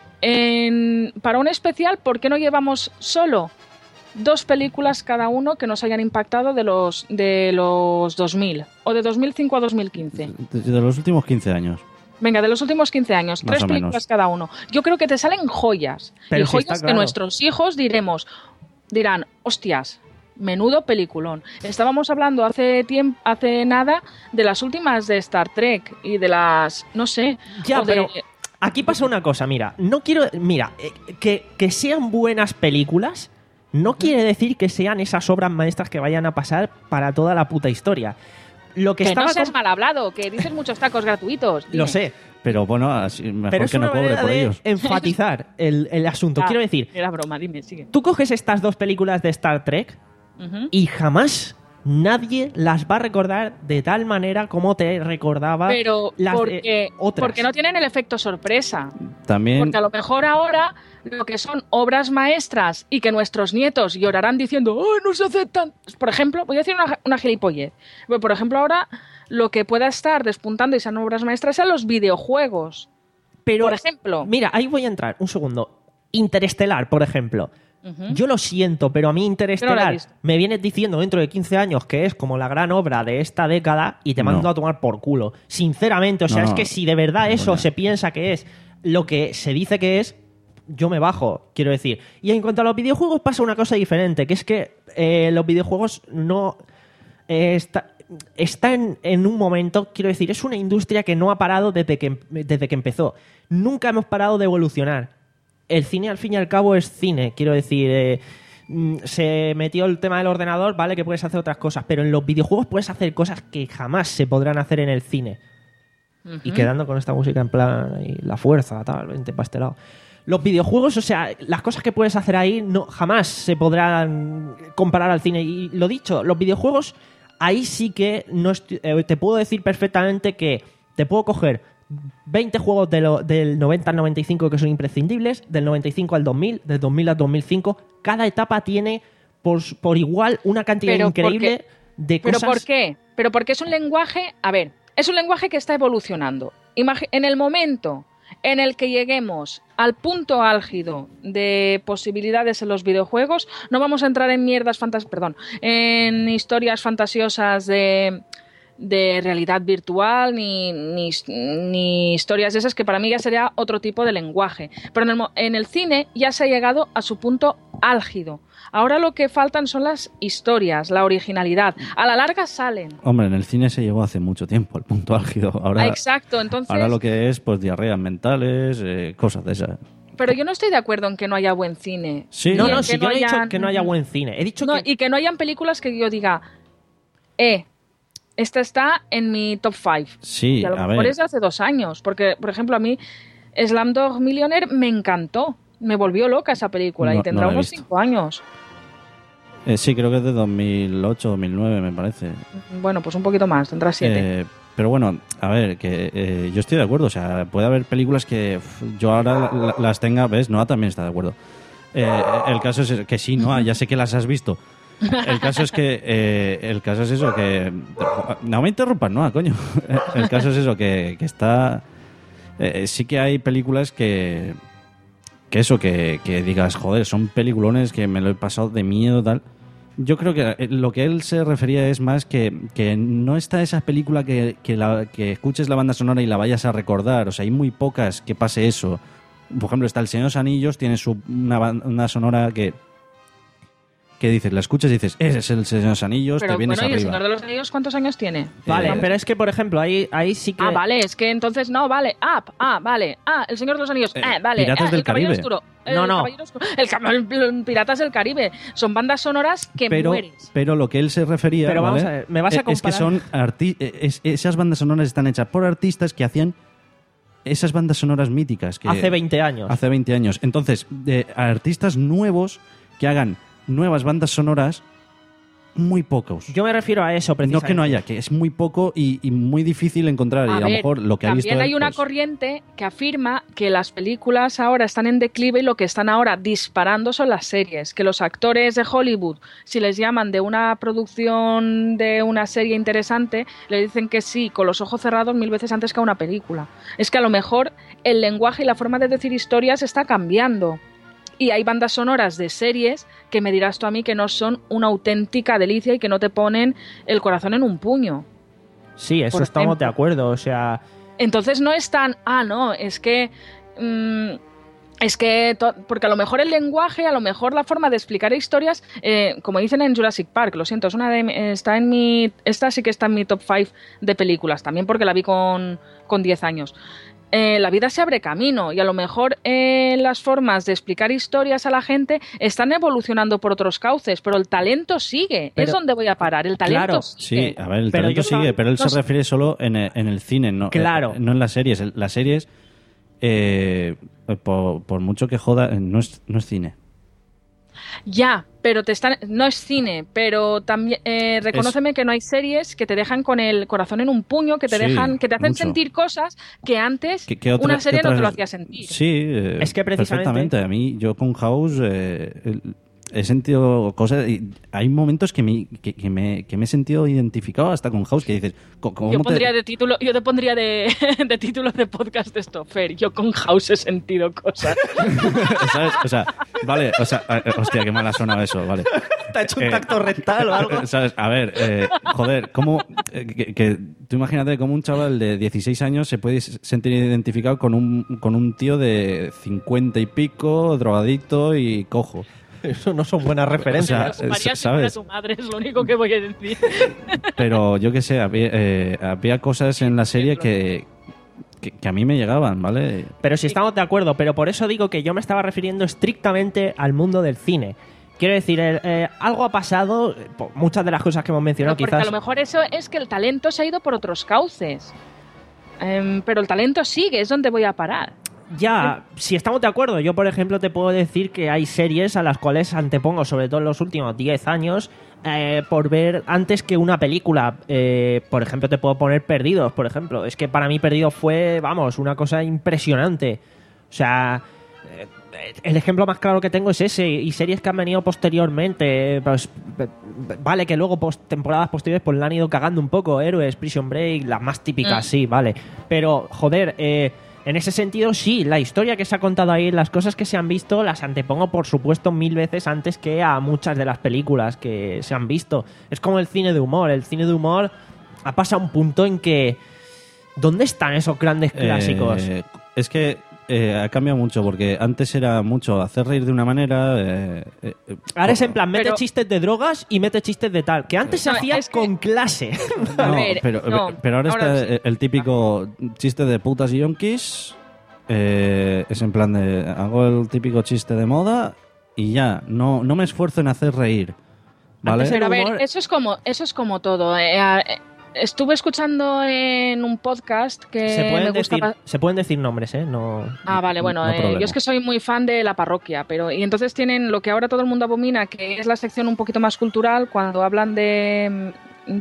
En- para un especial, ¿por qué no llevamos solo dos películas cada uno que nos hayan impactado de los, de los dos mil? O de dos mil cinco a dos mil quince. De, de los últimos quince años. Venga, de los últimos quince años, Más tres o películas menos. cada uno. Yo creo que te salen joyas. Pero y sí, joyas está que claro. nuestros hijos diremos, dirán, hostias, menudo peliculón. Estábamos hablando hace tiempo, hace nada de las últimas de Star Trek y de las, no sé, Ya, o de- pero aquí pasa una cosa, mira. No quiero... Mira, eh, que, que sean buenas películas no quiere decir que sean esas obras maestras que vayan a pasar para toda la puta historia. Lo que, que estaba... no seas com- mal hablado, que dices muchos tacos gratuitos. Lo dime. sé, Pero bueno, así, mejor pero es que no una cobre manera por de ellos. enfatizar el, el asunto. Ah, Quiero decir, Era broma, dime, sigue. tú coges estas dos películas de Star Trek Ujú. y jamás nadie las va a recordar de tal manera como te recordaba Pero las de porque, otras. porque no tienen el efecto sorpresa. También, Porque a lo mejor ahora lo que son obras maestras y que nuestros nietos llorarán diciendo ¡ay, no se aceptan! Por ejemplo, voy a decir una, una gilipollez. Pero, por ejemplo, ahora lo que pueda estar despuntando y sean obras maestras son los videojuegos. Pero, por ejemplo. Mira, ahí voy a entrar, un segundo. Interestelar, por ejemplo. Ujú. Yo lo siento, pero a mí Yo no la he Interestelar visto. me vienes diciendo dentro de quince años que es como la gran obra de esta década y te No. mando a tomar por culo. Sinceramente, o sea, No, es no. que si de verdad eso Bueno. se piensa que es lo que se dice que es, yo me bajo, quiero decir. Y en cuanto a los videojuegos pasa una cosa diferente, que es que eh, los videojuegos no... eh, está, está en, en un momento, quiero decir, es una industria que no ha parado desde que, desde que empezó. Nunca hemos parado de evolucionar. El cine, al fin y al cabo, es cine, quiero decir... eh, mm, se metió el tema del ordenador, vale, que puedes hacer otras cosas, pero en los videojuegos puedes hacer cosas que jamás se podrán hacer en el cine. Y quedando con esta música en plan y la fuerza, tal, vente pa' este lado. Los videojuegos, o sea, las cosas que puedes hacer ahí no jamás se podrán comparar al cine. Y lo dicho, los videojuegos, ahí sí que no estoy- eh, te puedo decir perfectamente que te puedo coger veinte juegos de lo- del noventa al noventa y cinco que son imprescindibles, del noventa y cinco al dos mil, del dos mil al dos mil cinco. Cada etapa tiene por, por igual una cantidad Pero increíble porque- de ¿Pero cosas. por qué? Pero porque es un lenguaje, a ver, es un lenguaje que está evolucionando. Imagi- en el momento en el que lleguemos al punto álgido de posibilidades en los videojuegos, no vamos a entrar en mierdas fantas, perdón, en historias fantasiosas de, de realidad virtual ni, ni, ni historias de esas que para mí ya sería otro tipo de lenguaje. Pero en el, mo- en el cine ya se ha llegado a su punto álgido. Ahora lo que faltan son las historias, la originalidad. A la larga salen. hombre, en el cine se llegó hace mucho tiempo, el punto álgido. Ahora, Ah, exacto, entonces... ahora lo que es, pues, diarreas mentales, eh, cosas de esas. Pero yo no estoy de acuerdo en que no haya buen cine. Sí, No, Ni en no, que si yo no he dicho hayan- que no haya buen cine. He dicho No, que... y que no hayan películas que yo diga, eh, esta está en mi top five. Sí, Y a lo a mejor ver. es de hace dos años. Porque, por ejemplo, a mí Slumdog Millionaire me encantó. Me volvió loca esa película No- y tendrá no la he unos visto. cinco años. Eh, sí, creo que es de dos mil ocho, dos mil nueve, me parece. Bueno, pues un poquito más, tendrá siete. Eh, pero bueno, a ver, que eh, yo estoy de acuerdo. O sea, puede haber películas que uf, yo ahora la- la- las tenga, ¿ves? Noa también está de acuerdo. Eh, el caso es que sí, Noa, ya sé que las has visto. El caso es que eh, el caso es eso que no me interrumpas, Noa, coño. El caso es eso que, que está eh, sí que hay películas que que eso que, que digas, joder, son peliculones que me lo he pasado de miedo tal. Yo creo que eh, lo que él se refería es más que, que no está esa película que, que, la, que escuches la banda sonora y la vayas a recordar. O sea, hay muy pocas que pase eso. Por ejemplo, está El Señor de los Anillos, tiene su, una, ban- una sonora que, que dices, la escuchas y dices, ese es el Señor de los Anillos, Pero te vienes bueno, ¿y el arriba. Señor de los Anillos cuántos años tiene? Vale, Eh, pero es que, por ejemplo, ahí, ahí sí que... Ah, vale, es que entonces no, vale. Ah, ah, vale. Ah, el Señor de los Anillos. Eh, Ah, vale. Piratas ah, del el Caballero Caribe. Oscuro. El No, no. Caballero Oscuro. El, Cam- el Piratas del Caribe. Son bandas sonoras que pero, mueres. pero lo que él se refería, Pero vamos ¿vale? a ver, ¿me vas a Eh, es que comparar? son arti- eh, es- esas bandas sonoras están hechas por artistas que hacían esas bandas sonoras míticas que Hace veinte años. hace veinte años. Entonces, de a artistas nuevos que hagan nuevas bandas sonoras, muy pocos. Yo me refiero a eso, No precisamente. que no haya, que es muy poco y, y muy difícil encontrar. y a, A lo ver, mejor lo que ha visto también hay él, una pues, corriente que afirma que las películas ahora están en declive y lo que están ahora disparando son las series. Que los actores de Hollywood, si les llaman de una producción de una serie interesante, le dicen que sí, con los ojos cerrados mil veces antes que a una película. Es que a lo mejor el lenguaje y la forma de decir historias está cambiando. Y hay bandas sonoras de series que me dirás tú a mí que no son una auténtica delicia y que no te ponen el corazón en un puño. Sí, eso Por estamos ejemplo. de acuerdo. O sea, Entonces no es tan, ah, no, es que... mm, es que, to- porque a lo mejor el lenguaje, a lo mejor la forma de explicar historias, eh, como dicen en Jurassic Park, lo siento, es una de, está en mi, esta sí que está en mi top cinco de películas, también porque la vi con, con diez años. Eh, la vida se abre camino y a lo mejor eh, las formas de explicar historias a la gente están evolucionando por otros cauces, pero el talento sigue. Pero- es donde voy a parar. El talento Claro, sigue. Sí, a ver, el Pero talento yo estaba- sigue, pero él no se sé. refiere solo en el, en el cine, no, Claro. eh, no en las series. El- Las series, eh, por, por mucho que joda, eh, no es, no es cine. Ya, pero te están, no es cine, pero también eh, reconóceme que no hay series que te dejan con el corazón en un puño, que te Sí, dejan, que te hacen mucho. sentir cosas que antes ¿Qué- qué otra- una serie qué no te lo otras- hacía sentir. Sí, eh, Es que precisamente- perfectamente. A mí, yo con House eh, el- he sentido cosas. Y hay momentos que me, que, que me, que me he sentido identificado hasta con House, que dices, co- ¿cómo Yo te- pondría de título, yo te pondría de, de título de podcast de esto, Fer. Yo con House he sentido cosas. ¿Sabes? O sea, vale, o sea, eh, hostia, qué mal ha sonado eso, vale. ¿te ha hecho un Eh, tacto rectal o algo? ¿Sabes? A ver, eh, joder, ¿cómo, eh, que, que tú imagínate cómo un chaval de dieciséis años se puede sentir identificado con un, con un tío de cincuenta y pico, drogadicto y cojo. Eso no son buenas referencias. O sea, María, eh, si fuera ¿sabes? tu madre, es lo único que voy a decir. Pero yo qué sé, había, eh, había cosas en la serie que, que, que a mí me llegaban, ¿vale? Pero si estamos de acuerdo, pero por eso digo que yo me estaba refiriendo estrictamente al mundo del cine. Quiero decir, el- eh, algo ha pasado, eh, por muchas de las cosas que hemos mencionado, Porque quizás... a lo mejor eso es que el talento se ha ido por otros cauces. Em, pero el talento sigue, es donde voy a parar. Ya, si estamos de acuerdo, yo por ejemplo te puedo decir que hay series a las cuales antepongo, sobre todo en los últimos diez años, eh, por ver antes que una película. Eh, por ejemplo, te puedo poner Perdidos, por ejemplo. Es que para mí Perdidos fue, vamos, una cosa impresionante. O sea, eh, el ejemplo más claro que tengo es ese, y series que han venido posteriormente, pues, eh, vale, que luego post temporadas posteriores pues la han ido cagando un poco, Héroes, Prison Break, las más típicas, Mm. sí, vale. Pero, joder, eh... en ese sentido, sí, la historia que se ha contado ahí, las cosas que se han visto, las antepongo, por supuesto, mil veces antes que a muchas de las películas que se han visto. Es como el cine de humor. El cine de humor ha pasado a un punto en que... ¿dónde están esos grandes clásicos? Eh, es que eh, ha cambiado mucho, porque antes era mucho hacer reír de una manera. eh, eh, Ahora es en plan, mete Pero- chistes de drogas y mete chistes de tal. Que antes se No, hacía es que- con clase. No, A ver, pero, no, pero ahora, ahora está sí. el típico chiste de putas y yonkis. eh, es en plan de hago el típico chiste de moda y ya, no, no me esfuerzo en hacer reír. ¿Vale? Antes Pero a humor- ver, eso es como, eso es como todo. eh, a- eh, estuve escuchando en un podcast que se, me pueden gusta. decir, pa- se pueden decir nombres, ¿eh? No... Ah, vale, bueno, no eh, problema. yo es que soy muy fan de la parroquia, pero y entonces tienen lo que ahora todo el mundo abomina, que es la sección un poquito más cultural, cuando hablan de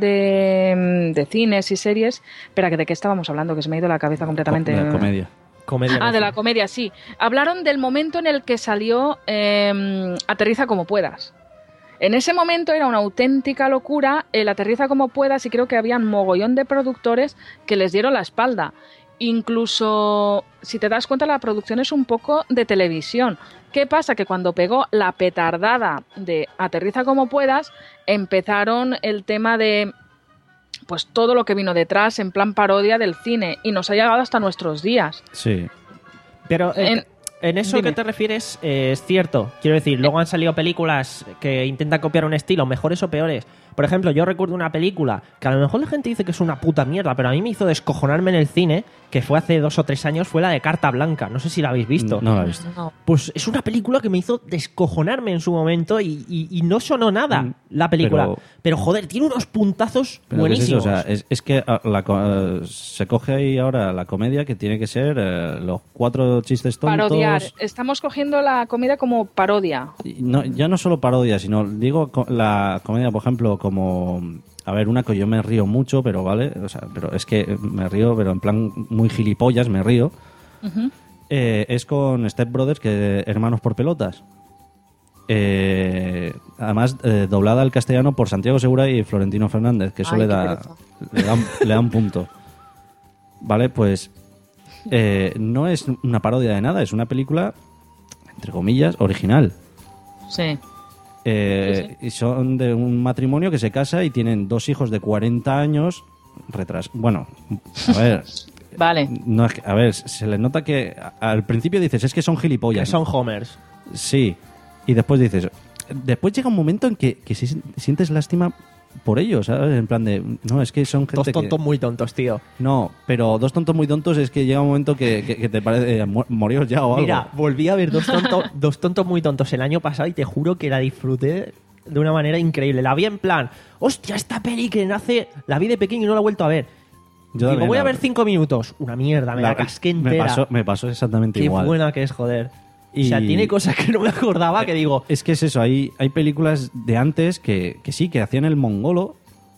de, de cines y series. Espera, que ¿de qué estábamos hablando? Que se me ha ido la cabeza completamente. De la comedia. Comedia Ah, de la nazi. comedia, sí. Hablaron del momento en el que salió eh, Aterriza como puedas. En ese momento era una auténtica locura el Aterriza como puedas y creo que habían mogollón de productores que les dieron la espalda. Incluso, si te das cuenta, la producción es un poco de televisión. ¿Qué pasa? Que cuando pegó la petardada de Aterriza como puedas, empezaron el tema de pues todo lo que vino detrás en plan parodia del cine y nos ha llegado hasta nuestros días. Sí. Pero eh, En- En eso Dime. que te refieres eh, es cierto. Quiero decir, luego han salido películas que intentan copiar un estilo, mejores o peores. Por ejemplo, yo recuerdo una película que a lo mejor la gente dice que es una puta mierda, pero a mí me hizo descojonarme en el cine, que fue hace dos o tres años, fue la de Carta Blanca. No sé si la habéis visto. No la he visto. No. Pues es una película que me hizo descojonarme en su momento y, y- y no sonó nada Mm, la película. pero- Pero, joder, tiene unos puntazos Pero ¿qué es eso? buenísimos. O sea, es, es que ah, la co- eh, se coge ahí ahora la comedia que tiene que ser eh, los cuatro chistes tontos. Parodiar. Estamos cogiendo la comida como parodia. Y No, ya no solo parodia, sino digo co- la comedia, por ejemplo, como... A ver, una que yo me río mucho, pero vale, o sea, pero es que me río, pero en plan muy gilipollas me río. Ujú. Eh, es con Step Brothers, que Hermanos por Pelotas. Eh, además, eh, doblada al castellano por Santiago Segura y Florentino Fernández, que eso Ay, le qué da, pereza. le da, un, le da un punto. Vale, pues eh, no es una parodia de nada, es una película, entre comillas, original. Sí. Eh, Y son de un matrimonio que se casa y tienen dos hijos de cuarenta años. Retras bueno, a ver. Vale. No es que- a ver, se les nota que a- al principio dices, es que son Que gilipollas. son homers. Sí. Y después dices, después llega un momento en que, que si- sientes lástima por ellos, ¿sabes? En plan de, no, es que son gente Dos que- tontos muy tontos, tío. No, pero dos tontos muy tontos es que llega un momento que, que- que te parece eh, mu- moríos ya o algo. Mira, volví a ver dos, tonto- dos tontos muy tontos el año pasado y te juro que la disfruté de una manera increíble. La vi en plan, hostia, esta peli que nace, la vi de pequeño y no la he vuelto a ver. Yo Digo, también voy a la- ver cinco minutos. Una mierda, me la, casqué me entera. pasó, me pasó exactamente Qué igual. buena que es, joder. Y- O sea, tiene cosas que no me acordaba que digo, Es que es eso, hay, hay películas de antes que, que sí, que hacían el mongolo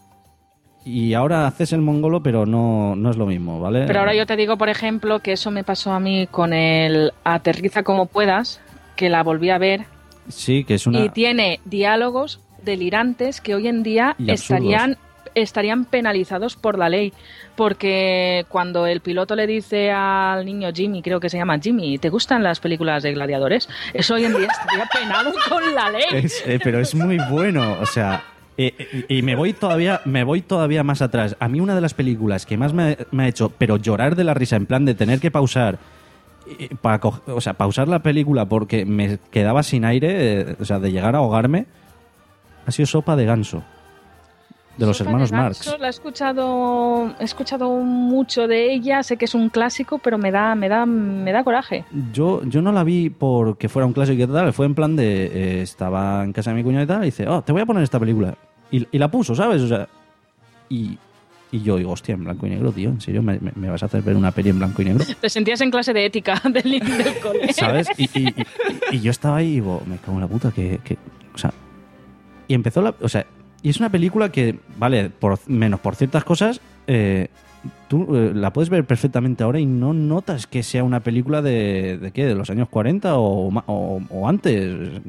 y ahora haces el mongolo, pero no, no es lo mismo, ¿vale? Pero ahora yo te digo, por ejemplo, que eso me pasó a mí con el Aterriza como puedas, que la volví a ver Sí, que es una... y tiene diálogos delirantes que hoy en día Y absurdos. estarían estarían penalizados por la ley, porque cuando el piloto le dice al niño Jimmy, creo que se llama Jimmy, ¿te gustan las películas de gladiadores? Eso hoy en día estaría penado con la ley. Es- eh, pero es muy bueno, o sea, eh, eh, y me voy todavía, me voy todavía más atrás. A mí una de las películas que más me, me ha hecho, pero llorar de la risa, en plan de tener que pausar, eh, para co- o sea, pausar la película porque me quedaba sin aire, eh, o sea, de llegar a ahogarme, ha sido Sopa de Ganso, de los Sopa hermanos de Marx. Ganso, la he escuchado, he escuchado mucho de ella, sé que es un clásico, pero me da, me da, me da coraje. Yo, yo no la vi porque fuera un clásico y tal, fue en plan de, eh, estaba en casa de mi cuñado y tal, y dice, oh, te voy a poner esta película. Y, y la puso, ¿sabes? O sea, y, y yo digo, hostia, en blanco y negro, tío, ¿en serio me, me- me vas a hacer ver una peli en blanco y negro? Te sentías en clase de ética del, del cole. ¿Sabes? Y, y- y- y yo estaba ahí y digo, me cago en la puta, que, que- o sea, y empezó la, o sea, y es una película que, vale, por menos por ciertas cosas, eh, tú eh, la puedes ver perfectamente ahora y no notas que sea una película de, ¿de qué? ¿De los años cuarenta o, ma- o, o antes?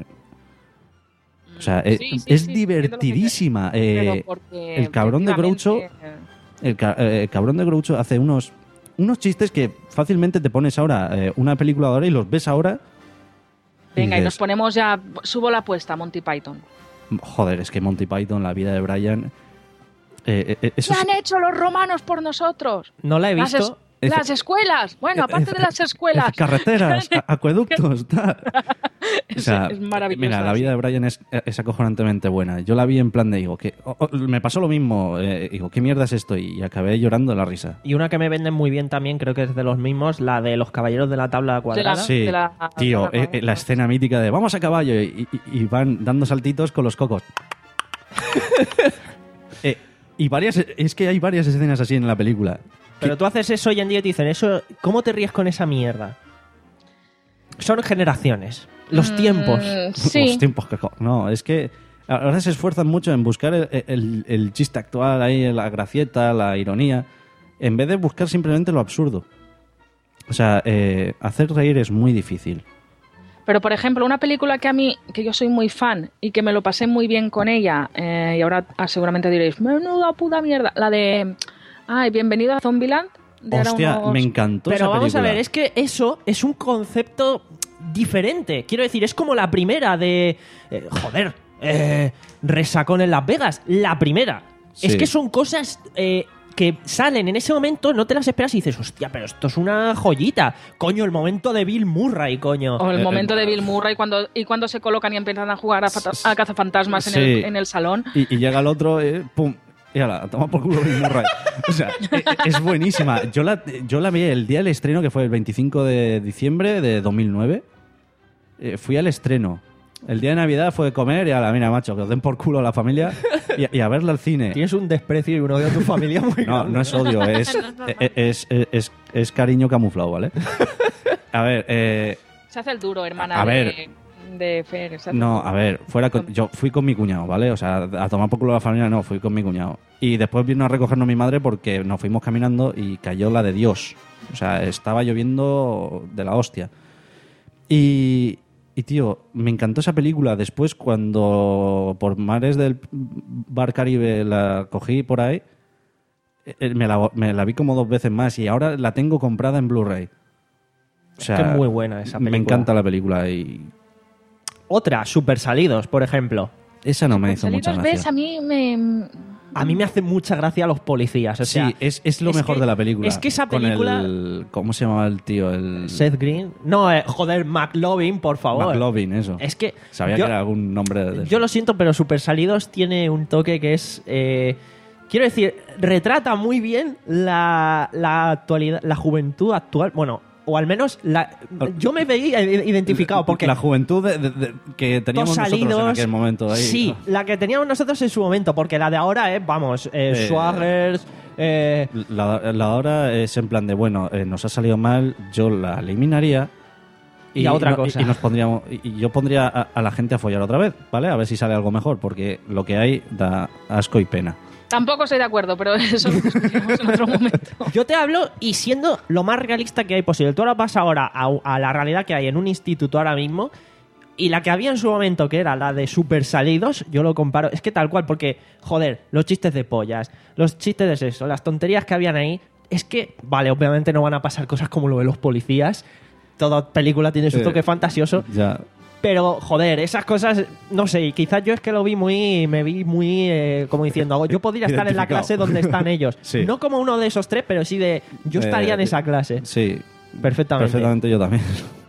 O sea, eh, Sí, sí, es sí, divertidísima. Pero Eh, porque el cabrón de Groucho, efectivamente, el, ca- eh, el cabrón de Groucho hace unos, unos chistes que fácilmente te pones ahora eh, una película ahora y los ves ahora. Venga, y dices, nos ponemos ya, subo la apuesta, Monty Python. joder, es que Monty Python, la vida de Brian. eh, eh, eso ¿Qué es- han hecho los romanos por nosotros? no la he Las, visto. es- las escuelas. Bueno, aparte de las escuelas. eh, carreteras, a- acueductos, tal. O sea, es maravillosa, mira, la sí. vida de Brian es, es acojonantemente buena. Yo la vi en plan de, digo, que oh, oh, me pasó lo mismo. eh, digo, ¿qué mierda es esto? Y acabé llorando de la risa. Y una que me venden muy bien también, creo que es de los mismos, la de los caballeros de la tabla cuadrada. Sí, de la- tío, de la- eh, eh, la escena mítica de vamos a caballo y, y- y van dando saltitos con los cocos. Eh, y varias, es que hay varias escenas así en la película. Pero tú haces eso hoy en día y te dicen, eso, ¿cómo te ríes con esa mierda? Son generaciones. Los Mm, tiempos. Sí. Los tiempos que... co- No, es que ahora se esfuerzan mucho en buscar el, el- el chiste actual, ahí, la gracieta, la ironía, en vez de buscar simplemente lo absurdo. O sea, eh, hacer reír es muy difícil. Pero, por ejemplo, una película que a mí, que yo soy muy fan y que me lo pasé muy bien con ella, eh, y ahora ah, seguramente diréis, menuda puta mierda, la de, ay, Bienvenido a Zombieland. de ahora Hostia, unos- me encantó Pero esa vamos a película. ver, es que eso es un concepto diferente. Quiero decir, es como la primera de... eh, joder, eh, Resacón en Las Vegas. La primera. Sí. Es que son cosas eh, que salen en ese momento, no te las esperas y dices, hostia, pero esto es una joyita. Coño, el momento de Bill Murray, coño. O el Eh, momento eh, de Bill Murray cuando, y cuando se colocan y empiezan a jugar a, fata- a cazafantasmas en, Sí. el, en el salón. Y, y llega el otro, eh, pum, y ala, toma por culo Bill Murray. O sea, e- e- es buenísima. Yo la, yo la vi el día del estreno, que fue el veinticinco de diciembre de dos mil nueve. Eh, fui al estreno. El día de Navidad fue comer y a la mira, macho, que os den por culo a la familia y, y a verla al cine. Tienes un desprecio y un odio a tu familia muy No, grande. no es odio, es, es, es, es, es cariño camuflado, ¿vale? A ver, eh, Se hace el duro, hermana A de, ver. de Fer. se hace no, el duro. a ver, fuera con- yo fui con mi cuñado, ¿vale? O sea, a tomar por culo a la familia no, fui con mi cuñado. Y después vino a recogernos mi madre porque nos fuimos caminando y cayó la de Dios. O sea, estaba lloviendo de la hostia. Y, y tío, me encantó esa película. Después, cuando por mares del Bar Caribe la cogí por ahí, eh, me la, me la vi como dos veces más y ahora la tengo comprada en Blu-ray. O sea, que es muy buena esa película. Me encanta la película y Otra, Super Salidos, por ejemplo. esa no me hizo Salidos, mucha ves, gracia. a mí me... A mí me hace mucha gracia los policías. O sea, Sí, es, es lo es mejor que- de la película. es que esa Con película- el- ¿Cómo se llamaba el tío? El Seth Green. No, eh, joder, McLovin, por favor. McLovin, eso. Es que Sabía yo- que era algún nombre de Yo lo siento, pero Super Salidos tiene un toque que es... eh, quiero decir, retrata muy bien la, la actualidad, la juventud actual. Bueno, o al menos la, yo me veía identificado porque... La juventud de- de- de- que teníamos Dos nosotros en Salidos, aquel momento. Ahí, sí, ¿no? la que teníamos nosotros en su momento, porque la de ahora es, vamos, eh, Eh, Swaggers, eh, La, la hora es en plan de, bueno, eh, nos ha salido mal, yo la eliminaría. Y a otra no- cosa. Y, nos pondríamos, y, y yo pondría a, a la gente a follar otra vez, ¿vale? A ver si sale algo mejor, porque lo que hay da asco y pena. Tampoco estoy de acuerdo, pero eso lo discutiremos en otro momento. yo te hablo y siendo lo más realista que hay posible. Tú ahora vas ahora a, a la realidad que hay en un instituto ahora mismo y la que había en su momento, que era la de Super Salidos, yo lo comparo. Es que tal cual, porque, joder, los chistes de pollas, los chistes de sexo, las tonterías que habían ahí, es que, vale, obviamente no van a pasar cosas como lo de los policías. Toda película tiene su Eh, toque fantasioso. Ya. Pero, joder, esas cosas, no sé, quizás yo es que lo vi muy, me vi muy, eh, como diciendo, yo podría estar en la Identificado. clase donde están ellos. Sí. No como uno de esos tres, pero sí de, yo estaría Eh, en esa clase. Sí. Perfectamente. Perfectamente yo también.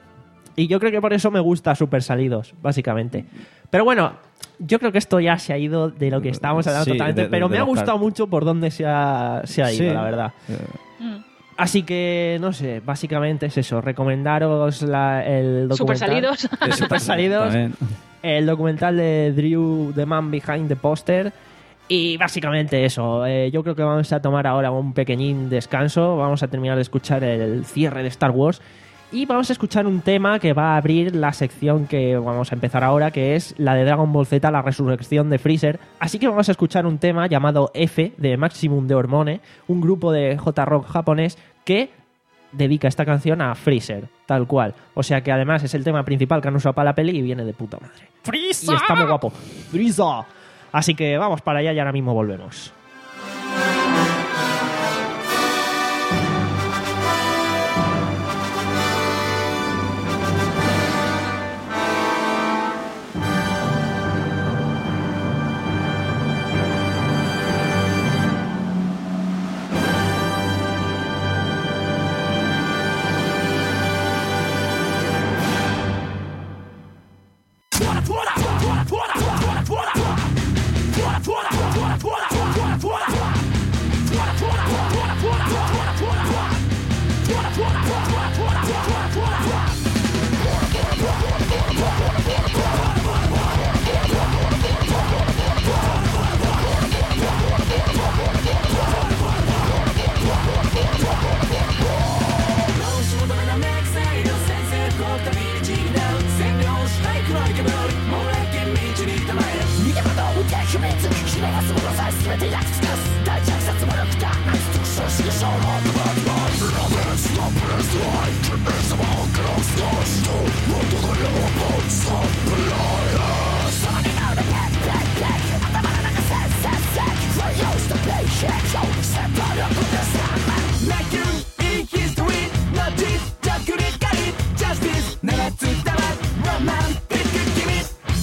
Y yo creo que por eso me gusta Super Salidos, básicamente. Pero bueno, yo creo que esto ya se ha ido de lo que estábamos hablando Sí, totalmente, de- de- pero de me ha los gustado car- mucho por dónde se ha, se ha ido, Sí. la verdad. Eh, Mm. Así que, no sé, básicamente es eso, recomendaros la- el documental. Super Salidos. Super Salidos. también. El documental de Drew, The Man Behind the Poster. Y básicamente eso. Eh, yo creo que vamos a tomar ahora un pequeñín descanso. Vamos a terminar de escuchar el cierre de Star Wars. Y vamos a escuchar un tema que va a abrir la sección que vamos a empezar ahora, que es la de Dragon Ball Z, la resurrección de Freezer. Así que vamos a escuchar un tema llamado F, de Maximum de Hormone, un grupo de J-Rock japonés que dedica esta canción a Freezer, tal cual. O sea que además es el tema principal que han usado para la peli y viene de puta madre. ¡Freezer! Y está muy guapo. ¡Freezer! Así que vamos para allá y ahora mismo volvemos.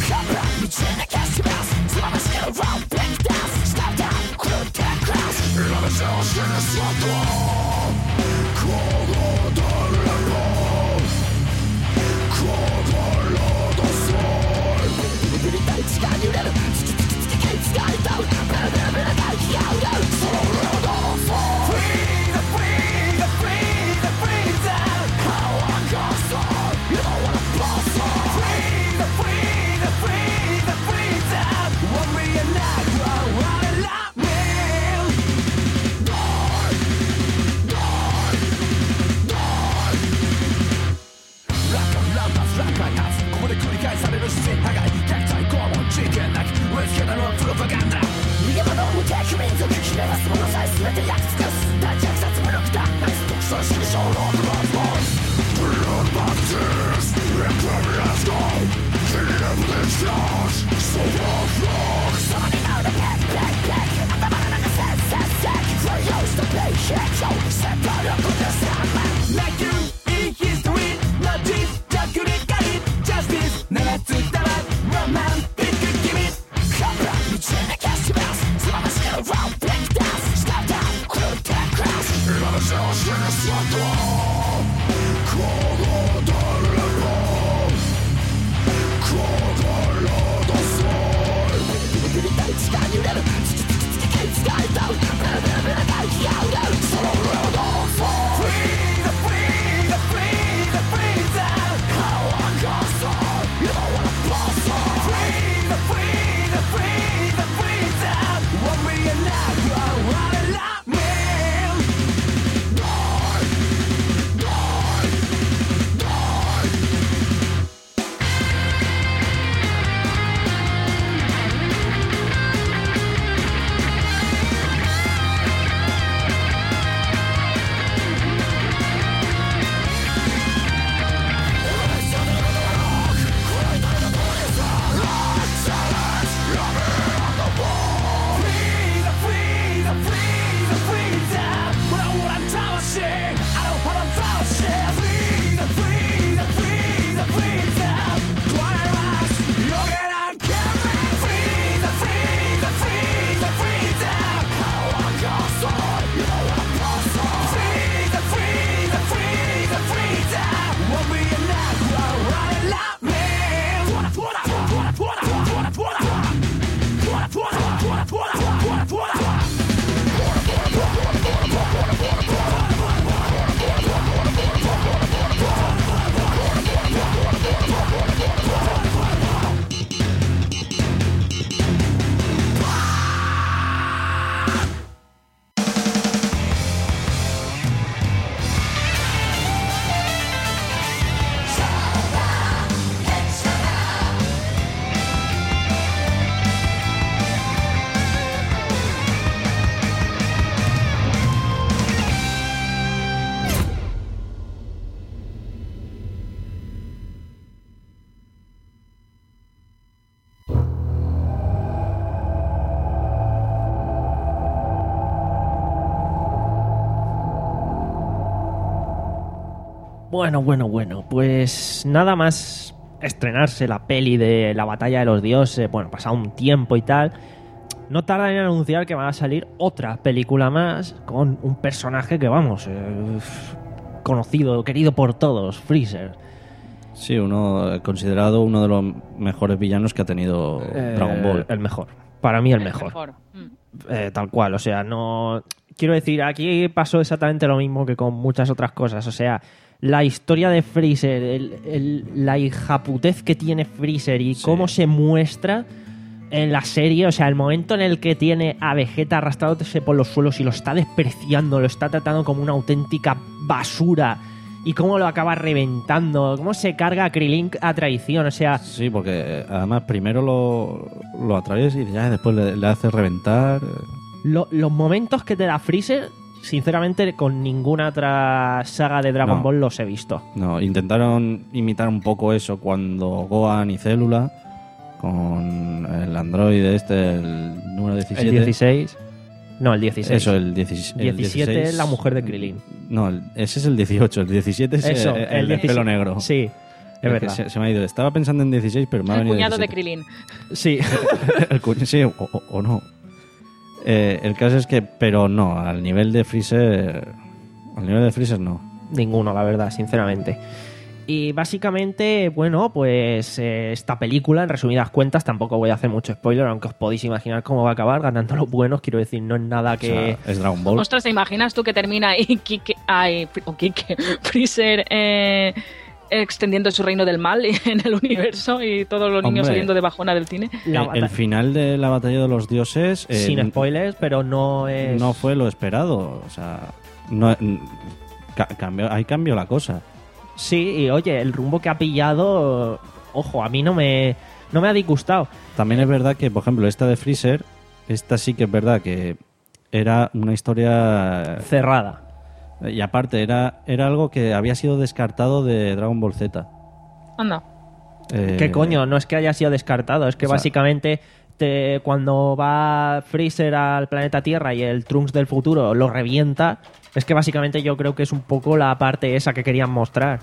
Stop down, crew, dead cross. Bueno, bueno, bueno, pues nada más estrenarse la peli de la batalla de los dioses, bueno, pasado un tiempo y tal, no tardan en anunciar que va a salir otra película más con un personaje que, vamos, eh, conocido, querido por todos, Freezer. Sí, uno considerado uno de los mejores villanos que ha tenido Eh, Dragon Ball. El mejor, para mí el, El mejor. mejor. Mm. Eh, tal cual, o sea, no... Quiero decir, aquí pasó exactamente lo mismo que con muchas otras cosas, o sea, la historia de Freezer, el, el, la hijaputez que tiene Freezer y Sí. cómo se muestra en la serie, o sea, el momento en el que tiene a Vegeta arrastrándose por los suelos y lo está despreciando, lo está tratando como una auténtica basura y cómo lo acaba reventando, cómo se carga a Krillin a traición, o sea... Sí, porque además primero lo, lo atraviesa y ya después le, le hace reventar. Lo- los momentos que te da Freezer, sinceramente, con ninguna otra saga de Dragon No. Ball los he visto. No, intentaron imitar un poco eso cuando Gohan y Célula, con el androide este, el número diecisiete. El dieciséis. No, el dieciséis. Eso, el diecisiete. el diecisiete dieciséis. es la mujer de Krillin. No, el- ese es el dieciocho. El diecisiete es Eso, el, el el, del diecisiete. pelo negro. Sí, es Es que verdad. Se, se me ha ido. Estaba pensando en dieciséis, pero me ha El venido cuñado de diecisiete. Krillin. Sí. El cuñ- sí, o, o- o no. eh, el caso es que, pero no, al nivel de Freezer, al nivel de Freezer no. Ninguno, la verdad, sinceramente. Y básicamente, bueno, pues eh, esta película, en resumidas cuentas, tampoco voy a hacer mucho spoiler, aunque os podéis imaginar cómo va a acabar, ganando los buenos, quiero decir, no es nada que... O sea, es Dragon Ball. Ostras, ¿te imaginas tú que termina y Kike, ay, o Kike, Freezer eh, extendiendo su reino del mal en el universo y todos los niños Hombre, saliendo de bajona del cine? El, el final de la batalla de los dioses... eh, Sin spoilers, pero no es... No fue lo esperado, o sea, no, ca- cambió, ahí cambió la cosa. Sí, y oye, el rumbo que ha pillado, ojo, a mí no me, no me ha disgustado. También es verdad que, por ejemplo, esta de Freezer, esta sí que es verdad que era una historia... Cerrada. Y aparte, era, era algo que había sido descartado de Dragon Ball Z. Anda. Eh, ¿Qué coño? No es que haya sido descartado, es que o sea, básicamente te, cuando va Freezer al planeta Tierra y el Trunks del futuro lo revienta, es que básicamente yo creo que es un poco la parte esa que querían mostrar.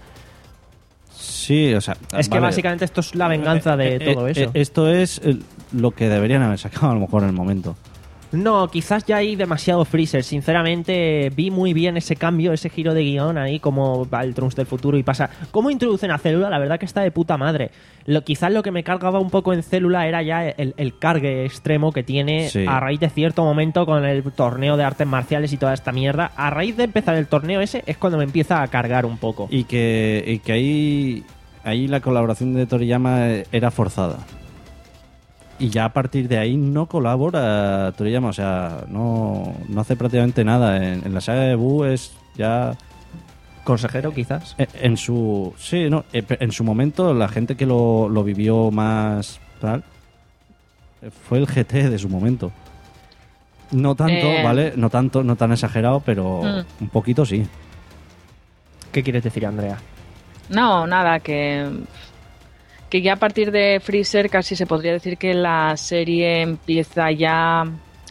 Sí, o sea... Es que vale. básicamente esto es la venganza de Eh, todo eh, eso. eh, esto es eh, lo que deberían haber sacado a lo mejor en el momento. No, quizás ya hay demasiado Freezer. Sinceramente, vi muy bien ese cambio, ese giro de guión ahí, como va el Trunks del futuro y pasa. ¿Cómo introducen a Célula? La verdad que está de puta madre. Lo, quizás lo que me cargaba un poco en Célula era ya el, el cargue extremo que tiene Sí. a raíz de cierto momento con el torneo de artes marciales y toda esta mierda. A raíz de empezar el torneo ese es cuando me empieza a cargar un poco. Y que, y que ahí, ahí la colaboración de Toriyama era forzada. Y ya a partir de ahí no colabora Toriyama, o sea, no, no hace prácticamente nada. En, en la saga de Buu es ya... Consejero, quizás. En, en su... Sí, no, en su momento la gente que lo, lo vivió más tal fue el G T de su momento. No tanto, Eh. ¿vale? No tanto, no tan exagerado, pero Mm. un poquito sí. ¿Qué quieres decir, Andrea? No, nada, que, que ya a partir de Freezer casi se podría decir que la serie empieza ya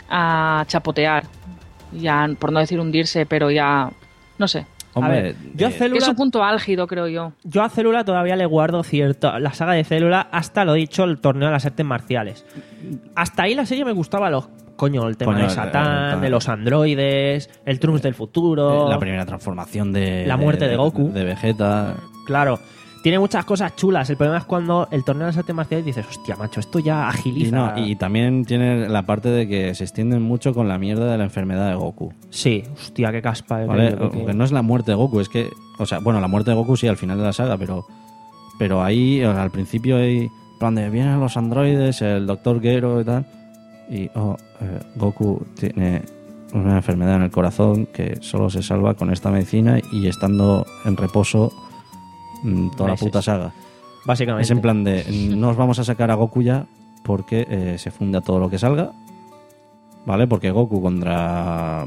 a chapotear. Ya, por no decir hundirse, pero ya... No sé. Hombre, a ver, yo a eh, Célula... Es un punto álgido, creo yo. Yo a Célula todavía le guardo cierto... La saga de Célula, hasta lo dicho, el torneo de las artes marciales. Hasta ahí la serie me gustaba los... Coño, el tema Coño, de Satán, el- de los androides, el Trunks del futuro... Eh, la primera transformación de... La muerte de Goku. De Vegeta. Claro, tiene muchas cosas chulas. El problema es cuando el torneo de las artes marciales dices, hostia, macho, esto ya Y, agiliza... no, y también tiene la parte de que se extienden mucho con la mierda de la enfermedad de Goku. Sí, hostia, qué caspa. he ¿Vale? tenido que- Porque no es la muerte de Goku, es que... O sea, bueno, la muerte de Goku sí al final de la saga, pero... Pero ahí, o sea, al principio hay... en plan de, vienen los androides, el doctor Gero y tal... Y, oh, eh, Goku tiene una enfermedad en el corazón que solo se salva con esta medicina y estando en reposo mm, toda Meses. la puta saga. Básicamente. Es en plan de, no os vamos a sacar a Goku ya porque eh, se funda todo lo que salga, ¿vale? Porque Goku contra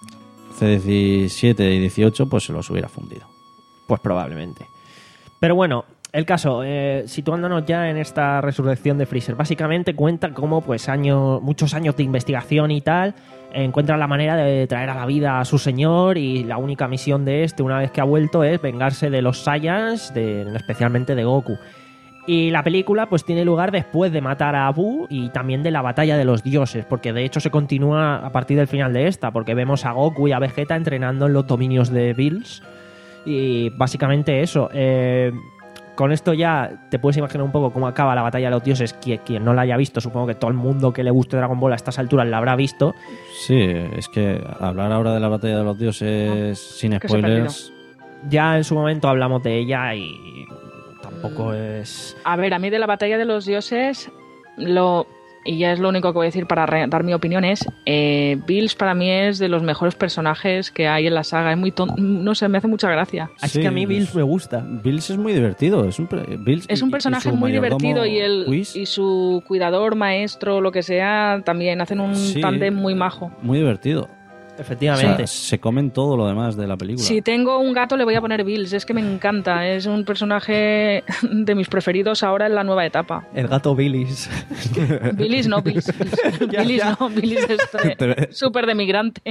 C diecisiete y dieciocho pues se los hubiera fundido. Pues probablemente. Pero bueno, el caso, eh, situándonos ya en esta resurrección de Freezer, básicamente cuenta cómo pues años, muchos años de investigación y tal, encuentran la manera de traer a la vida a su señor y la única misión de este, una vez que ha vuelto, es vengarse de los Saiyans, de, especialmente de Goku. Y la película pues tiene lugar después de matar a Buu y también de la batalla de los dioses, porque de hecho se continúa a partir del final de esta, porque vemos a Goku y a Vegeta entrenando en los dominios de Bills. Y básicamente eso. Eh, con esto ya te puedes imaginar un poco cómo acaba la batalla de los dioses. Quien, quien no la haya visto, supongo que todo el mundo que le guste Dragon Ball a estas alturas la habrá visto. Sí, es que hablar ahora de la batalla de los dioses sin que se ha spoilers... Ya en su momento hablamos de ella y tampoco es... A ver, a mí de la batalla de los dioses, lo y ya es lo único que voy a decir para re- dar mi opinión, es eh, Bills para mí es de los mejores personajes que hay en la saga. Es muy ton- no sé, me hace mucha gracia. Es Sí, que a mí Bills es- me gusta. Bills es muy divertido. Es un, pre- Bills Es y- un y personaje su muy mayordomo divertido y el Whis, y su cuidador, maestro, lo que sea, también hacen un Sí. tándem muy majo. muy divertido. O Efectivamente. sea, se comen todo lo demás de la película. Si tengo un gato le voy a poner Bills, es que me encanta, es un personaje de mis preferidos ahora en la nueva etapa. El gato Billis. Billis no, Bills. Ya, Billis ya. no, Billis es Te ve- súper de migrante.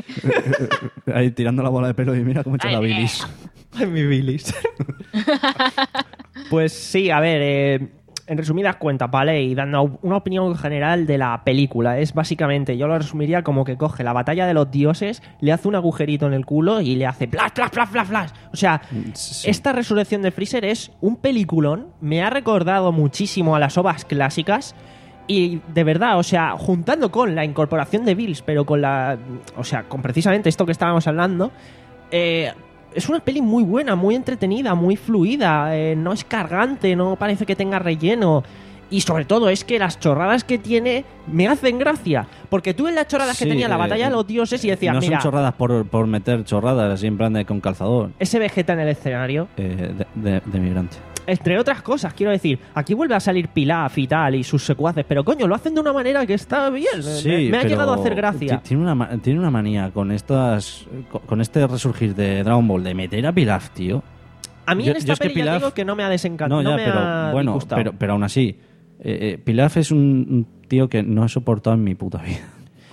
Ahí tirando la bola de pelo y mira cómo echa Ay, la eh. bilis. Ay, mi Billis. Pues sí, a ver, eh, en resumidas cuentas, ¿vale? Y dando una opinión general de la película, es básicamente, yo lo resumiría como que coge la batalla de los dioses, le hace un agujerito en el culo y le hace flash, flash, flash, flash, flash. O sea, sí. Esta resurrección de Freezer es un peliculón, me ha recordado muchísimo a las ovas clásicas. Y de verdad, o sea, juntando con la incorporación de Bills, pero con la... O sea, con precisamente esto que estábamos hablando, eh, es una peli muy buena, muy entretenida, muy fluida, eh, no es cargante, no parece que tenga relleno. Y sobre todo es que las chorradas que tiene me hacen gracia. Porque tú en las chorradas Sí, que tenía la eh, batalla de los dioses y decías, no mira, son chorradas por, por meter chorradas, así en plan de con calzador. ese Vegeta en el escenario... Eh, de, de, de migrante. Entre otras cosas, quiero decir, aquí vuelve a salir Pilaf y tal y sus secuaces, pero coño, lo hacen de una manera que está bien. Sí, me, me ha pero llegado a hacer gracia. ti- Tiene una, ma- tiene una manía con estas con- con este resurgir de Dragon Ball de meter a Pilaf, tío. A mí Yo- en esta yo es que peli ya Pilaf- digo que no me ha desencantado, No, no, ya, me pero ha bueno, disgustado. pero, pero aún así, eh, eh, Pilaf es un, un tío que no he soportado en mi puta vida.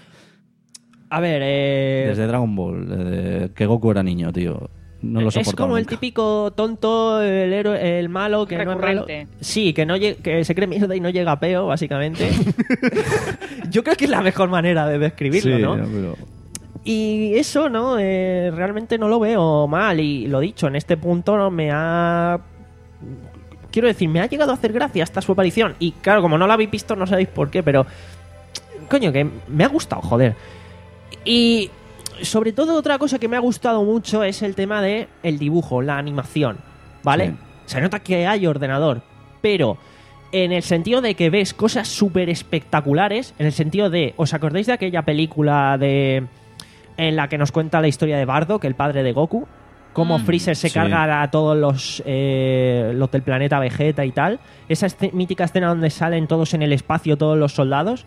A ver, eh... Desde Dragon Ball, desde que Goku era niño, tío. No lo he es soportado como el nunca. típico tonto, el héroe, el malo que no es malo. Recurrente. Sí, que no lle- que se cree mierda y no llega a peo, básicamente. Yo creo que es la mejor manera de describirlo, Sí, ¿no? pero- Y eso, ¿no? Eh, realmente no lo veo mal. Y lo dicho, en este punto no me ha... Quiero decir, me ha llegado a hacer gracia hasta su aparición. Y claro, como no la habéis visto, no sabéis por qué, pero... Coño, que me ha gustado, joder. Y... Sobre todo, otra cosa que me ha gustado mucho es el tema de el dibujo, la animación, ¿vale? Sí. Se nota que hay ordenador, pero en el sentido de que ves cosas súper espectaculares, en el sentido de, ¿os acordáis de aquella película de en la que nos cuenta la historia de Bardock, el padre de Goku? Cómo Mm. Freezer se Sí. carga a todos los, eh, los del planeta Vegeta y tal. Esa esce- mítica escena donde salen todos en el espacio, todos los soldados.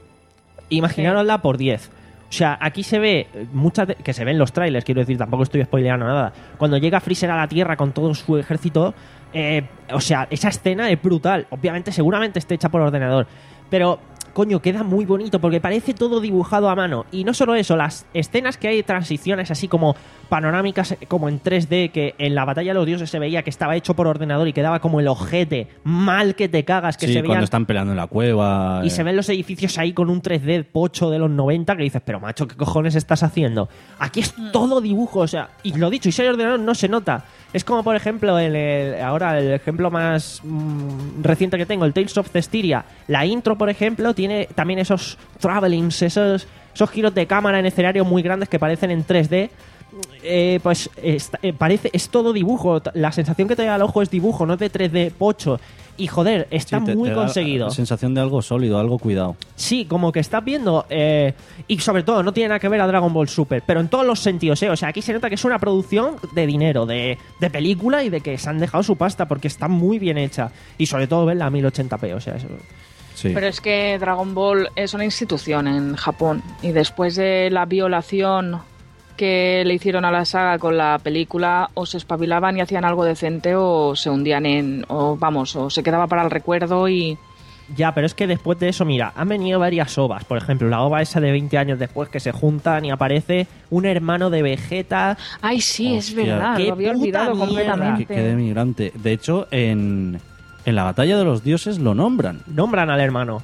Imaginárosla por diez. O sea, aquí se ve muchas de- que se ven los trailers, quiero decir, tampoco estoy spoileando nada. Cuando llega Freezer a la Tierra con todo su ejército, eh, o sea, esa escena es brutal. Obviamente, seguramente esté hecha por ordenador, pero coño, queda muy bonito porque parece todo dibujado a mano. Y no solo eso, las escenas que hay de transiciones así como panorámicas, como en tres D, que en la Batalla de los Dioses se veía que estaba hecho por ordenador y quedaba como el ojete mal que te cagas, que sí, se cuando veían... están peleando en la cueva. Y eh. se ven los edificios ahí con un tres D pocho de los noventa que dices, pero macho, ¿qué cojones estás haciendo? Aquí es todo dibujo, o sea, y lo dicho, y si hay ordenador no se nota. Es como, por ejemplo, en el, ahora el ejemplo más mm, reciente que tengo, el Tales of Cestiria. La intro, por ejemplo, tiene también esos travelings, esos, esos giros de cámara en escenarios muy grandes que parecen en tres D. Eh, pues es, eh, parece, es todo dibujo. La sensación que te da al ojo es dibujo, no de tres D pocho. Y joder, está Sí, te- muy te da conseguido. la sensación de algo sólido, algo cuidado. Sí, como que estás viendo, eh, y sobre todo no tiene nada que ver a Dragon Ball Super, pero en todos los sentidos, ¿eh? O sea, aquí se nota que es una producción de dinero, de, de película y de que se han dejado su pasta porque está muy bien hecha. Y sobre todo verla a mil ochenta p, o sea, eso... Sí. Pero es que Dragon Ball es una institución en Japón y después de la violación que le hicieron a la saga con la película, o se espabilaban y hacían algo decente o se hundían en, o vamos, o se quedaba para el recuerdo y... Ya, pero es que después de eso, mira, han venido varias ovas. Por ejemplo, la ova esa de veinte años después que se juntan y aparece un hermano de Vegeta. Ay, sí, es Hostia. verdad, ¡Qué lo había puta olvidado mierda! Que, completamente. que de migrante. De hecho, en, en la batalla de los dioses lo nombran. Nombran al hermano.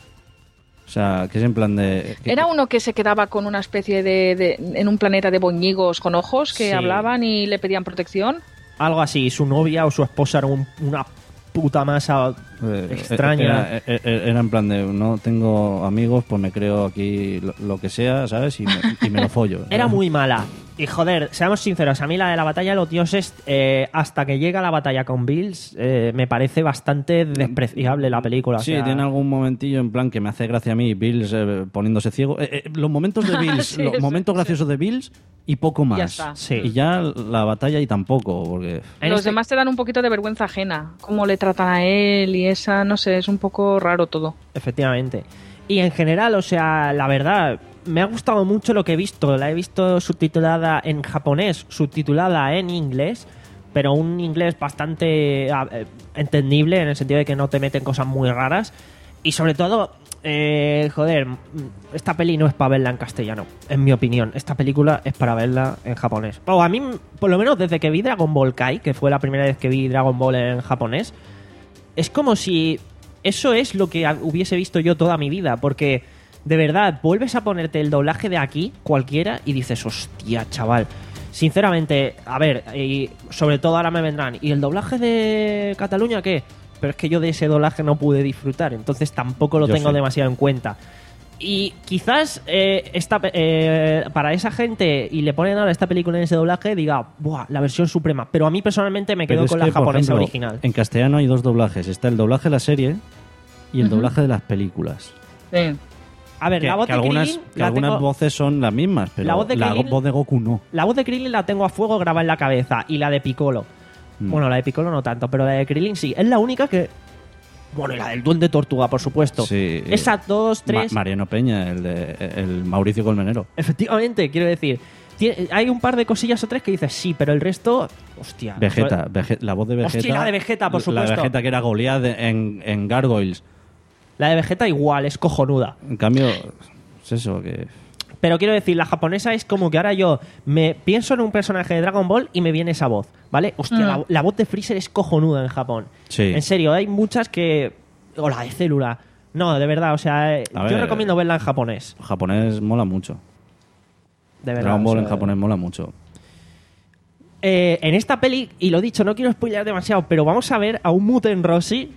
O sea, que es en plan de... que- Era uno que se quedaba con una especie de, de- en un planeta de boñigos con ojos que Sí. hablaban y le pedían protección. Algo así, su novia o su esposa era un- una puta masa eh, extraña. Era, era- era en plan de, no tengo amigos, pues me creo aquí lo, lo que sea, ¿sabes? Y me, y me lo follo. Era muy mala. Y joder, seamos sinceros, a mí la de la batalla de los dioses, eh, hasta que llega la batalla con Bills, eh, me parece bastante despreciable la película. o Sí, sea, tiene algún momentillo en plan que me hace gracia a mí, Bills eh, poniéndose ciego. Eh, eh, los momentos de Bills, Sí, los sí, momentos sí. graciosos de Bills y poco más. Ya está. Sí. Y ya la batalla y tampoco, porque... En Los este- demás te dan un poquito de vergüenza ajena, cómo le tratan a él y esa, no sé, es un poco raro todo. Efectivamente. Y en general, o sea, la verdad, me ha gustado mucho lo que he visto. La he visto subtitulada en japonés, subtitulada en inglés, pero un inglés bastante ah, eh, entendible en el sentido de que no te meten cosas muy raras. Y sobre todo, eh, joder, mm, esta peli no es para verla en castellano, en mi opinión. Esta película es para verla en japonés. O a mí, por lo menos desde que vi Dragon Ball Kai, que fue la primera vez que vi Dragon Ball en japonés, es como si eso es lo que ha- hubiese visto yo toda mi vida, porque de verdad, vuelves a ponerte el doblaje de aquí, cualquiera, y dices, hostia, chaval. Sinceramente, a ver, y sobre todo ahora me vendrán, ¿y el doblaje de Cataluña qué? Pero es que yo de ese doblaje no pude disfrutar, entonces tampoco lo Yo tengo sí. demasiado en cuenta. Y quizás eh, esta, eh, para esa gente, y le ponen ahora esta película en ese doblaje, diga, ¡buah, la versión suprema! Pero a mí personalmente me Pero quedo es con que, la por japonesa ejemplo, original. En castellano hay dos doblajes. Está el doblaje de la serie y el Ujú. doblaje de las películas. Sí. A ver, Que, la voz que de algunas, Krillin que la algunas tengo- voces son las mismas, pero La la voz de Krillin- voz de Goku no. La voz de Krillin la tengo a fuego grabada en la cabeza. Y la de Piccolo. Mm. Bueno, la de Piccolo no tanto, pero la de Krillin sí. Es la única que... Bueno, y la del Duende Tortuga, por supuesto. Sí. Esas dos, Ma- tres... Mariano Peña, el, de, el Mauricio Colmenero. Efectivamente, quiero decir... tiene- hay un par de cosillas o tres que dices sí, pero el resto... Hostia. Vegeta, Vege- la voz de Vegeta. Hostia, la de Vegeta, por La supuesto. de Vegeta que era Goliath en, en Gargoyles. La de Vegeta igual, es cojonuda. En cambio, es eso, que... Pero quiero decir, la japonesa es como que ahora yo me pienso en un personaje de Dragon Ball y me viene esa voz, ¿vale? Hostia, Mm. la, la voz de Freezer es cojonuda en Japón. Sí. En serio, hay muchas que... O la de Célula. No, de verdad, o sea, eh, A yo ver. recomiendo verla en japonés. Japonés mola mucho. De verdad. Dragon Ball o en sea, japonés mola mucho. eh, en esta peli, y lo dicho, no quiero spoilear demasiado, pero vamos a ver a un Muten Rossi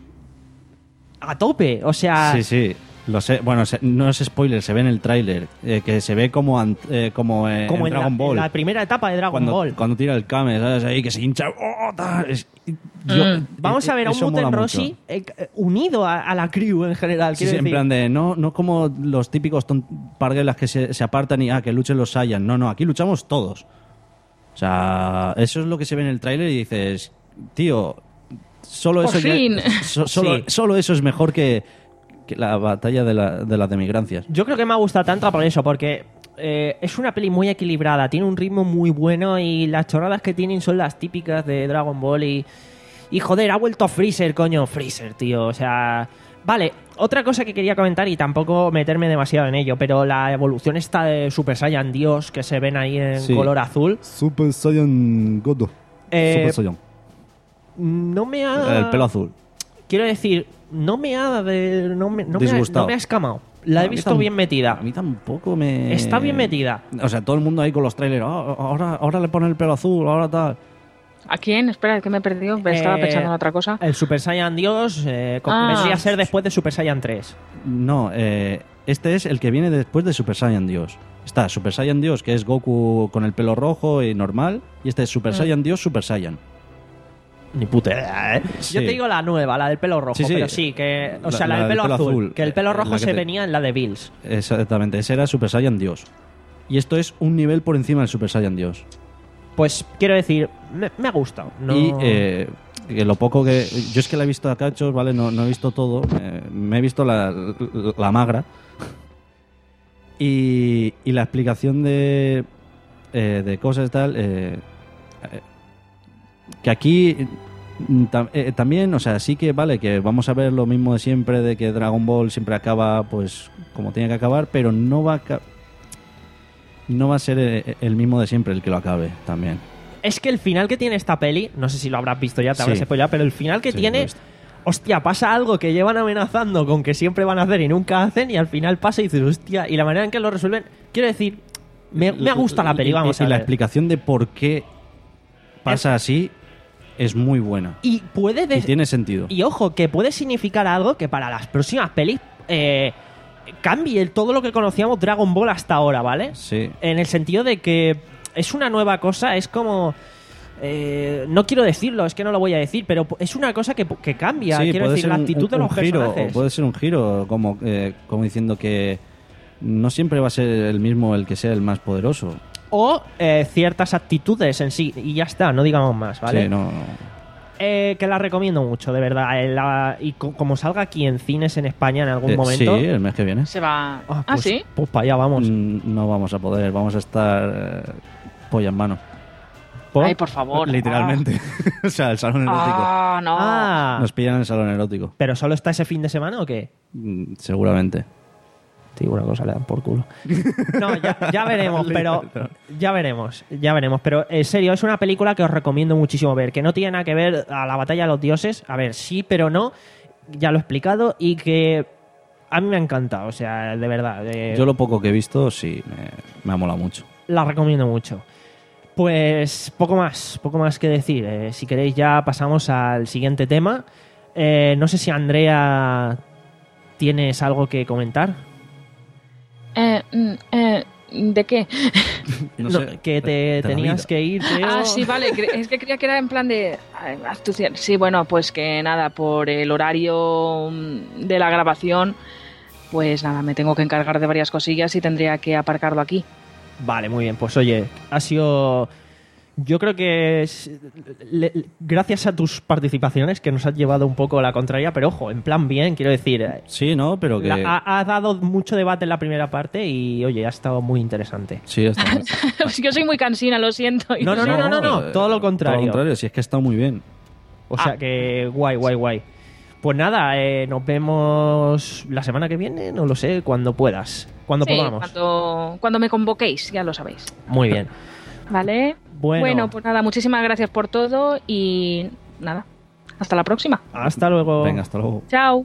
a tope. O sea, Sí, sí. Lo sé. Bueno, se- no es spoiler, se ve en el tráiler. eh, que se ve como, ant- eh, como, eh, como en en la, Dragon Ball. en la primera etapa de Dragon cuando, Ball. cuando tira el Kame, ¿sabes? Ahí que se hincha. ¡Oh, tal! Es- yo- Mm. Vamos eh, a ver a un eso Muten mola Rossi mucho. eh, eh, unido a, a la crew en general. Sí, quiero sí, en decir. plan de, no, no como los típicos ton- parguelas que se, se apartan y ah, que luchen los Saiyan. No, no, aquí luchamos todos. O sea, eso es lo que se ve en el tráiler y dices, tío, solo Por eso, ya- fin. so- solo, Sí. solo eso es mejor que, que la batalla de, la, de las demigrancias. Yo creo que me ha gustado tanto por eso, porque eh, es una peli muy equilibrada, tiene un ritmo muy bueno y las chorradas que tienen son las típicas de Dragon Ball y, y joder, ha vuelto Freezer, coño, Freezer, tío, o sea... Vale, otra cosa que quería comentar y tampoco meterme demasiado en ello, pero la evolución esta de Super Saiyan Dios que se ven ahí en Sí. color azul, Super Saiyan Godo. Eh, Super Saiyan. no me ha... El pelo azul. Quiero decir, no me ha... de- no, me, no, me ha Disgustado. no me ha escamado. La A he mí visto tam- bien metida. A mí tampoco me... Está bien metida. O sea, todo el mundo ahí con los trailers. "Ah, ahora, ahora le pone el pelo azul, ahora tal. ¿A quién? Espera, que me he perdido. Estaba Eh, pensando en otra cosa. El Super Saiyan Dios eh, co- Ah. vendría a ser después de Super Saiyan tres. No, eh, este es el que viene después de Super Saiyan Dios. Está Super Saiyan Dios, que es Goku con el pelo rojo y normal. Y este es Super Mm. Saiyan Dios, Super Saiyan. Ni puta idea, ¿eh? Sí. Yo te digo la nueva, la del pelo rojo, Sí, sí. pero sí, que... O La- sea, la, la del del pelo, pelo azul, azul, Que el pelo eh, rojo la que se te- venía en la de Bills. Exactamente, ese era Super Saiyan Dios. Y esto es un nivel por encima del Super Saiyan Dios. Pues quiero decir, me, me ha gustado. No... Y eh, que lo poco que... Yo es que la he visto a cachos, ¿vale? No, no he visto todo. eh, me he visto la, la magra. Y, y la explicación de, eh, de cosas y tal... eh, eh, que aquí mm, tam- eh, también, o sea, sí que vale, que vamos a ver lo mismo de siempre, de que Dragon Ball siempre acaba pues como tiene que acabar, pero no va a... ca- No va a ser eh, el mismo de siempre el que lo acabe también. Es que el final que tiene esta peli, no sé si lo habrás visto ya, te Sí. habrás spoilado, pero el final que Sí, lo he tiene... visto. Hostia, pasa algo que llevan amenazando con que siempre van a hacer y nunca hacen y al final pasa y dices, hostia, y la manera en que lo resuelven... Quiero decir, me, me ha gustado la peli, Y- vamos y, a la ver. explicación de por qué pasa así es muy buena. Y puede... Y des- tiene sentido. Y ojo, que puede significar algo que para las próximas pelis eh, cambie el- todo lo que conocíamos Dragon Ball hasta ahora, ¿vale? Sí. En el sentido de que es una nueva cosa, es como... eh, no quiero decirlo, es que no lo voy a decir, pero es una cosa que, que cambia. Sí, quiero puede decir, ser la un- actitud un- de los un giro, personajes. o puede ser un giro, como, eh, como diciendo que no siempre va a ser el mismo el que sea el más poderoso. O eh, ciertas actitudes en sí, y ya está, no digamos más, ¿vale? Sí, no, no. Eh, que la recomiendo mucho, de verdad. Eh, la- y co- como salga aquí en cines en España en algún Eh, momento... Sí, el mes que viene. Se va. Ah, Ah, pues, sí. Pues para allá vamos. Mm, No vamos a poder, vamos a estar eh, polla en mano. ¿Por? Ay, por favor. Literalmente. o sea, el salón erótico. Ah, no. Ah, Nos pillan en el salón erótico. ¿pero solo está ese fin de semana o qué? Mm, Seguramente. Tío, una cosa le dan por culo. No, ya, ya veremos, pero... Ya veremos, ya veremos. Pero en serio, es una película que os recomiendo muchísimo ver. Que no tiene nada que ver a la batalla de los dioses. A ver, sí, pero no. ya lo he explicado y que a mí me ha encantado, o sea, de verdad. Eh, Yo lo poco que he visto, sí, me, me ha molado mucho. La recomiendo mucho. Pues poco más, poco más que decir. Eh, si queréis ya pasamos al siguiente tema. Eh, no sé si Andrea tienes algo que comentar. Eh, mm, eh, ¿De qué? No No, sé, que te de la tenías vida. que ir, creo. Ah, sí, vale. cre- Es que creía que era en plan de... ay, astucia. Sí, bueno, pues que nada, por el horario mm, de la grabación, pues nada, me tengo que encargar de varias cosillas y tendría que aparcarlo aquí. Vale, muy bien. Pues oye, ha sido... Yo creo que es- le- le- gracias a tus participaciones que nos has llevado un poco a la contraria, pero ojo, en plan bien, quiero decir... eh, Sí, ¿no? Pero que... la- ha, ha dado mucho debate en la primera parte y oye, ha estado muy interesante. Sí, está bien. Yo soy muy cansina, lo siento. No, no, no, no, no, no, eh, todo lo contrario. Todo lo contrario, si es que ha estado muy bien. O sea que guay, guay, guay. Pues nada, eh, nos vemos la semana que viene, no lo sé, cuando puedas, cuando Sí, podamos. cuando, cuando me convoquéis, ya lo sabéis. Muy bien. ¿Vale? Bueno. pues nada, muchísimas gracias por todo y nada, hasta la próxima. Hasta luego. Venga, hasta luego. Chao.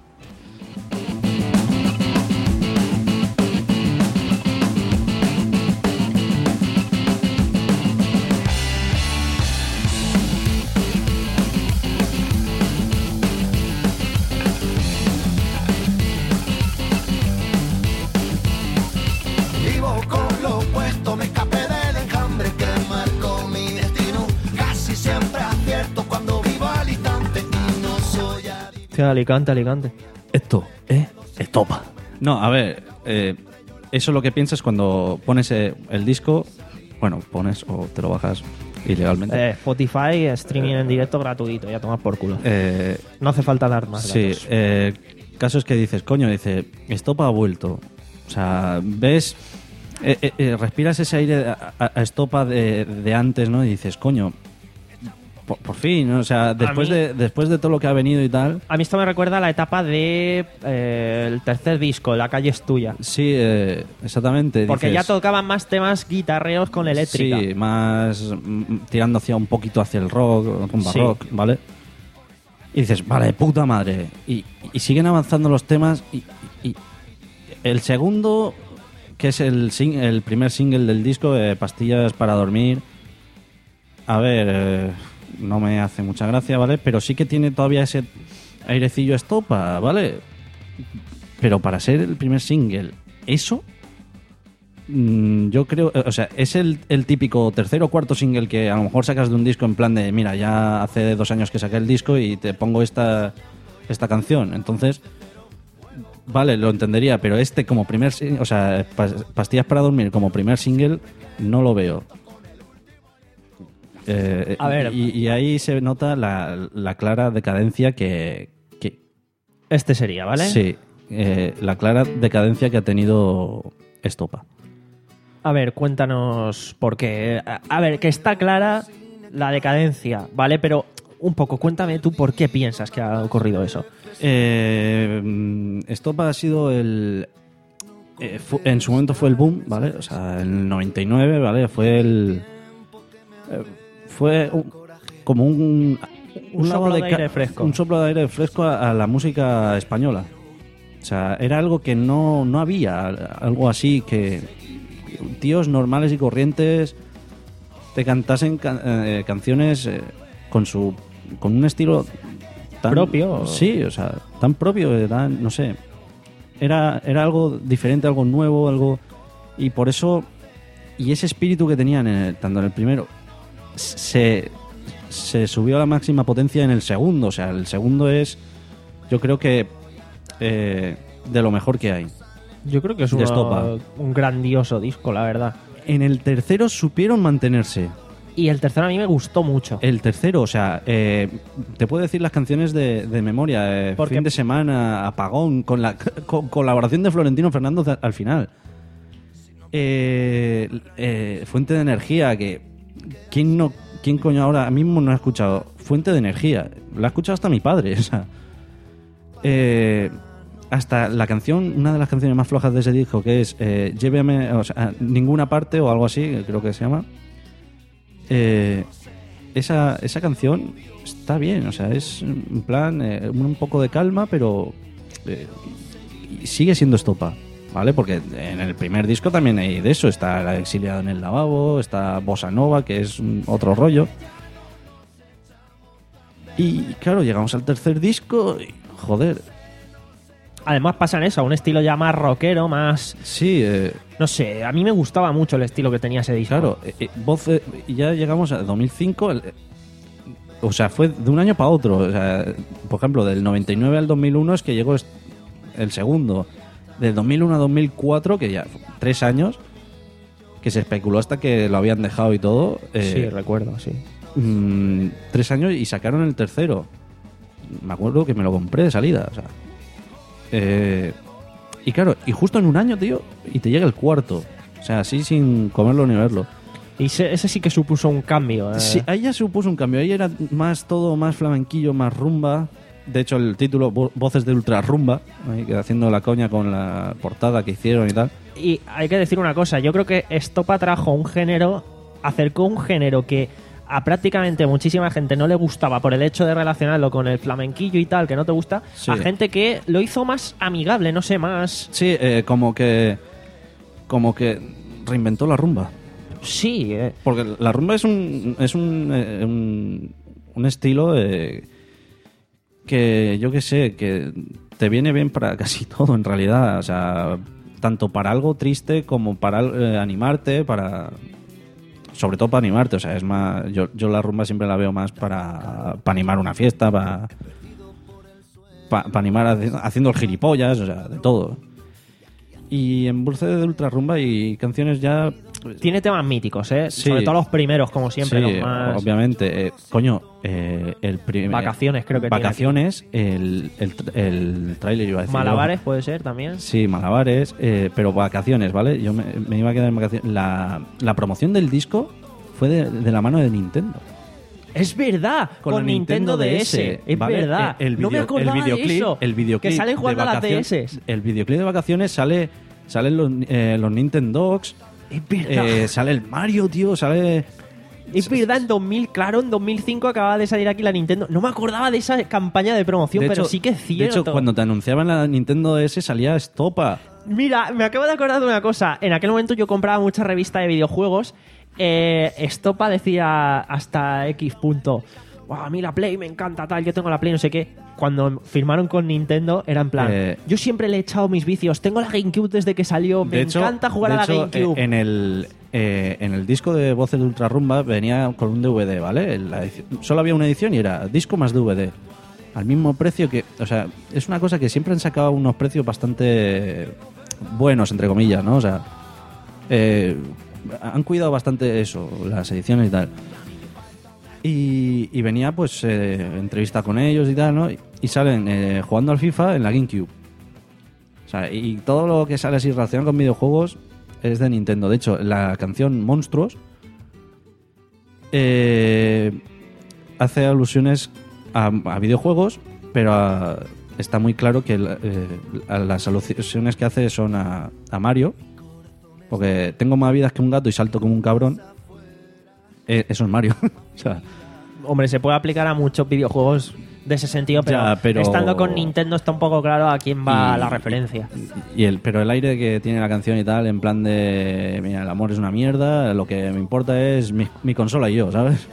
Vivo con lo opuesto, me escapé del enjambre que marcó mi destino. Casi siempre acierto cuando vivo al instante y no soy adivino. Hostia, Alicante, Alicante. Esto, ¿eh? Estopa. No, a ver, eh, eso es lo que piensas cuando pones eh, el disco, bueno, pones o te lo bajas ilegalmente. Eh, Spotify, streaming en directo gratuito, ya tomas por culo. Eh, No hace falta dar más sí, datos. eh, caso es que dices, coño, dice, Estopa ha vuelto. O sea, ves, eh, eh, eh, respiras ese aire a, a- a Estopa de, de antes, ¿no? Y dices, coño, por, por fin, ¿no? O sea, después mí- de, después de todo lo que ha venido y tal. A mí esto me recuerda a la etapa de eh, el tercer disco, La calle es tuya. Sí, eh, exactamente. Porque dices, ya tocaban más temas guitarreos con eléctrica. Sí, más mm, tirando hacia un poquito hacia el rock, rumba Sí. rock, ¿vale? Y dices, vale, puta madre. Y, y siguen avanzando los temas y, y- y el segundo, que es el, sing- el primer single del disco, eh, Pastillas para dormir, a ver, eh, no me hace mucha gracia, ¿vale? Pero sí que tiene todavía ese airecillo Estopa, ¿vale? Pero para ser el primer single, eso... Mm, yo creo, o sea, es el, el típico tercer o cuarto single que a lo mejor sacas de un disco en plan de, mira, ya hace dos años que saqué el disco y te pongo esta, esta canción. Entonces, vale, lo entendería, pero este como primer, sin- o sea, Pas- Pastillas para dormir como primer single, no lo veo. Eh, A ver. y, y ahí se nota la, la clara decadencia que, que, Este sería, ¿vale? sí, eh, la clara decadencia que ha tenido Estopa. A ver, cuéntanos por qué. A a ver, que está clara la decadencia, ¿vale? Pero un poco, cuéntame tú por qué piensas que ha ocurrido eso. Eh, mm, Estopa ha sido el... eh, fu- en su momento fue el boom, ¿vale? O sea, en el noventa y nueve, ¿vale? Fue el... eh, fue un- como un... Un lavado soplo de ca- aire fresco. Un soplo de aire fresco a, a la música española. O sea, era algo que no, no había, algo así que tíos normales y corrientes te cantasen ca- eh, canciones eh, con su con un estilo tan Propio. Sí, o sea, tan propio, eh, tan- no sé. Era, era algo diferente, algo nuevo, algo... Y por eso... Y ese espíritu que tenían en el- tanto en el primero se, se subió a la máxima potencia en el segundo. O sea, el segundo es... Yo creo que... eh, de lo mejor que hay. Yo creo que es De una- Estopa. un grandioso disco, la verdad. En el tercero supieron mantenerse. Y el tercero a mí me gustó mucho. El tercero, o sea, eh, te puedo decir las canciones de, de memoria. eh, Porque- Fin de semana, Apagón, con la con colaboración de Florentino Fernández al final. Eh, eh, Fuente de energía, que... ¿Quién, no, ¿Quién coño ahora mismo no ha escuchado? Fuente de energía. La ha escuchado hasta mi padre, o sea... Eh, hasta la canción, una de las canciones más flojas de ese disco, que es eh, Lléveme, o sea, a ninguna parte o algo así, creo que se llama. Eh, esa, esa canción está bien, o sea, es en plan eh, un poco de calma, pero eh, sigue siendo estopa, ¿vale? Porque en el primer disco también hay de eso, está La exiliada en el lavabo, está Bossa Nova, que es un, otro rollo. Y claro, llegamos al tercer disco y, joder... Además pasan eso, a un estilo ya más rockero, más... Sí, eh, no sé, a mí me gustaba mucho el estilo que tenía ese disco. Claro, eh, eh, voz, eh, ya llegamos a dos mil cinco, el, eh, o sea, fue de un año para otro. O sea, por ejemplo, del noventa y nueve al dos mil uno es que llegó el segundo. Del dos mil uno a dos mil cuatro, que ya tres años, que se especuló hasta que lo habían dejado y todo. Eh, sí, recuerdo, sí. Mmm, tres años y sacaron el tercero. Me acuerdo que me lo compré de salida, o sea... Eh, y claro, y justo en un año, tío, y te llega el cuarto. O sea, así sin comerlo ni verlo. Y ese, ese sí que supuso un cambio. Eh. Sí, ahí ya supuso un cambio. Ahí era más todo, más flamenquillo, más rumba. De hecho, el título, Vo- Voces de Ultra Rumba, ahí, que haciendo la coña con la portada que hicieron y tal. Y hay que decir una cosa, yo creo que Estopa trajo un género, acercó un género que a prácticamente muchísima gente no le gustaba por el hecho de relacionarlo con el flamenquillo y tal, que no te gusta, Sí. a gente que lo hizo más amigable, no sé, más... Sí, eh, como que como que reinventó la rumba. Sí, eh. Porque la rumba es un es un, eh, un, un estilo eh, que yo qué sé, que te viene bien para casi todo en realidad, o sea, tanto para algo triste como para eh, animarte, para sobre todo para animarte, o sea, es más yo, yo la rumba siempre la veo más para, para animar una fiesta, para para pa animar haci- haciendo el gilipollas, o sea, de todo. Y en Voces de Ultra Rumba y canciones ya... Tiene temas míticos, ¿eh? Sí. Sobre todo los primeros, como siempre, Sí, los más... obviamente. Eh, coño, eh, el primer... Vacaciones, creo que tiene Vacaciones, el, el, tr- el tráiler iba a decir. Malabares puede ser también. Sí, Malabares, eh, pero Vacaciones, ¿vale? Yo me, me iba a quedar en Vacaciones. La, la promoción del disco fue de, de la mano de Nintendo. Es verdad, con, la Nintendo D S. Es ¿vale? verdad. El, el no me video- acordaba el videoclip, de eso. El videoclip que salen de jugando a las D Vacaciones- S. El videoclip de Vacaciones sale salen los, eh, los Nintendogs. Es verdad. Eh, sale el Mario, tío, sale... Es verdad, en dos mil, claro, en dos mil cinco acababa de salir aquí la Nintendo. No me acordaba de esa campaña de promoción, De pero hecho- sí que es De cierto. hecho, cuando te anunciaban la Nintendo D S salía Estopa. Mira, me acabo de acordar de una cosa. En aquel momento yo compraba mucha revista de videojuegos. Eh, Estopa decía hasta X punto. "Buah, a mí la Play me encanta tal, yo tengo la Play, no sé qué". Cuando firmaron con Nintendo, era en plan, Eh, yo siempre le he echado mis vicios. Tengo la GameCube desde que salió. Me De hecho- encanta jugar de a la hecho, GameCube. eh, En el, eh, en el disco de Voces de Ultra Rumba venía con un D V D, ¿vale? La edición- solo había una edición y era disco más D V D. Al mismo precio que... O sea, es una cosa que siempre han sacado unos precios bastante buenos, entre comillas, ¿no? O sea, eh, han cuidado bastante eso, las ediciones y tal. Y, y venía, pues, eh, entrevista con ellos y tal, ¿no? Y, y salen eh, jugando al FIFA en la GameCube. O sea, y todo lo que sale así relacionado con videojuegos es de Nintendo. De hecho, la canción Monstruos eh, hace alusiones a, a videojuegos, pero a- está muy claro que la- eh, a las alusiones que hace son a, a Mario. Porque tengo más vidas que un gato y salto como un cabrón. Eh, eso es Mario. O sea, Hombre, se puede aplicar a muchos videojuegos de ese sentido, pero, Ya, pero- estando con Nintendo está un poco claro a quién va Y- la referencia. Y el, pero el aire que tiene la canción y tal, en plan de, mira, el amor es una mierda, lo que me importa es mi, mi consola y yo, ¿sabes?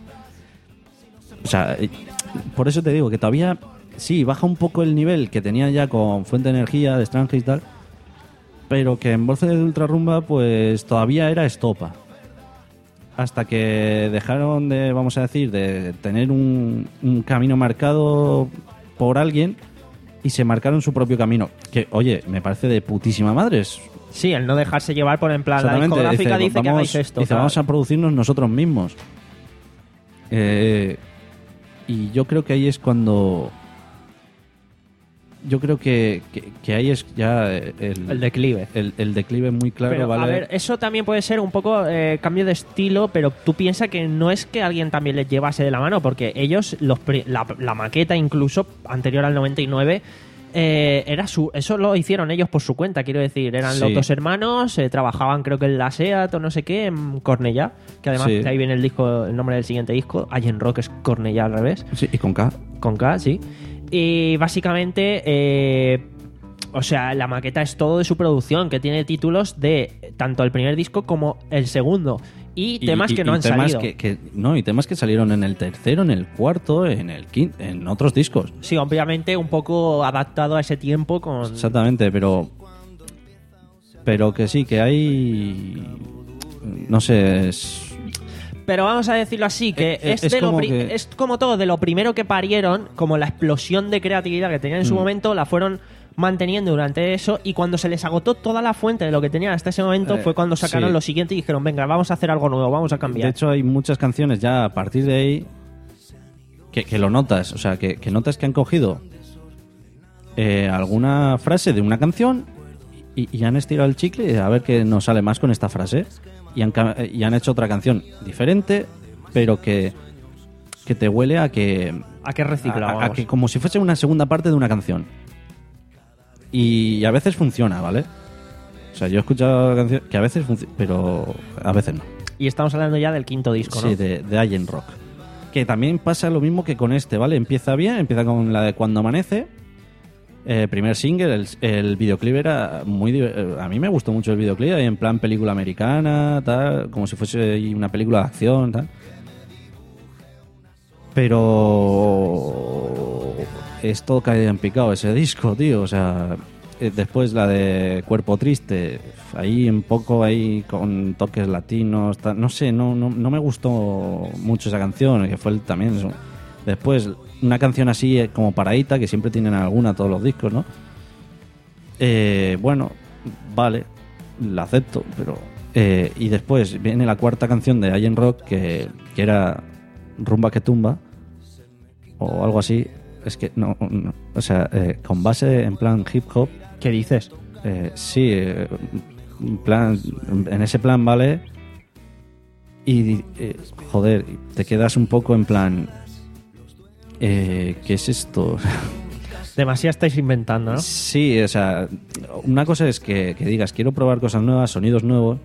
O sea, y- por eso te digo que todavía, sí, baja un poco el nivel que tenía ya con Fuente de Energía, de Strange y tal, pero que en Voces de Ultra Rumba, pues todavía era estopa. Hasta que dejaron de, vamos a decir, de tener un, un camino marcado por alguien y se marcaron su propio camino. Que, oye, me parece de putísima madre. Es- Sí, el no dejarse llevar por en plan, la Exactamente, discográfica dice, que vamos, hagáis esto. dice, tal. vamos a producirnos nosotros mismos. Eh, y yo creo que ahí es cuando... Yo creo que, que, que ahí es ya el, El declive. El, el declive muy claro, Pero, ¿vale? a ver, eso también puede ser un poco eh, cambio de estilo, pero tú piensas que no es que alguien también les llevase de la mano, porque ellos, los pri- la, la maqueta incluso, anterior al noventa y nueve, Eh, era su, eso lo hicieron ellos por su cuenta, quiero decir. Eran Sí. los dos hermanos, eh, trabajaban creo que en la SEAT o no sé qué, en Cornellá, que además Sí. de ahí viene el disco, el nombre del siguiente disco. Allen Rock es Cornellá al revés. Sí, y con K. Con K, sí. Y básicamente, eh, o sea, la maqueta es todo de su producción, que tiene títulos de tanto el primer disco como el segundo. Y temas que no han temas salido. Que, que- no, y temas que salieron en el tercero, en el cuarto, en el quinto, en otros discos. Sí, obviamente un poco adaptado a ese tiempo con... Exactamente, pero. Pero que sí, que hay. No sé. Es, Pero vamos a decirlo así, que Eh, eh, es, es de lo como pri- que- es como todo, de lo primero que parieron, como la explosión de creatividad que tenían en su Mm. momento, la fueron manteniendo durante eso, y cuando se les agotó toda la fuente de lo que tenían hasta ese momento Eh, fue cuando sacaron sí. lo siguiente y dijeron, venga, vamos a hacer algo nuevo, vamos a cambiar. De hecho, hay muchas canciones ya a partir de ahí que, que lo notas. O sea, que, que notas que han cogido eh, alguna frase de una canción y, y han estirado el chicle a ver qué nos sale más con esta frase. Y han, ca- y han hecho otra canción diferente, pero que, que te huele a que. ¿A qué recicla? a- a, vamos? que como si fuese una segunda parte de una canción. Y a veces funciona, ¿vale? O sea, yo he escuchado canciones que a veces funciona, pero a veces no. Y estamos hablando ya del quinto disco, ¿no? Sí, de, de Allen Rock. Que también pasa lo mismo que con este, ¿vale? Empieza bien, empieza con la de Cuando Amanece. Eh, primer single, el, el videoclip era muy... div- eh, A mí me gustó mucho el videoclip, ahí en plan película americana, tal, como si fuese una película de acción, tal. Pero... es todo caído en picado ese disco, tío, o sea... eh, Después la de Cuerpo Triste, ahí un poco ahí con toques latinos, tal, no sé, no, no, no me gustó mucho esa canción, que fue el, también eso. Después, una canción así eh, como paradita, que siempre tienen alguna todos los discos, ¿no? Eh, bueno, vale, la acepto, pero... eh, y después viene la cuarta canción de Allen Rock, que, que era Rumba que Tumba, o algo así. Es que, no, no, o sea, eh, con base en plan hip hop. ¿Qué dices? Eh, sí, eh, en plan, en ese plan, ¿vale? Y, eh, joder, te quedas un poco en plan... Eh, ¿qué es esto? Demasiado estáis inventando, ¿no? Sí, o sea, una cosa es que, que digas, quiero probar cosas nuevas, sonidos nuevos,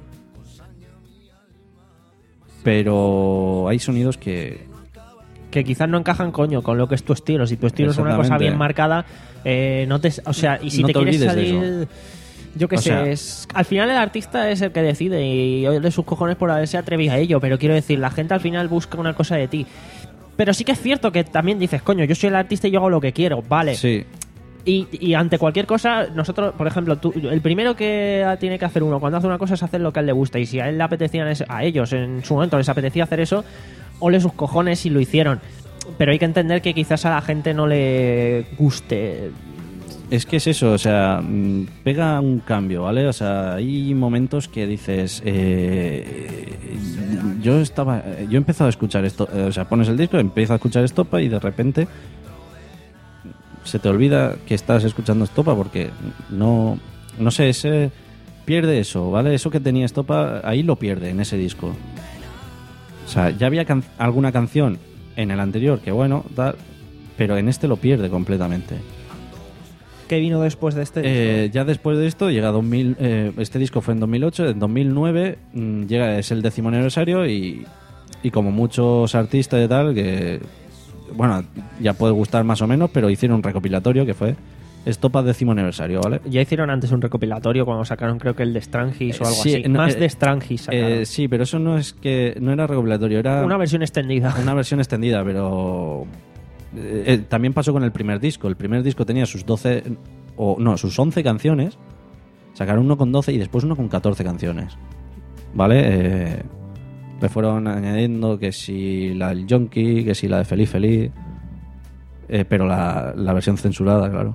pero hay sonidos que... Que quizás no encajan, coño, con lo que es tu estilo. Si tu estilo es una cosa Exactamente. bien marcada, eh, no te... O sea, y si No te, te quieres olvides de salir... Yo qué O sé, sea- es, al final el artista es el que decide y oye sus cojones por haberse atrevido a ello, pero quiero decir, la gente al final busca una cosa de ti. Pero sí que es cierto que también dices, coño, yo soy el artista y yo hago lo que quiero, vale. Sí. Y, y ante cualquier cosa, nosotros, por ejemplo, tú, el primero que tiene que hacer uno cuando hace una cosa es hacer lo que a él le gusta. Y si a él le apetecía, a ellos en su momento les apetecía hacer eso, ole sus cojones y lo hicieron. Pero hay que entender que quizás a la gente no le guste. Es que es eso, o sea, mm, pega un cambio, ¿vale? O sea, hay momentos que dices, eh, yo estaba, yo he empezado a escuchar esto, eh, o sea, pones el disco, empiezas a escuchar Estopa y de repente se te olvida que estás escuchando Estopa porque no, no sé, ese pierde eso, ¿vale? Eso que tenía Estopa, ahí lo pierde en ese disco. O sea, ya había can- alguna canción en el anterior que bueno, tal, pero en este lo pierde completamente. ¿Qué vino después de este? Eh, ya después de esto llega dos mil, eh, este disco fue en dos mil ocho, en dos mil nueve mmm, llega, es el décimo aniversario y, y como muchos artistas y tal, que bueno, ya puede gustar más o menos, pero hicieron un recopilatorio que fue Estopa décimo aniversario, ¿vale? Ya hicieron antes un recopilatorio cuando sacaron creo que el de Strangis o algo Sí, así. no, Más eh, de Strangis sacaron. Eh, sí, pero eso no es que no era recopilatorio, era Una versión extendida. una versión extendida, pero eh, eh, también pasó con el primer disco. El primer disco tenía sus doce o no, sus once canciones. Sacaron uno con doce y después uno con catorce canciones. ¿Vale? Eh, le fueron añadiendo que si la del Yonki, que si la de Feliz Feliz, eh, pero la, la versión censurada, claro.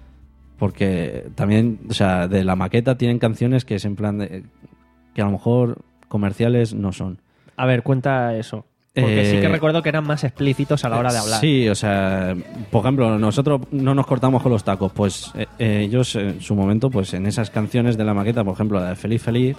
Porque también, o sea, de la maqueta tienen canciones que es en plan de, que a lo mejor comerciales no son. A ver, cuenta eso. Porque sí que Eh, recuerdo que eran más explícitos a la hora de hablar. Sí, o sea, por ejemplo, nosotros no nos cortamos con los tacos, pues eh, eh, ellos en su momento, pues en esas canciones de la maqueta, por ejemplo, la de Feliz Feliz,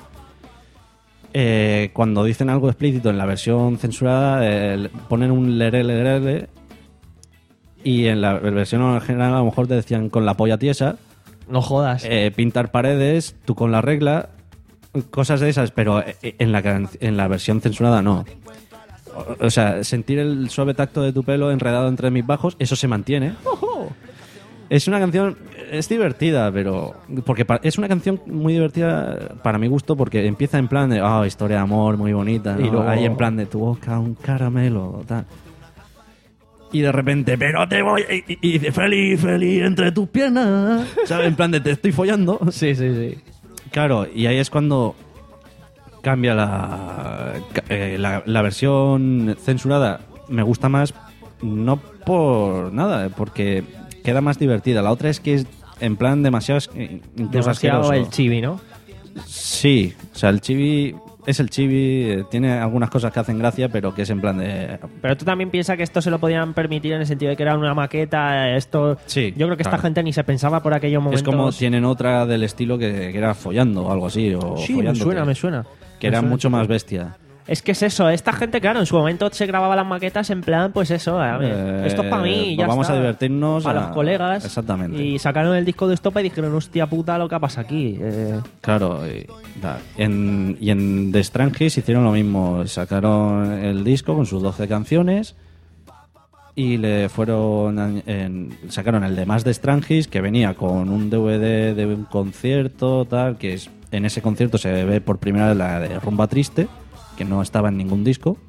eh, cuando dicen algo explícito en la versión censurada, eh, ponen un lerele lerele Y en la versión original a lo mejor te decían con la polla tiesa. No jodas. Eh, pintar paredes, tú con la regla, cosas de esas, pero en la, can- en la versión censurada no. O, o sea, sentir el suave tacto de tu pelo enredado entre mis bajos, eso se mantiene. Es una canción, es divertida, pero... Porque pa- es una canción muy divertida para mi gusto porque empieza en plan de, ah, historia de amor muy bonita, ¿no? Y luego- Ahí en plan de tu boca un caramelo, tal. Y de repente, pero te voy... Y, y, y de feliz, feliz entre tus piernas. ¿Sabes? En plan de te estoy follando. Sí, sí, sí. Claro, y ahí es cuando cambia la, ca- eh, la, la versión censurada. Me gusta más, no por nada, porque queda más divertida. La otra es que es en plan demasiado, eh, incluso Demasiado asqueroso. el chibi, ¿no? Sí, o sea, el chibi es el chibi, eh, tiene algunas cosas que hacen gracia, pero que es en plan de... Pero tú también piensas que esto se lo podían permitir en el sentido de que era una maqueta, esto... Sí, Yo creo que esta claro. gente ni se pensaba por aquellos momentos... Es como tienen otra del estilo que, que era follando o algo así, o Sí, me follándote, suena, me suena. que Me era suena. mucho más bestia. Es que es eso, esta gente, claro, en su momento se grababa las maquetas en plan, pues eso, a ver, Eh, esto es para mí, ya vamos está. a divertirnos Para a- los colegas. Exactamente. Y sacaron el disco de Estopa y dijeron, hostia puta, lo que pasa aquí. Eh, Claro, y, da- en, y en The Strangers hicieron lo mismo. Sacaron el disco con sus doce canciones y le fueron a- en- sacaron el de Más de Strangers, que venía con un D V D de un concierto, tal, que es en ese concierto se ve por primera vez la de Rumba Triste, que no estaba en ningún disco.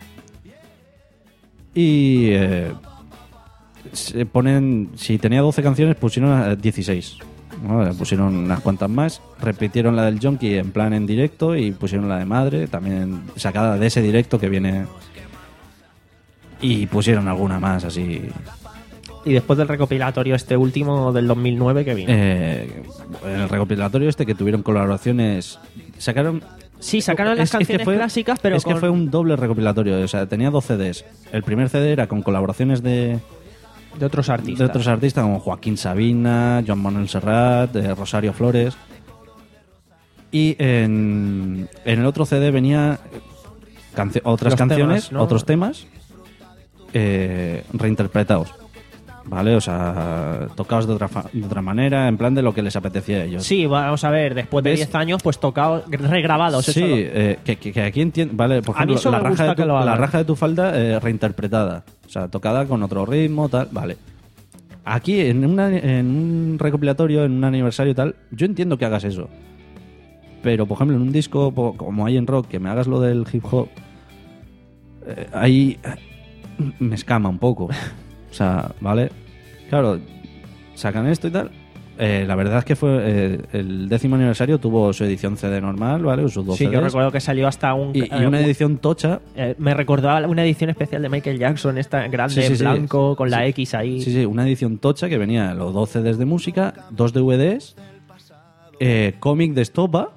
Y eh, se ponen, si tenía doce canciones, pusieron a dieciséis. ¿no? Le pusieron unas cuantas más, repitieron la del Junkie en plan en directo y pusieron la de Madre, también sacada de ese directo que viene. Y pusieron alguna más así. y después del recopilatorio este último del dos mil nueve que vino. Eh, en el recopilatorio este que tuvieron colaboraciones, sacaron... Sí, sacaron las es- es que canciones fue- clásicas, pero es que con- fue un doble recopilatorio, o sea, tenía dos C Ds. El primer C D era con colaboraciones de de otros artistas. de otros artistas como Joaquín Sabina, Joan Manuel Serrat, eh, Rosario Flores. Y en, en el otro C D venía cancio- otras Los canciones, temas, ¿no? otros temas eh, reinterpretados. ¿Vale? O sea, tocados de otra, fa- de otra manera, en plan de lo que les apetecía a ellos. Sí, vamos a ver, después de ¿Ves? diez años, pues tocados, regrabados. Sí, eso lo- eh, que, que- que aquí entiendo. Vale, por A mí ejemplo, eso la me raja, gusta de tu, que lo la hagan. raja de tu falda eh, reinterpretada. O sea, tocada con otro ritmo, tal. Vale. Aquí, en, una, en un recopilatorio, en un aniversario y tal, yo entiendo que hagas eso. Pero, por ejemplo, en un disco po- como hay en rock, que me hagas lo del hip hop, eh, ahí eh, me escama un poco. O sea, ¿vale? Claro, sacan esto y tal. Eh, la verdad es que fue eh, el décimo aniversario tuvo su edición C D normal, ¿vale? Sus dos Sí, yo C Ds. recuerdo que salió hasta un... Y, y eh, una un- edición tocha. eh, me recordaba una edición especial de Michael Jackson, esta grande, Sí, sí, sí. blanco, con la Sí. X ahí. Sí, sí, una edición tocha que venía los dos C Ds de música, dos D V Ds, eh, cómic de estopa,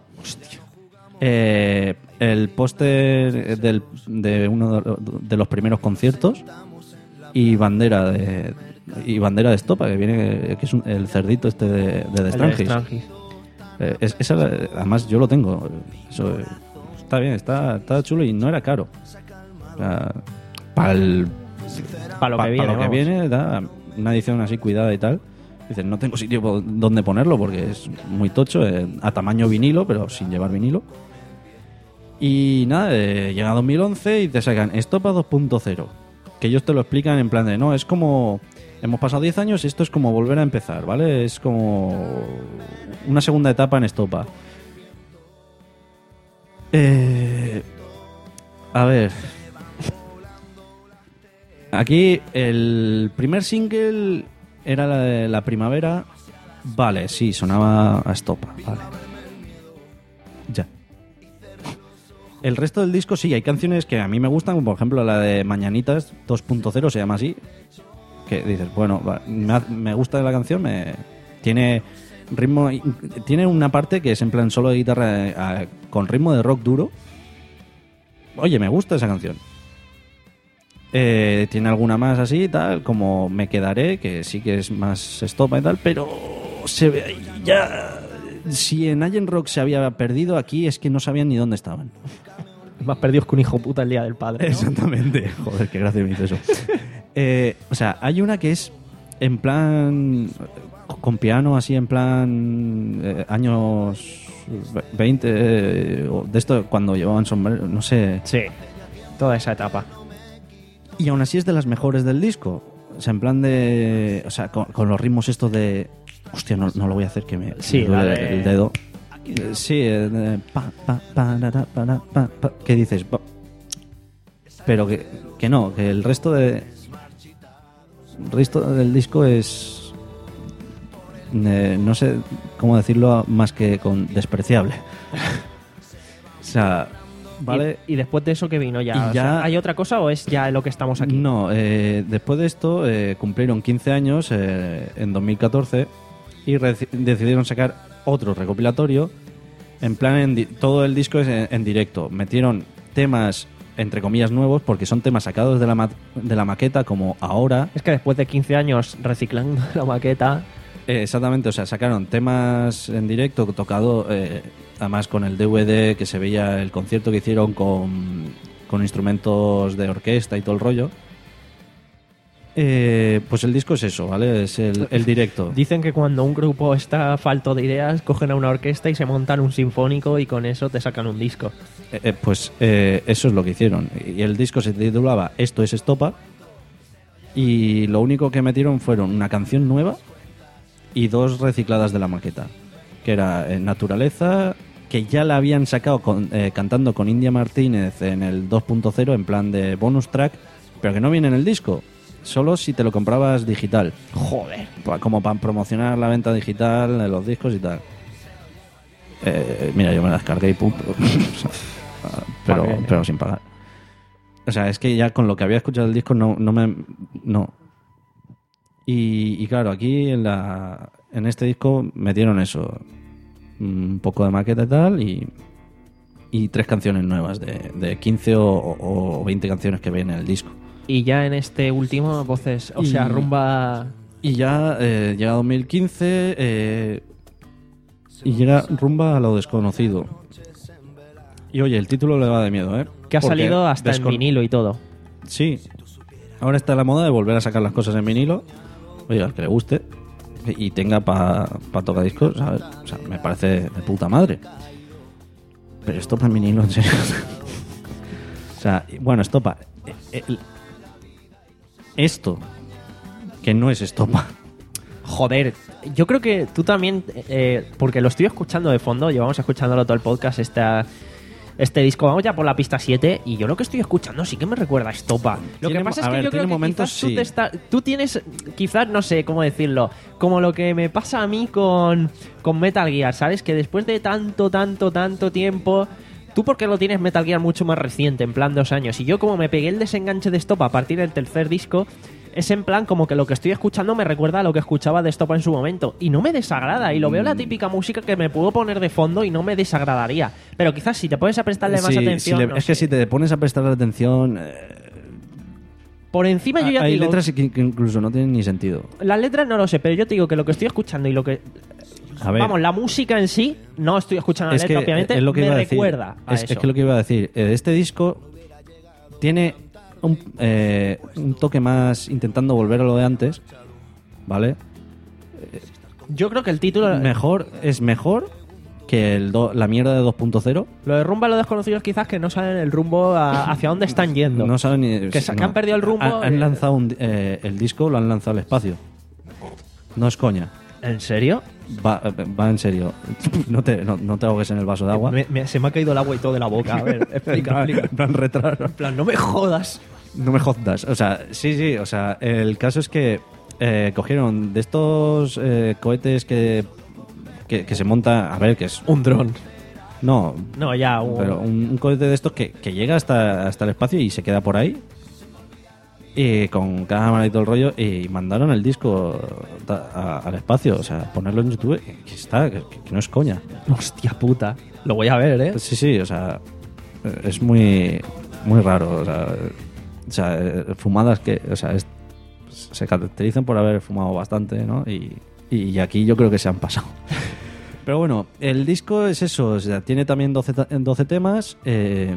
eh, el póster del- de uno de- de los primeros conciertos y bandera de y bandera de estopa que viene que es un- el cerdito este de, de The El de Strangers. Strangers. Eh, es- esa, además yo lo tengo. Eso, eh, está bien, está, está chulo y no era caro. O sea, para el Para lo pa- que viene, pa lo que vamos. viene, da una edición así cuidada y tal. Dices, no tengo sitio po- donde ponerlo porque es muy tocho, eh, a tamaño vinilo, pero sin llevar vinilo. Y nada, eh, llega dos mil once y te sacan Estopa dos punto cero. Que ellos te lo explican en plan de, no, es como... Hemos pasado diez años y esto es como volver a empezar, ¿vale? Es como una segunda etapa en Estopa. Eh, a ver... Aquí el primer single era la de La Primavera. Vale, sí, sonaba a Estopa. Vale. Ya. El resto del disco sí, hay canciones que a mí me gustan, como por ejemplo la de Mañanitas dos punto cero, se llama así. Que dices, bueno, va, me, ha- me gusta la canción, me, tiene ritmo, tiene una parte que es en plan solo de guitarra eh, a- con ritmo de rock duro. Oye, me gusta esa canción. Eh, tiene alguna más así, tal, como Me Quedaré, que sí que es más estopa y tal, pero se ve ahí ya... Si en Allen Rock se había perdido, aquí es que no sabían ni dónde estaban. Más perdidos que un hijo puta el día del padre, ¿no? Exactamente. Joder, qué gracia me hizo eso. Eh, o sea, hay una que es en plan con piano, así en plan eh, años veinte, eh, o de esto cuando llevaban sombrero, no sé. Sí, toda esa etapa. Y aún así es de las mejores del disco. O sea, en plan de... O sea, con, con los ritmos estos de... Hostia, no, no lo voy a hacer que me, Sí, me duele dale. el dedo. Eh, Sí, eh, de pa, pa, pa, ra, ra, pa, ra, pa, pa. ¿Qué dices? Pa. Pero que, que no, que el resto de... El resto del disco es... eh, no sé cómo decirlo más que con despreciable. O sea... ¿Vale? ¿Y, y después de eso qué vino ya? Y O ya- sea, ¿hay otra cosa o es ya lo que estamos aquí? No, eh, después de esto eh, cumplieron quince años eh, en dos mil catorce y reci- decidieron sacar otro recopilatorio. En plan, en di- todo el disco es en, en directo. Metieron temas, entre comillas, nuevos, porque son temas sacados de la, ma- de la maqueta, como Ahora. Es que después de quince años reciclando la maqueta... Eh, exactamente, o sea, sacaron temas en directo tocado, eh, además con el D V D que se veía el concierto que hicieron con, con instrumentos de orquesta y todo el rollo. Eh, pues el disco es eso, ¿vale? Es el, el directo. Dicen que cuando un grupo está falto de ideas, cogen a una orquesta y se montan un sinfónico y con eso te sacan un disco. Eh, eh, pues eh, eso es lo que hicieron. Y el disco se titulaba Esto es Estopa. Y lo único que metieron fueron una canción nueva y dos recicladas de la maqueta. Que era eh, Naturaleza, que ya la habían sacado con, eh, cantando con India Martínez en el dos punto cero, en plan de bonus track, pero que no viene en el disco. Solo si te lo comprabas digital. Joder. Pa- Como para promocionar la venta digital de los discos y tal. Eh, mira, yo me la descargué y punto. pero, Vale. pero sin pagar. O sea, es que ya con lo que había escuchado el disco no, no me... No. Y, y claro, aquí en, la, en este disco metieron eso. Un poco de maqueta y tal y, y tres canciones nuevas de, de quince o, o veinte canciones que ven en el disco. Y ya en este último, voces, o Y- sea, rumba... Y ya eh, llega dos mil quince eh, y llega Rumba a lo desconocido. Y oye, el título le va de miedo, ¿eh? Que ha Porque salido hasta en descon- vinilo y todo. Sí. Ahora está la moda de volver a sacar las cosas en vinilo. Oye, al que le guste y tenga para pa tocar discos, ¿sabes? O sea, me parece de puta madre. Pero Estopa en vinilo, en serio. O sea, bueno, Estopa. eh, el- Esto, que no es Estopa. Joder, yo creo que tú también, eh, porque lo estoy escuchando de fondo, llevamos escuchándolo todo el podcast, esta, este disco, vamos ya por la pista siete, y yo lo que estoy escuchando sí que me recuerda a Estopa. Lo Tiene- que pasa es a que ver, yo tiene creo que momentos, quizás tú, sí. te está- tú tienes, quizás, no sé cómo decirlo, como lo que me pasa a mí con, con Metal Gear, ¿sabes? Que después de tanto, tanto, tanto tiempo... Tú porque lo tienes Metal Gear mucho más reciente, en plan dos años. Y yo como me pegué el desenganche de Estopa a partir del tercer disco, es en plan como que lo que estoy escuchando me recuerda a lo que escuchaba de Estopa en su momento. Y no me desagrada. Y lo veo la típica música que me puedo poner de fondo y no me desagradaría. Pero quizás si te pones a prestarle más Sí, atención... si le- no es que sé. si te pones a prestar atención... eh, Por encima yo ya te hay digo... letras que, que incluso no tienen ni sentido. Las letras no lo sé, pero yo te digo que lo que estoy escuchando y lo que... A ver, Vamos, la música en sí, no estoy escuchando la es letra, que obviamente, es lo que me iba a decir. recuerda a es, eso. es que lo que iba a decir. Eh, Este disco tiene un, eh, un toque más intentando volver a lo de antes, ¿vale? Yo creo que el título... Mejor, es mejor que el do- la mierda de dos punto cero. Lo de rumba a los desconocidos quizás que no saben el rumbo a- hacia dónde están yendo. No saben ni... Que se- que no. han perdido el rumbo, Han, han eh. lanzado un- eh, el disco, lo han lanzado al espacio. No es coña. ¿En serio? Va, va en serio. No te, no, no te ahogues en el vaso de agua. Me- me- se me ha caído el agua y todo de la boca. A ver, explica, explica. En plan retraso. En plan, no me jodas. No me jodas. O sea, sí, sí. O sea, el caso es que eh, cogieron de estos eh, cohetes que, que, que se monta. A ver, que es. Un dron. No, No, ya. un- pero un, un cohete de estos que, que llega hasta, hasta el espacio y se queda por ahí. Y con cámara y todo el rollo. Y mandaron el disco ta- a- al espacio. O sea, ponerlo en YouTube. Que está, que, que no es coña. Hostia puta. Lo voy a ver, ¿eh? Sí, sí, o sea, es muy, muy raro. O sea, o sea, eh, fumadas que, o sea, es- se caracterizan por haber fumado bastante, ¿no? Y, y aquí yo creo que se han pasado. Pero bueno, el disco es eso, o sea, tiene también doce, ta- doce temas. eh,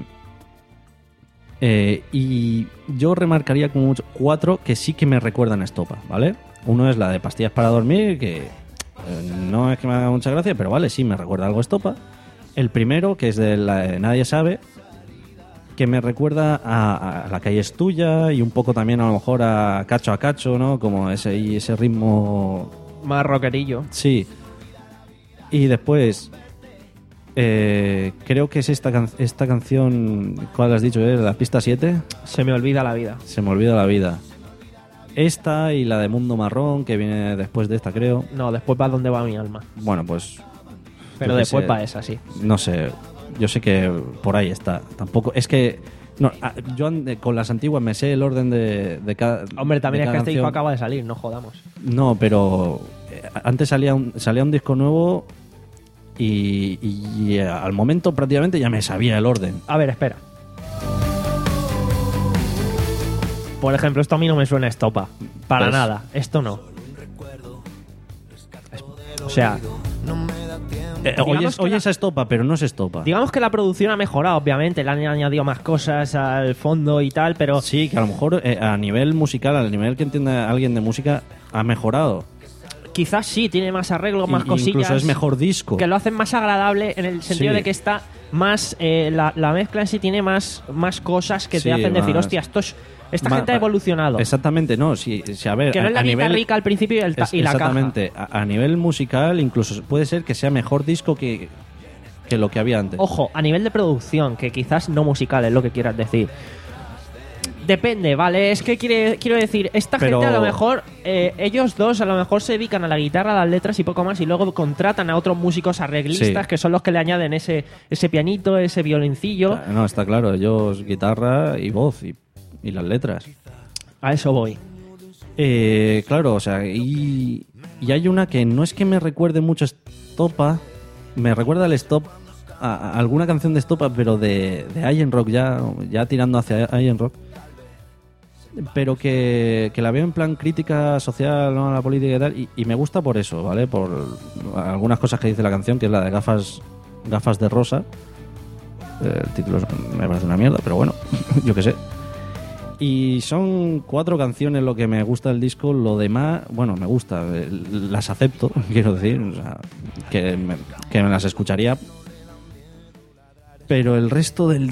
eh, y yo remarcaría como mucho cuatro que sí que me recuerdan a Estopa, ¿vale? Uno es la de pastillas para dormir, que eh, no es que me haga mucha gracia, pero vale, sí, me recuerda algo a Estopa. El primero, que es de la de Nadie Sabe, que me recuerda a, a La calle es tuya y un poco también a lo mejor a Cacho a Cacho, ¿no? Como ese, y ese ritmo... Más rockerillo. Sí. Y después... Eh, creo que es esta, can- esta canción... ¿Cuál has dicho? ¿Eh? ¿La pista siete? Se me olvida la vida. Se me olvida la vida. Esta y la de Mundo Marrón, que viene después de esta, creo. No, después va donde va mi alma. Bueno, pues... Pero yo qué después sé. va esa, sí. No sé, yo sé que por ahí está. Tampoco, es que no, a- yo ande- con las antiguas me sé el orden de, de cada. Hombre, también de es que cada este disco canción. acaba de salir, no jodamos. No, pero eh, antes salía un, salía un disco nuevo y, y eh, al momento prácticamente ya me sabía el orden. A ver, espera. Por ejemplo, esto a mí no me suena a Estopa. Para Pues- nada. Esto no. O sea, Eh, Digamos oyes, que oyes la- a Estopa, pero no es Estopa. digamos que la producción ha mejorado, obviamente. Le han añadido más cosas al fondo y tal, pero Sí, que a lo mejor eh, a nivel musical, al nivel que entienda alguien de música, ha mejorado. quizás sí, tiene más arreglos, Y- más cosillas. incluso es mejor disco. Que lo hacen más agradable en el sentido Sí. de que está más. eh, la, la mezcla en sí tiene más, más cosas que Sí, te hacen decir, más- hostia, esto es- esta Ma- gente ha evolucionado. Exactamente, no. Sí, sí, a ver, Que no a, es la a guitarra nivel, rica al principio y, el ta- es- y la caja. exactamente. A, a nivel musical, incluso puede ser que sea mejor disco que, que lo que había antes. Ojo, a nivel de producción, que quizás no musical es lo que quieras decir. Depende, ¿vale? Es que quiere, quiero decir, esta Pero- gente a lo mejor, eh, ellos dos a lo mejor se dedican a la guitarra, a las letras y poco más, y luego contratan a otros músicos arreglistas Sí. que son los que le añaden ese, ese pianito, ese violincillo. No, está claro, ellos guitarra y voz y, y las letras. A eso voy. Eh, claro, o sea, y, y hay una que no es que me recuerde mucho a Estopa, me recuerda al Stop, a, a alguna canción de Estopa, pero de, de Iron Rock, ya, ya tirando hacia Iron Rock. Pero que, que la veo en plan crítica social, ¿no? A la política y tal, y, y me gusta por eso, ¿vale? Por algunas cosas que dice la canción, que es la de gafas, gafas de rosa. Eh, el título es- me parece una mierda, pero bueno, yo qué sé. Y son cuatro canciones lo que me gusta del disco, lo demás, bueno, me gusta, eh, las acepto, quiero decir, o sea, que me, que me las escucharía. Pero el resto del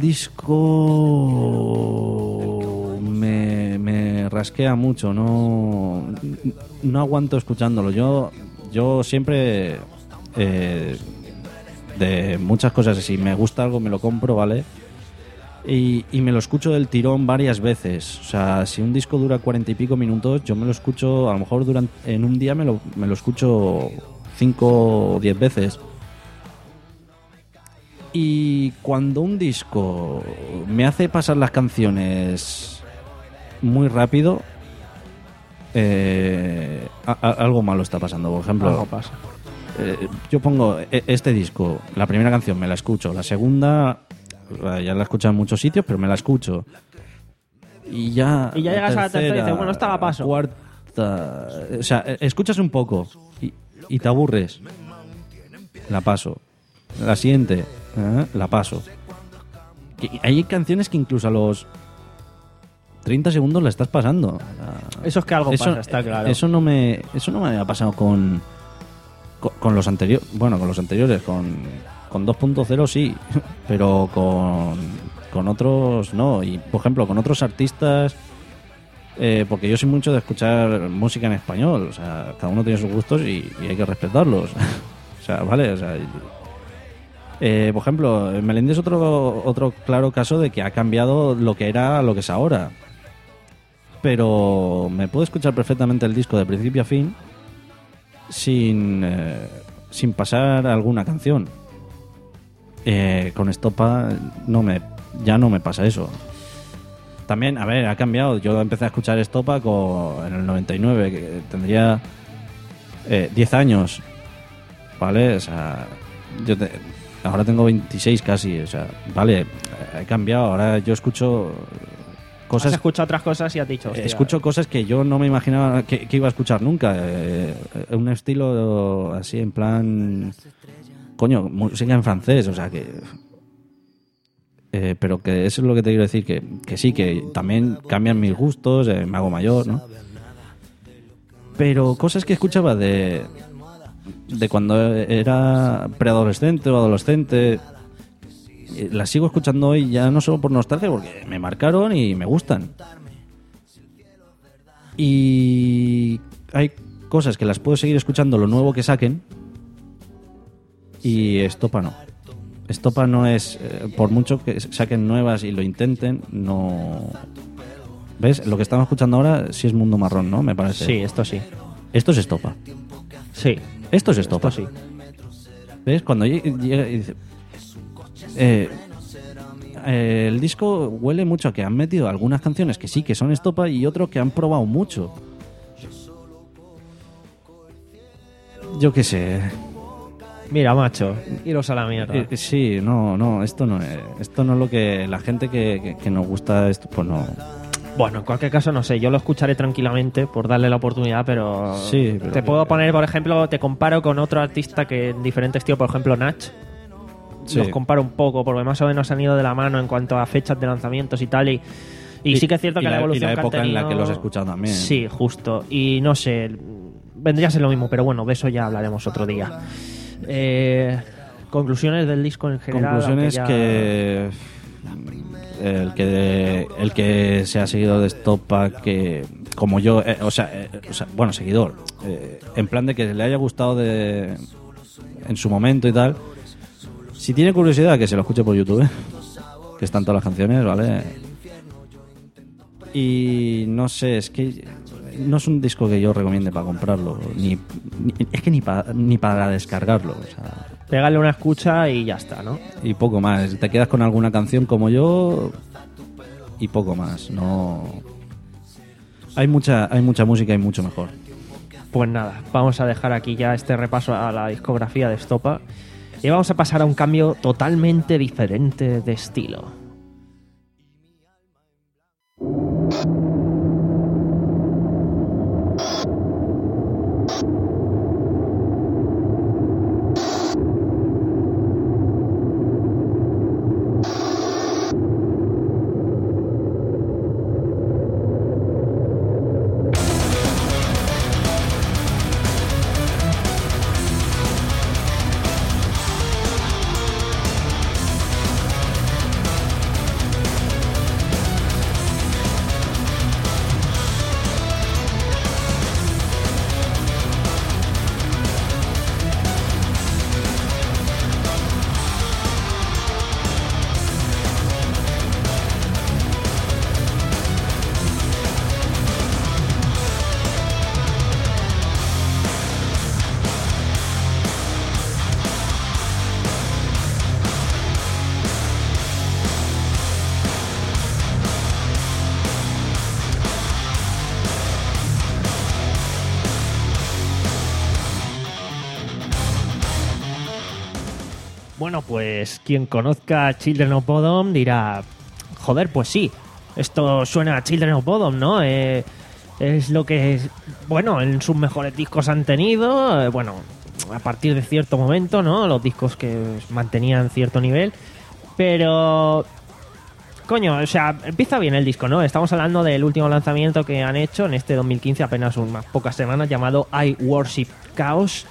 disco me, me rasquea mucho, no, no aguanto escuchándolo. Yo, yo siempre, eh, de muchas cosas, si me gusta algo me lo compro, ¿vale? Y, y me lo escucho del tirón varias veces. O sea, si un disco dura cuarenta y pico minutos, yo me lo escucho, a lo mejor durante, en un día me lo, me lo escucho cinco o diez veces. Y cuando un disco me hace pasar las canciones muy rápido, eh, a- a- algo malo está pasando. Por ejemplo, Algo pasa. eh, yo pongo e- este disco, la primera canción me la escucho, la segunda eh, ya la he escuchado en muchos sitios, pero me la escucho. Y ya. Y ya llegas a la tercera y dices, bueno, esta la paso. Cuarta. O sea, eh, escuchas un poco y, y te aburres. La paso. La siguiente, ¿eh? La paso. Y hay canciones que incluso a los treinta segundos la estás pasando. O sea, Eso es que algo eso, pasa, está claro. Eso no me, eso no me había pasado con, con, con los anteriores. Bueno, con los anteriores, con, con dos punto cero sí, pero con, con otros no. Y por ejemplo, con otros artistas, eh, porque yo soy mucho de escuchar música en español. O sea, cada uno tiene sus gustos y, y hay que respetarlos. O sea, vale, o sea. Eh, por ejemplo, Melendi es otro, otro claro caso de que ha cambiado lo que era a lo que es ahora. Pero me puedo escuchar perfectamente el disco de principio a fin sin, eh, sin pasar alguna canción. Eh, con Estopa no me, ya no me pasa eso. También, a ver, ha cambiado. Yo empecé a escuchar Estopa con, en el noventa y nueve, que tendría eh, diez años. ¿Vale? O sea, yo te, ahora tengo veintiséis casi. O sea, vale, he cambiado. Ahora yo escucho cosas. Has escuchado otras cosas y has dicho, hostia, Escucho cosas que yo no me imaginaba que, que iba a escuchar nunca. Eh, un estilo así, en plan. Coño, música en francés, o sea que. Eh, pero que eso es lo que te quiero decir, que, que sí, que también cambian mis gustos, eh, me hago mayor, ¿no? Pero cosas que escuchaba de, de cuando era preadolescente o adolescente, eh, las sigo escuchando hoy ya no solo por nostalgia, porque me marcaron y me gustan. Y hay cosas que las puedo seguir escuchando lo nuevo que saquen, y Estopa no. Estopa no es, eh, por mucho que saquen nuevas y lo intenten, no... ¿Ves? Lo que estamos escuchando ahora sí es Mundo Marrón, ¿no? Me parece. Sí, esto sí. Esto es Estopa. Sí. Esto es Estopa. Esto sí. ¿Ves? Cuando llega y dice... Eh, eh, el disco huele mucho a que han metido algunas canciones que sí que son Estopa y otro que han probado mucho. Yo qué sé... Mira, macho, iros a la mierda. Eh, sí, no, no, esto no es, esto no es lo que la gente que, que, que nos gusta esto, pues no. Bueno, en cualquier caso, no sé, yo lo escucharé tranquilamente por darle la oportunidad, pero, sí, pero te puedo poner, por ejemplo, te comparo con otro artista que en diferente estilo, por ejemplo, Nach. Sí. Los comparo un poco, porque más o menos han ido de la mano en cuanto a fechas de lanzamientos y tal, y, y, y sí que es cierto que la, la evolución y la época que han tenido, en la que los he escuchado también. Sí, justo, y no sé, vendría a ser lo mismo, pero bueno, de eso ya hablaremos otro día. Eh, conclusiones del disco en general. Conclusiones ya... que el que el que se ha seguido de Estopa, que como yo, eh, o, sea, eh, o sea, bueno, seguidor, eh, en plan de que le haya gustado de en su momento y tal. Si tiene curiosidad, que se lo escuche por YouTube, ¿eh? Que están todas las canciones, ¿vale? Y no sé, es que no es un disco que yo recomiende para comprarlo, ni, ni es que ni para ni para descargarlo, o sea, pégale una escucha y ya está, ¿no? Y poco más. Te quedas con alguna canción como yo y poco más. No, hay mucha hay mucha música y mucho mejor. Pues nada, vamos a dejar aquí ya este repaso a la discografía de Estopa y vamos a pasar a un cambio totalmente diferente de estilo. Bueno, pues quien conozca Children of Bodom dirá, joder, pues sí, esto suena a Children of Bodom, ¿no? Eh, es lo que, bueno, en sus mejores discos han tenido, eh, bueno, a partir de cierto momento, ¿no? Los discos que mantenían cierto nivel, pero... Coño, o sea, empieza bien el disco, ¿no? Estamos hablando del último lanzamiento que han hecho en este dos mil quince, apenas unas pocas semanas, llamado I Worship Chaos.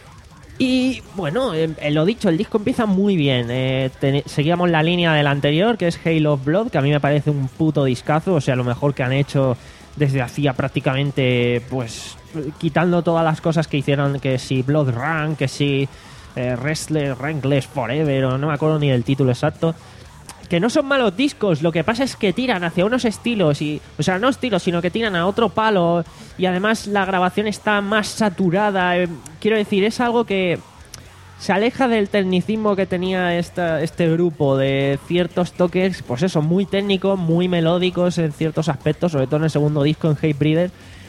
Y bueno, eh, lo dicho, el disco empieza muy bien. Eh, ten- seguíamos la línea del anterior, que es Hail of Blood, que a mí me parece un puto discazo, o sea, lo mejor que han hecho desde hacía prácticamente, pues, quitando todas las cosas que hicieron, que si Blood Run, que si eh, Restless, Rankless Forever, o no me acuerdo ni del título exacto. Que no son malos discos, lo que pasa es que tiran hacia unos estilos, y o sea, no estilos, sino que tiran a otro palo, y además la grabación está más saturada. Eh, quiero decir, es algo que se aleja del tecnicismo que tenía esta, este grupo, de ciertos toques, pues eso, muy técnicos, muy melódicos en ciertos aspectos, sobre todo en el segundo disco, en Hatebreeder.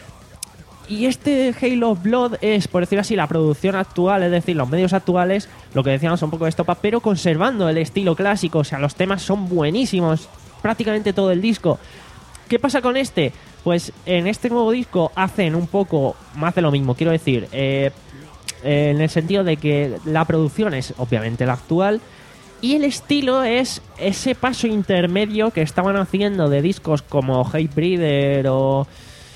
Y este Hail of Blood es, por decir así, la producción actual, es decir, los medios actuales, lo que decíamos un poco de Estopa, pero conservando el estilo clásico. O sea, los temas son buenísimos, prácticamente todo el disco. ¿Qué pasa con este? Pues en este nuevo disco hacen un poco más de lo mismo, quiero decir, eh, eh, en el sentido de que la producción es obviamente la actual y el estilo es ese paso intermedio que estaban haciendo de discos como Hatebreeder o...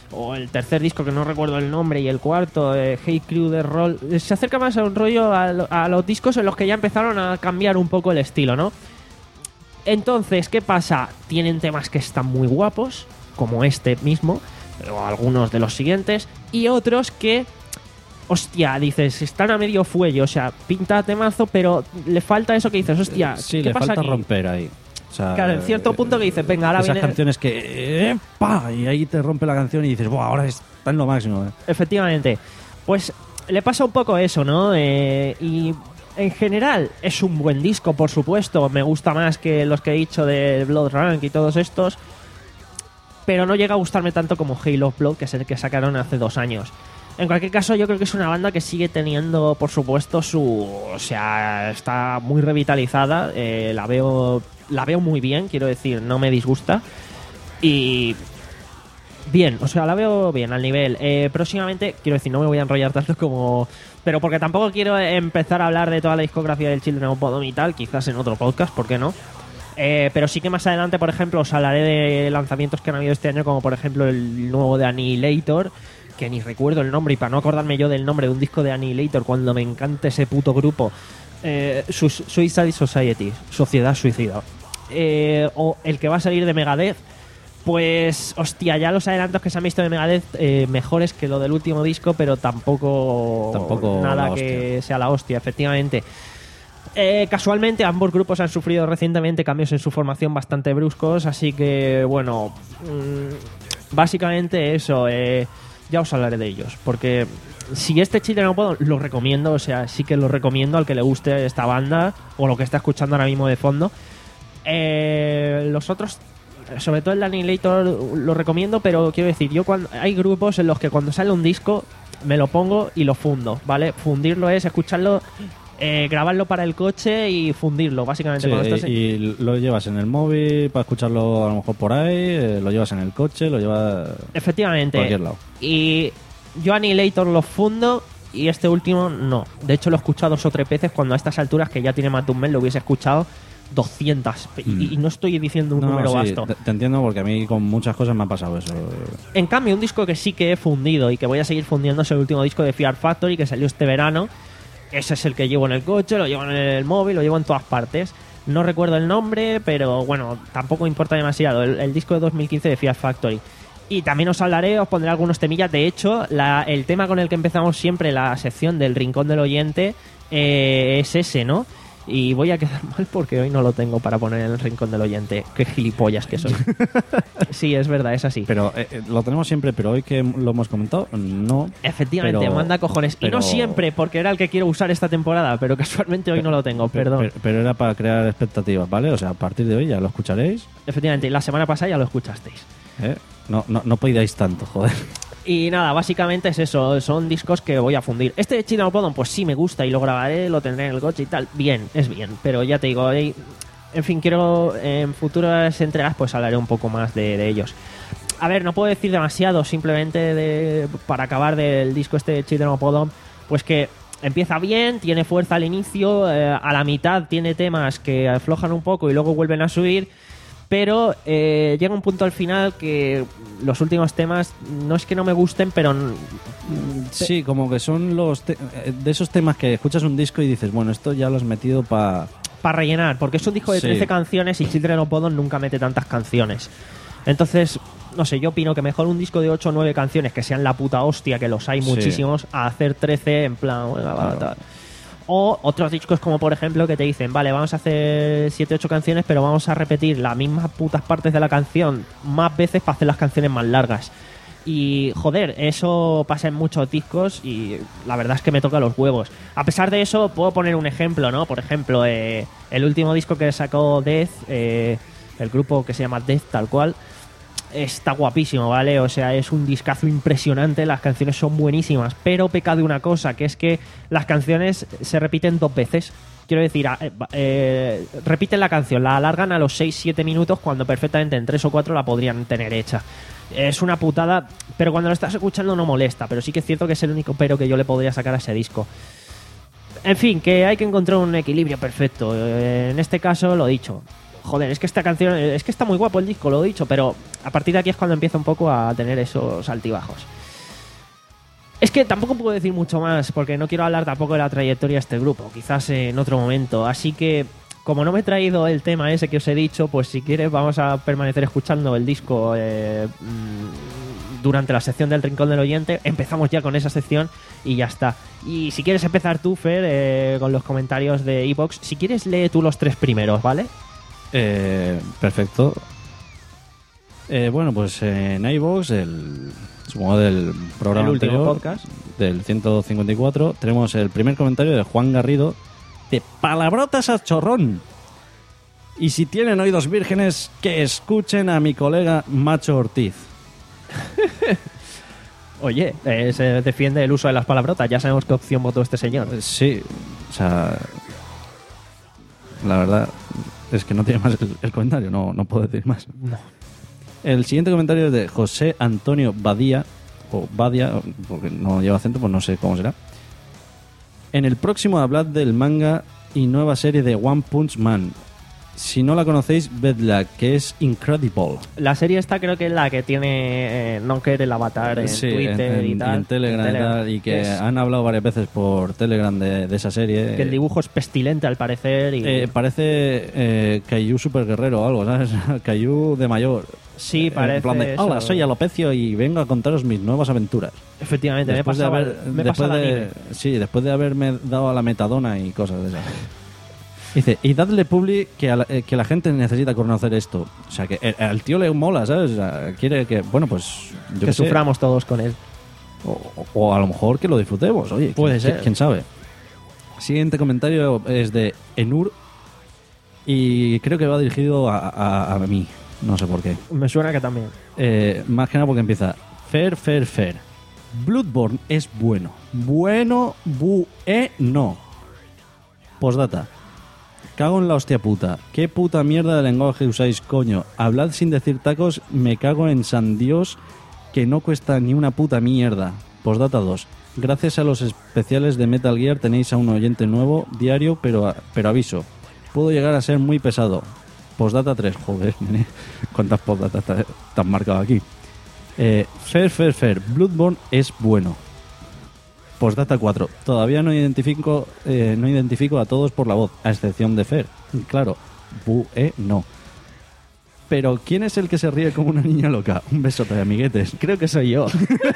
o el tercer disco que no recuerdo el nombre, y el cuarto, eh, Hey Crew de Roll, se acerca más a un rollo a, a los discos en los que ya empezaron a cambiar un poco el estilo, ¿no? Entonces, ¿qué pasa? Tienen temas que están muy guapos, como este mismo, o algunos de los siguientes, y otros que, hostia, dices, están a medio fuelle, o sea, pinta temazo, pero le falta eso que dices, hostia, Sí, ¿qué le pasa falta aquí? romper ahí. O sea, Claro, en cierto punto que dices, venga, ahora esas viene... canciones que... eh, ¡pa! Y ahí te rompe la canción y dices, ¡buah! Ahora está en lo máximo. eh". Efectivamente. Pues le pasa un poco eso, ¿no? Eh, y en general es un buen disco, por supuesto. Me gusta más que los que he dicho de Blood Rank y todos estos. Pero no llega a gustarme tanto como Halo of Blood, que es el que sacaron hace dos años. En cualquier caso, yo creo que es una banda que sigue teniendo, por supuesto, su... O sea, está muy revitalizada. Eh, la veo la veo muy bien, quiero decir, no me disgusta. Y... Bien, o sea, la veo bien al nivel. Eh, próximamente, quiero decir, no me voy a enrollar tanto como... Pero porque tampoco quiero empezar a hablar de toda la discografía del Children of Bodom y tal, quizás en otro podcast, ¿por qué no? Eh, pero sí que más adelante, por ejemplo, os hablaré de lanzamientos que han habido este año, como por ejemplo el nuevo de Annihilator, que ni recuerdo el nombre, y para no acordarme yo del nombre de un disco de Annihilator cuando me encanta ese puto grupo, eh, Suicide Society, Sociedad Suicida. Eh, o el que va a salir de Megadeth, pues, hostia, ya los adelantos que se han visto de Megadeth, eh, mejores que lo del último disco, pero tampoco, Tampoco nada la que sea la hostia, efectivamente. Eh, casualmente ambos grupos han sufrido recientemente cambios en su formación bastante bruscos, así que bueno, mmm, básicamente eso, eh, ya os hablaré de ellos, porque si este Chile no puedo, lo recomiendo, o sea, sí que lo recomiendo al que le guste esta banda o lo que está escuchando ahora mismo de fondo. Eh, los otros, sobre todo el Annihilator, lo recomiendo, pero quiero decir, yo cuando hay grupos en los que cuando sale un disco me lo pongo y lo fundo, ¿vale? Fundirlo es escucharlo, eh, grabarlo para el coche y fundirlo, básicamente. Sí, cuando estás en- y lo llevas en el móvil para escucharlo a lo mejor por ahí, eh, lo llevas en el coche, lo llevas Efectivamente. a cualquier lado. Y yo Annihilator lo fundo y este último no. De hecho lo he escuchado dos o tres veces cuando a estas alturas, que ya tiene más de un mes, lo hubiese escuchado doscientas. Y, Mm. y no estoy diciendo un No, número sí, vasto. te, te entiendo porque a mí con muchas cosas me ha pasado eso. En cambio, un disco que sí que he fundido y que voy a seguir fundiendo es el último disco de Fear Factory, que salió este verano. Ese es el que llevo en el coche, lo llevo en el móvil, lo llevo en todas partes. No recuerdo el nombre, pero bueno, tampoco importa demasiado. El, el disco de dos mil quince de Fear Factory. Y también os hablaré, os pondré algunos temillas. De hecho, la, el tema con el que empezamos siempre la sección del Rincón del Oyente eh, es ese, ¿no? Y voy a quedar mal porque hoy no lo tengo para poner en el Rincón del Oyente. Qué gilipollas que soy. Sí, es verdad, es así. Pero eh, eh, lo tenemos siempre, pero hoy que lo hemos comentado, no. Efectivamente, pero- manda cojones. Y pero- no siempre, porque era el que quiero usar esta temporada, pero casualmente hoy no lo tengo, Pero, perdón. pero- pero era para crear expectativas, ¿vale? O sea, a partir de hoy ya lo escucharéis. Efectivamente, la semana pasada ya lo escuchasteis. ¿eh? No, no, no pidáis tanto, joder. Y nada, básicamente es eso, son discos que voy a fundir. Este de Children of Bodom, pues sí me gusta y lo grabaré, lo tendré en el coche y tal. Bien, es bien, pero ya te digo, ahí- en fin, quiero en futuras entregas pues hablaré un poco más de, de ellos. A ver, no puedo decir demasiado, simplemente de, para acabar del disco este de Children of Bodom, pues que empieza bien, tiene fuerza al inicio, eh, a la mitad tiene temas que aflojan un poco y luego vuelven a subir. Pero eh, llega un punto al final que los últimos temas no es que no me gusten, pero n- Sí, como que son los te- eh, de esos temas que escuchas un disco y dices, bueno, esto ya lo has metido para... para rellenar, porque es un disco de Sí. trece canciones y Children of Bodom nunca mete tantas canciones. Entonces, no sé, yo opino que mejor un disco de ocho o nueve canciones que sean la puta hostia, que los hay Sí. muchísimos, a hacer trece en plan... "Venga, va, Claro. tal". O otros discos como por ejemplo que te dicen, vale, vamos a hacer siete ocho canciones, pero vamos a repetir las mismas putas partes de la canción más veces para hacer las canciones más largas. Y joder, eso pasa en muchos discos y la verdad es que me toca los huevos. A pesar de eso, puedo poner un ejemplo, ¿no? Por ejemplo, eh, el último disco que sacó Death, eh, el grupo que se llama Death tal cual, está guapísimo, ¿vale? O sea, es un discazo impresionante, las canciones son buenísimas, pero peca de una cosa, que es que las canciones se repiten dos veces. Quiero decir, a- eh, eh, repiten la canción, la alargan a los seis siete minutos cuando perfectamente en tres o cuatro la podrían tener hecha. Es una putada, pero cuando lo estás escuchando no molesta, pero sí que es cierto que es el único pero que yo le podría sacar a ese disco. En fin, que hay que encontrar un equilibrio perfecto. Eh, En este caso, lo dicho, joder, es que esta canción, es que está muy guapo el disco, lo he dicho, pero a partir de aquí es cuando empieza un poco a tener esos altibajos. Es que tampoco puedo decir mucho más, porque no quiero hablar tampoco de la trayectoria de este grupo, quizás en otro momento, así que como no me he traído el tema ese que os he dicho, pues si quieres vamos a permanecer escuchando el disco eh, durante la sección del Rincón del Oyente. Empezamos ya con esa sección y ya está. Y si quieres empezar tú, Fer, eh, con los comentarios de iVoox, si quieres lee tú los tres primeros, ¿vale? Eh, perfecto. Eh, bueno, pues en iVoox, el, supongo del programa El último anterior, podcast. del ciento cincuenta y cuatro, tenemos el primer comentario de Juan Garrido, de palabrotas a chorrón. Y si tienen oídos vírgenes, que escuchen a mi colega Macho Ortiz. Oye, eh, se defiende el uso de las palabrotas. Ya sabemos qué opción votó este señor. Sí, o sea, la verdad es que no tiene más el, el comentario, no, no puedo decir más. No. El siguiente comentario es de José Antonio Badía, o Badia, porque no lleva acento, pues no sé cómo será. En el próximo hablad del manga y nueva serie de One Punch Man. Si no la conocéis, vedla, que es incredible. La serie esta creo que es la que tiene eh, Nonker, el avatar en Sí, Twitter en, y en- tal. en Telegram, En y tal, y que es- han hablado varias veces por Telegram de, de esa serie. que el dibujo es pestilente al parecer. Y... Eh, parece eh, Caillou super guerrero o algo, ¿sabes? Caillou de mayor. Sí, Eh, parece En plan de, eso. hola, soy Alopecio y vengo a contaros mis nuevas aventuras. Efectivamente, Después me de pasaba, haber, me después pasaba el de, anime. sí, después de haberme dado a la metadona y cosas de esas. Dice, y dadle publi que, a la, eh, que la gente necesita conocer esto. O sea, que el- al tío le mola, ¿sabes? O sea, quiere que, bueno, pues... Yo Que qué sé. suframos todos con él. O, o- o a lo mejor que lo disfrutemos, oye. Puede quién, ser. quién sabe. Siguiente comentario es de Enur y creo que va dirigido a, a- a mí. No sé por qué. Me suena que también. Eh, más que nada porque empieza Fair, fair, fair. Bloodborne es bueno. Bueno, bueno. Postdata. Cago en la hostia puta. ¿Qué puta mierda de lenguaje usáis, coño? Hablad sin decir tacos, me cago en San Dios, que no cuesta ni una puta mierda. Postdata dos. Gracias a los especiales de Metal Gear tenéis a un oyente nuevo, diario, pero, pero aviso. Puedo llegar a ser muy pesado. Postdata tres. Joder, nene. ¿Cuántas postdatas te te han marcado aquí? Eh, fair, fair, fair. Bloodborne es bueno. Postdata cuatro. Todavía no identifico eh, no identifico a todos por la voz, a excepción de Fer. Claro, bu, eh, no. Pero ¿quién es el que se ríe como una niña loca? Un besote de amiguetes. Creo que soy yo.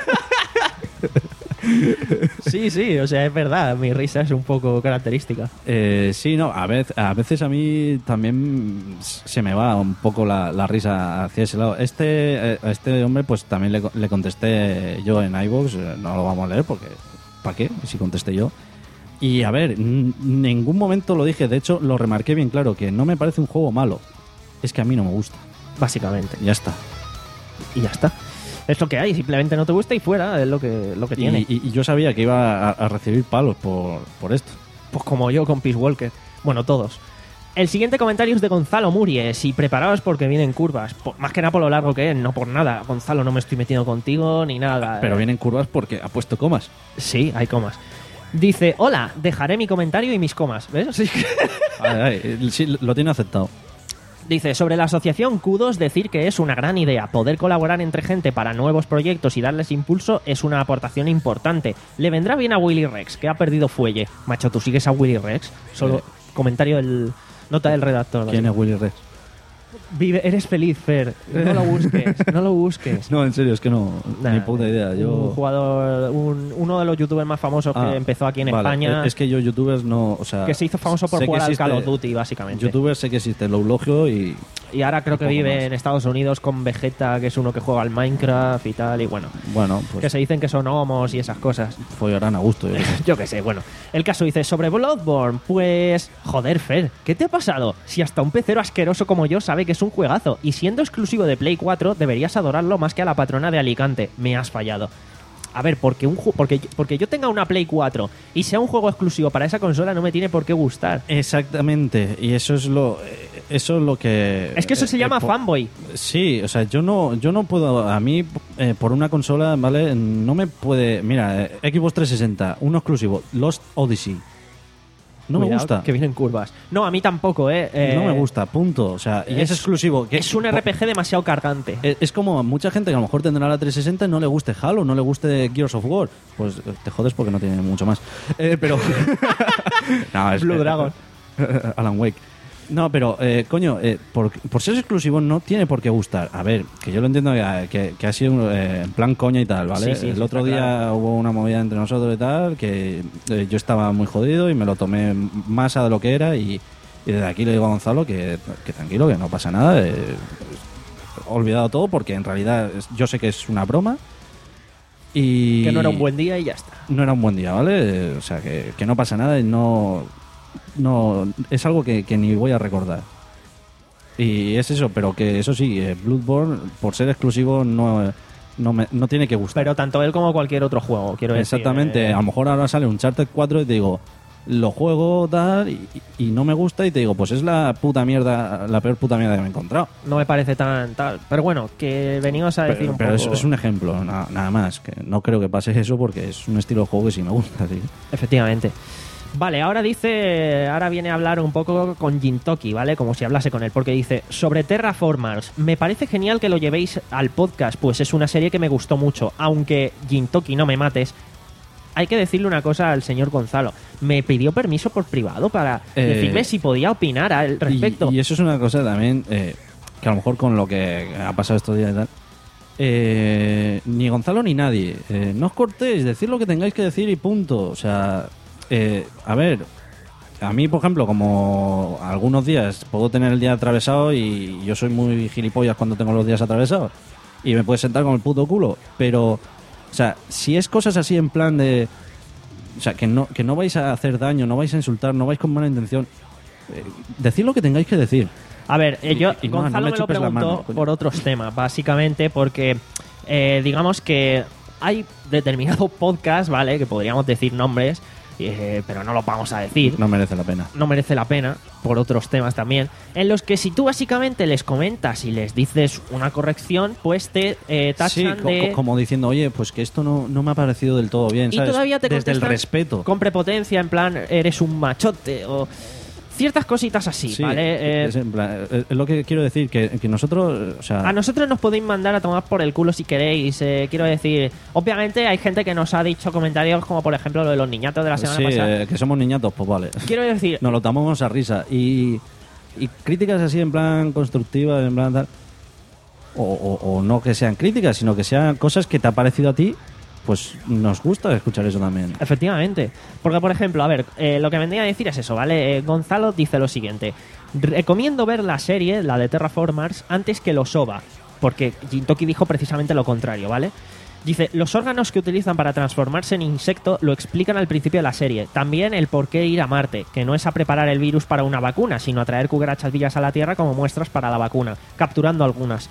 Sí, sí, o sea, es verdad. Mi risa es un poco característica. Eh, sí, no, a veces, a veces a mí también se me va un poco la, la risa hacia ese lado. Este, eh, a este hombre pues también le, le contesté yo en iVoox, eh, no lo vamos a leer porque ¿para qué? Si contesté yo. Y a ver, en ningún momento lo dije, de hecho lo remarqué bien claro, que no me parece un juego malo, es que a mí no me gusta. Básicamente. Ya está. Y ya está. Es lo que hay, simplemente no te gusta y fuera, es lo que, lo que tiene. Y, y- y yo sabía que iba a, a recibir palos por, por esto. Pues como yo con Peace Walker. Bueno, todos. El siguiente comentario es de Gonzalo Muries. Y preparaos porque vienen curvas. Por- más que nada por lo largo que es, no por nada. Gonzalo, no me estoy metiendo contigo ni nada. Pero vienen curvas porque ha puesto comas. Sí, hay comas. Dice, hola, dejaré mi comentario y mis comas. ¿Ves? Sí. Ay, ay, sí, lo tiene aceptado. Dice, sobre la asociación Q dos, decir que es una gran idea. Poder colaborar entre gente para nuevos proyectos y darles impulso es una aportación importante. Le vendrá bien a Willy Rex, que ha perdido fuelle. Macho, ¿tú sigues a Willy Rex? Solo Eh. comentario del... Nota del redactor. ¿Quién es Willy Rex? Vive, eres feliz, Fer. No lo busques, no lo busques. No, en serio, es que no, Nah, ni puta idea. Yo... Un jugador, un- uno de los youtubers más famosos Ah, que empezó aquí en vale. España, Es que yo youtubers no, o sea, que se hizo famoso por sé que jugar al existe- Call of Duty, básicamente. Youtubers sé que existe, lo eulogio y Y ahora creo que un poco vive más. en Estados Unidos con Vegeta, que es uno que juega al Minecraft y tal, y bueno, bueno, que pues se dicen que son homos y esas cosas. follarán a gusto. Yo qué sé. Yo qué sé, bueno. El caso dice, sobre Bloodborne, pues... Joder, Fer, ¿qué te ha pasado? Si hasta un pecero asqueroso como yo sabe que es un juegazo, y siendo exclusivo de Play cuatro, deberías adorarlo más que a la patrona de Alicante. Me has fallado. A ver, porque, un ju- porque, porque yo tenga una Play cuatro y sea un juego exclusivo para esa consola no me tiene por qué gustar. Exactamente, y eso es lo eso es lo que Es que eso se eh, llama po- fanboy. Sí, o sea, yo no yo no puedo, a mí eh, por una consola, ¿vale? No me puede, mira, eh, Xbox trescientos sesenta, uno exclusivo, Lost Odyssey. No me Cuidado, gusta. Que vienen curvas. No, a mí tampoco, ¿eh? Eh, No me gusta, punto. O sea, y es, es- exclusivo. Que, Es un R P G demasiado cargante. Es, es como a mucha gente que a lo mejor tendrá la trescientos sesenta y no le guste Halo, no le guste Gears of War. Pues eh, te jodes porque no tiene mucho más. Eh, pero. no, es, Blue Dragon. Alan Wake. No, pero, eh, coño, eh, por, por ser exclusivo no tiene por qué gustar. A ver, que yo lo entiendo que, que, que ha sido eh, en plan coña y tal, ¿vale? Sí, sí, El sí, otro está día claro. hubo una movida entre nosotros y tal, que eh, yo estaba muy jodido y me lo tomé más a lo que era y, y desde aquí le digo a Gonzalo que, que tranquilo, que no pasa nada. Eh, he olvidado todo porque en realidad es- yo sé que es una broma. Y Que no era un buen día y ya está. no era un buen día, ¿vale? Eh, O sea, que, que no pasa nada y no, no es algo que, que ni voy a recordar. Y es eso, pero que eso sí, eh, Bloodborne, por ser exclusivo, no, eh, no, me- no tiene que gustar. Pero tanto él como cualquier otro juego, quiero decir. Exactamente, eh, a lo mejor ahora sale un Uncharted cuatro y te digo, lo juego tal y, y no me gusta y te digo, pues es la puta mierda, la peor puta mierda que me he encontrado. no me parece tan tal. Pero bueno, que venimos a decir Pero, un pero poco... es, es un ejemplo, na- nada más, que no creo que pase eso porque es un estilo de juego que sí me gusta, sí. Efectivamente. Vale, ahora dice, ahora viene a hablar un poco con Jintoki, ¿vale? Como si hablase con él, porque dice, sobre Terraformers, me parece genial que lo llevéis al podcast, pues es una serie que me gustó mucho, aunque Jintoki, no me mates, hay que decirle una cosa al señor Gonzalo, me pidió permiso por privado para Eh, decirme si podía opinar al respecto. Y, y eso es una cosa también eh, que a lo mejor con lo que ha pasado estos días y tal, eh, ni Gonzalo ni nadie, eh, no os cortéis, decid lo que tengáis que decir y punto. O sea, eh, a ver, a mí, por ejemplo, como algunos días puedo tener el día atravesado y yo soy muy gilipollas cuando tengo los días atravesados y me puedes sentar con el puto culo, pero, o sea, si es cosas así en plan de... O sea, que no, que no vais a hacer daño, no vais a insultar, no vais con mala intención. Eh, decid lo que tengáis que decir. A ver, eh, yo, Y- y no, Gonzalo no me me, lo chupes la preguntó mano, coño. por otros temas, básicamente porque eh, digamos que hay determinado podcast, ¿vale? Que podríamos decir nombres, eh, pero no lo vamos a decir. No merece la pena. No merece la pena, por otros temas también, en los que si tú básicamente les comentas y les dices una corrección, pues te eh, Sí, tachan co- de... co- como diciendo, oye, pues que esto no, no me ha parecido del todo bien, y ¿sabes? todavía te Desde el contestan respeto. con prepotencia, en plan, eres un machote o ciertas cositas así, Sí, ¿vale? Eh, es, en plan, es- es lo que quiero decir, que, que nosotros, o sea... A nosotros nos podéis mandar a tomar por el culo si queréis. eh, quiero decir, obviamente hay gente que nos ha dicho comentarios como por ejemplo lo de los niñatos de la semana sí, pasada. eh, que somos niñatos, pues vale. Quiero decir, Nos lo tomamos a risa. Y, y críticas así en plan constructivas, en plan tal... O, o- o no que sean críticas, sino que sean cosas que te ha parecido a ti, pues nos gusta escuchar eso también. efectivamente. Porque por ejemplo, a ver, eh, lo que vendría a decir es eso, ¿vale? Eh, Gonzalo dice lo siguiente. Recomiendo ver la serie, la de Terraformers, antes que los OVA. Porque Jintoki dijo precisamente lo contrario, ¿vale? Dice, los órganos que utilizan para transformarse en insecto lo explican al principio de la serie. También el por qué ir a Marte, que no es a preparar el virus para una vacuna, sino a traer cucarachas villas a la Tierra como muestras para la vacuna, capturando algunas.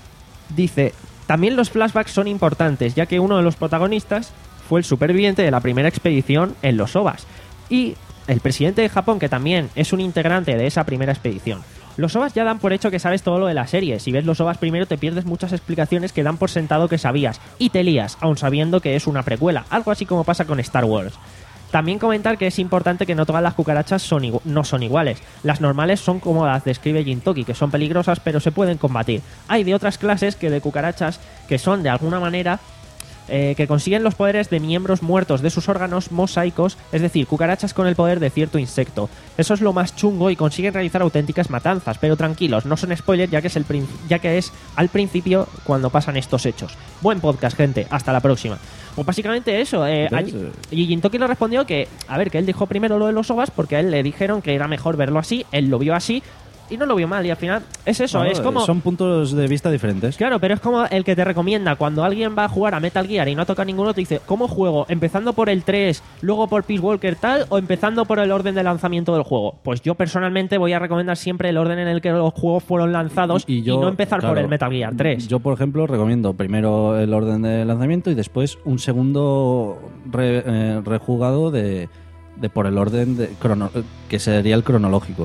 Dice, también los flashbacks son importantes, ya que uno de los protagonistas fue el superviviente de la primera expedición en los OVAs. Y el presidente de Japón, que también es un integrante de esa primera expedición. Los OVAs ya dan por hecho que sabes todo lo de la serie. Si ves los OVAs primero te pierdes muchas explicaciones que dan por sentado que sabías. Y te lías, aun sabiendo que es una precuela. Algo así como pasa con Star Wars. También comentar que es importante que no todas las cucarachas son igu- no son iguales. Las normales son como las describe Jintoki, que son peligrosas pero se pueden combatir. Hay de otras clases que de cucarachas que son de alguna manera eh, que consiguen los poderes de miembros muertos de sus órganos mosaicos, es decir, cucarachas con el poder de cierto insecto. Eso es lo más chungo y consiguen realizar auténticas matanzas, pero tranquilos, no son spoilers ya que es, el prin- ya que es al principio cuando pasan estos hechos. Buen podcast, gente, hasta la próxima. Pues básicamente eso. Eh, ¿Ves? allí- y Jintoki le respondió que, a ver, que él dijo primero lo de los OVAs porque a él le dijeron que era mejor verlo así, él lo vio así y no lo vio mal y al final es eso, Bueno, es como... Son puntos de vista diferentes. Claro, pero es como el que te recomienda cuando alguien va a jugar a Metal Gear y no toca ninguno, te dice, ¿cómo juego? ¿Empezando por el tres, luego por Peace Walker tal o empezando por el orden de lanzamiento del juego? Pues yo personalmente voy a recomendar siempre el orden en el que los juegos fueron lanzados y, yo, no empezar por claro, el Metal Gear tres. Yo, por ejemplo, recomiendo primero el orden de lanzamiento y después un segundo re- eh, rejugado de, de por el orden de crono- que sería el cronológico.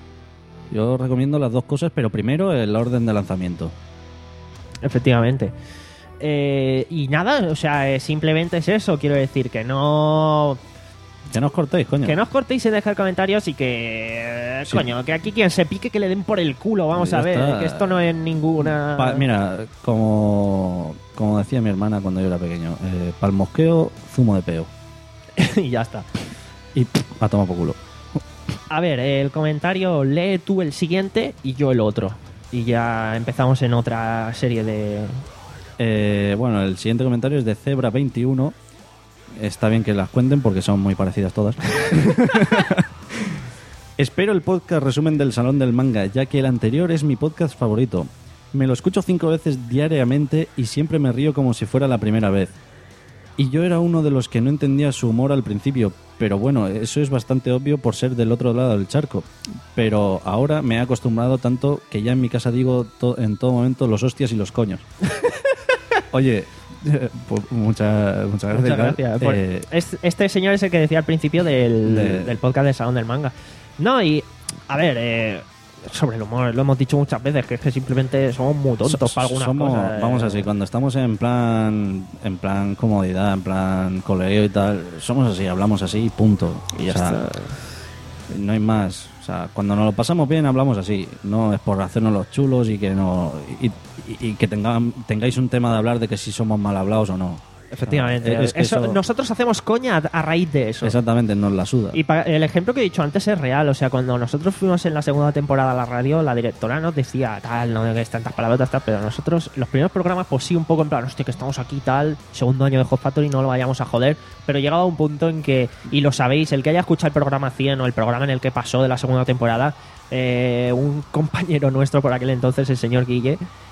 Yo recomiendo las dos cosas, pero primero el orden de lanzamiento. Efectivamente. Eh, y nada, o sea, eh, simplemente es eso, quiero decir, que no... Que no os cortéis, coño. Que no os cortéis y dejar comentarios y que... Sí. Coño, que aquí quien se pique que le den por el culo, vamos Ya a ver. está. Que esto no es ninguna... Pa- mira, como, como decía mi hermana cuando yo era pequeño, eh, pa'l mosqueo, zumo de peo. y ya está. Y pff, a tomar por culo. A ver, el comentario, lee tú el siguiente y yo el otro. Y ya empezamos en otra serie de... Eh, bueno, el siguiente comentario es de Zebra veintiuno. Está bien que las cuenten porque son muy parecidas todas. Espero el podcast resumen del Salón del Manga, ya que el anterior es mi podcast favorito. Me lo escucho cinco veces diariamente y siempre me río como si fuera la primera vez. Y yo era uno de los que no entendía su humor al principio, pero bueno, eso es bastante obvio por ser del otro lado del charco. Pero ahora me he acostumbrado tanto que ya en mi casa digo to- en todo momento los hostias y los coños. Oye, pues muchas muchas gracias. Muchas Gal. gracias. Por- Eh, es- este señor es el que decía al principio del, De- del podcast del Salón del Manga. No, y... A ver, eh, sobre el humor, lo hemos dicho muchas veces, que es que simplemente somos muy tontos So- para algunas somos- cosas. eh. Vamos así, cuando estamos en plan en plan comodidad, en plan colegio y tal, somos así, hablamos así y punto. Y ya O sea, está. no hay más. O sea, cuando nos lo pasamos bien hablamos así. No es por hacernos los chulos y que no y, y- y que tengan, tengáis un tema de hablar de que si somos mal hablados o no. Efectivamente. Ah, es que Eso- eso- Nosotros hacemos coña a, a raíz de eso. Exactamente, nos la suda. Y pa- el ejemplo que he dicho antes es real. O sea, cuando nosotros fuimos en la segunda temporada a la radio, la directora nos decía tal, no que es tantas palabras, tal, pero nosotros, los primeros programas, pues sí, un poco en plan, hostia, que estamos aquí, tal, segundo año de Hot Factory, no lo vayamos a joder. Pero llegaba un punto en que, y lo sabéis, el que haya escuchado el programa cien o el programa en el que pasó de la segunda temporada, eh, un compañero nuestro por aquel entonces, el señor Guille,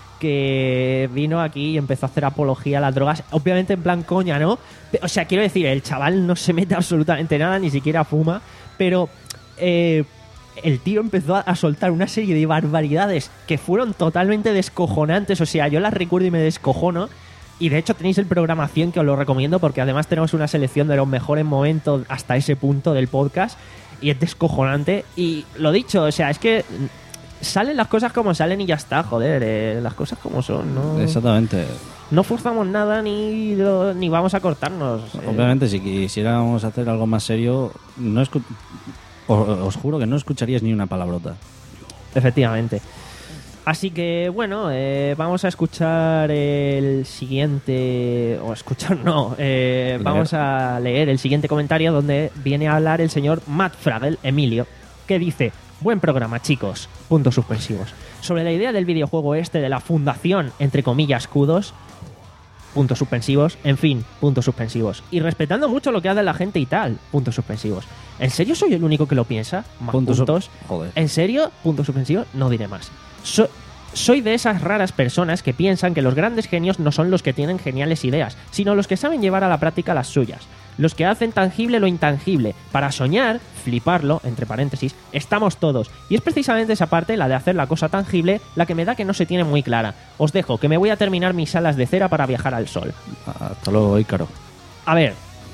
que vino aquí y empezó a hacer apología a las drogas, obviamente en plan coña, ¿no? O sea, quiero decir, el chaval no se mete absolutamente nada, ni siquiera fuma, pero eh, el tío empezó a, a soltar una serie de barbaridades que fueron totalmente descojonantes, o sea, yo las recuerdo y me descojono. Y de hecho tenéis el programa cien que os lo recomiendo porque además tenemos una selección de los mejores momentos hasta ese punto del podcast y es descojonante. Y lo dicho, o sea, es que salen las cosas como salen y ya está, joder, eh, las cosas como son, ¿no? Exactamente. No forzamos nada ni, lo- ni vamos a cortarnos. eh. Obviamente, si quisiéramos hacer algo más serio, no escu- os, os juro que no escucharíais ni una palabrota. Efectivamente. Así que, bueno, eh, vamos a escuchar el siguiente... O escuchar, no. eh, Leer. vamos a leer el siguiente comentario donde viene a hablar el señor Matt Fragel, Emilio, que dice... Buen programa, chicos. Puntos suspensivos. Sobre la idea del videojuego este de la fundación, entre comillas, Kudos... Puntos suspensivos. En fin, puntos suspensivos. Y respetando mucho lo que hace la gente y tal. Puntos suspensivos. ¿En serio soy el único que lo piensa? Más Puntos su- puntos. Joder. ¿En serio? Puntos suspensivos. No diré más. So- soy de esas raras personas que piensan que los grandes genios no son los que tienen geniales ideas, sino los que saben llevar a la práctica las suyas. Los que hacen tangible lo intangible. Para soñar, fliparlo, entre paréntesis, estamos todos. Y es precisamente esa parte, la de hacer la cosa tangible, la que me da que no se tiene muy clara. Os dejo, que me voy a terminar mis alas de cera para viajar al sol. Hasta luego, Ícaro. A ver.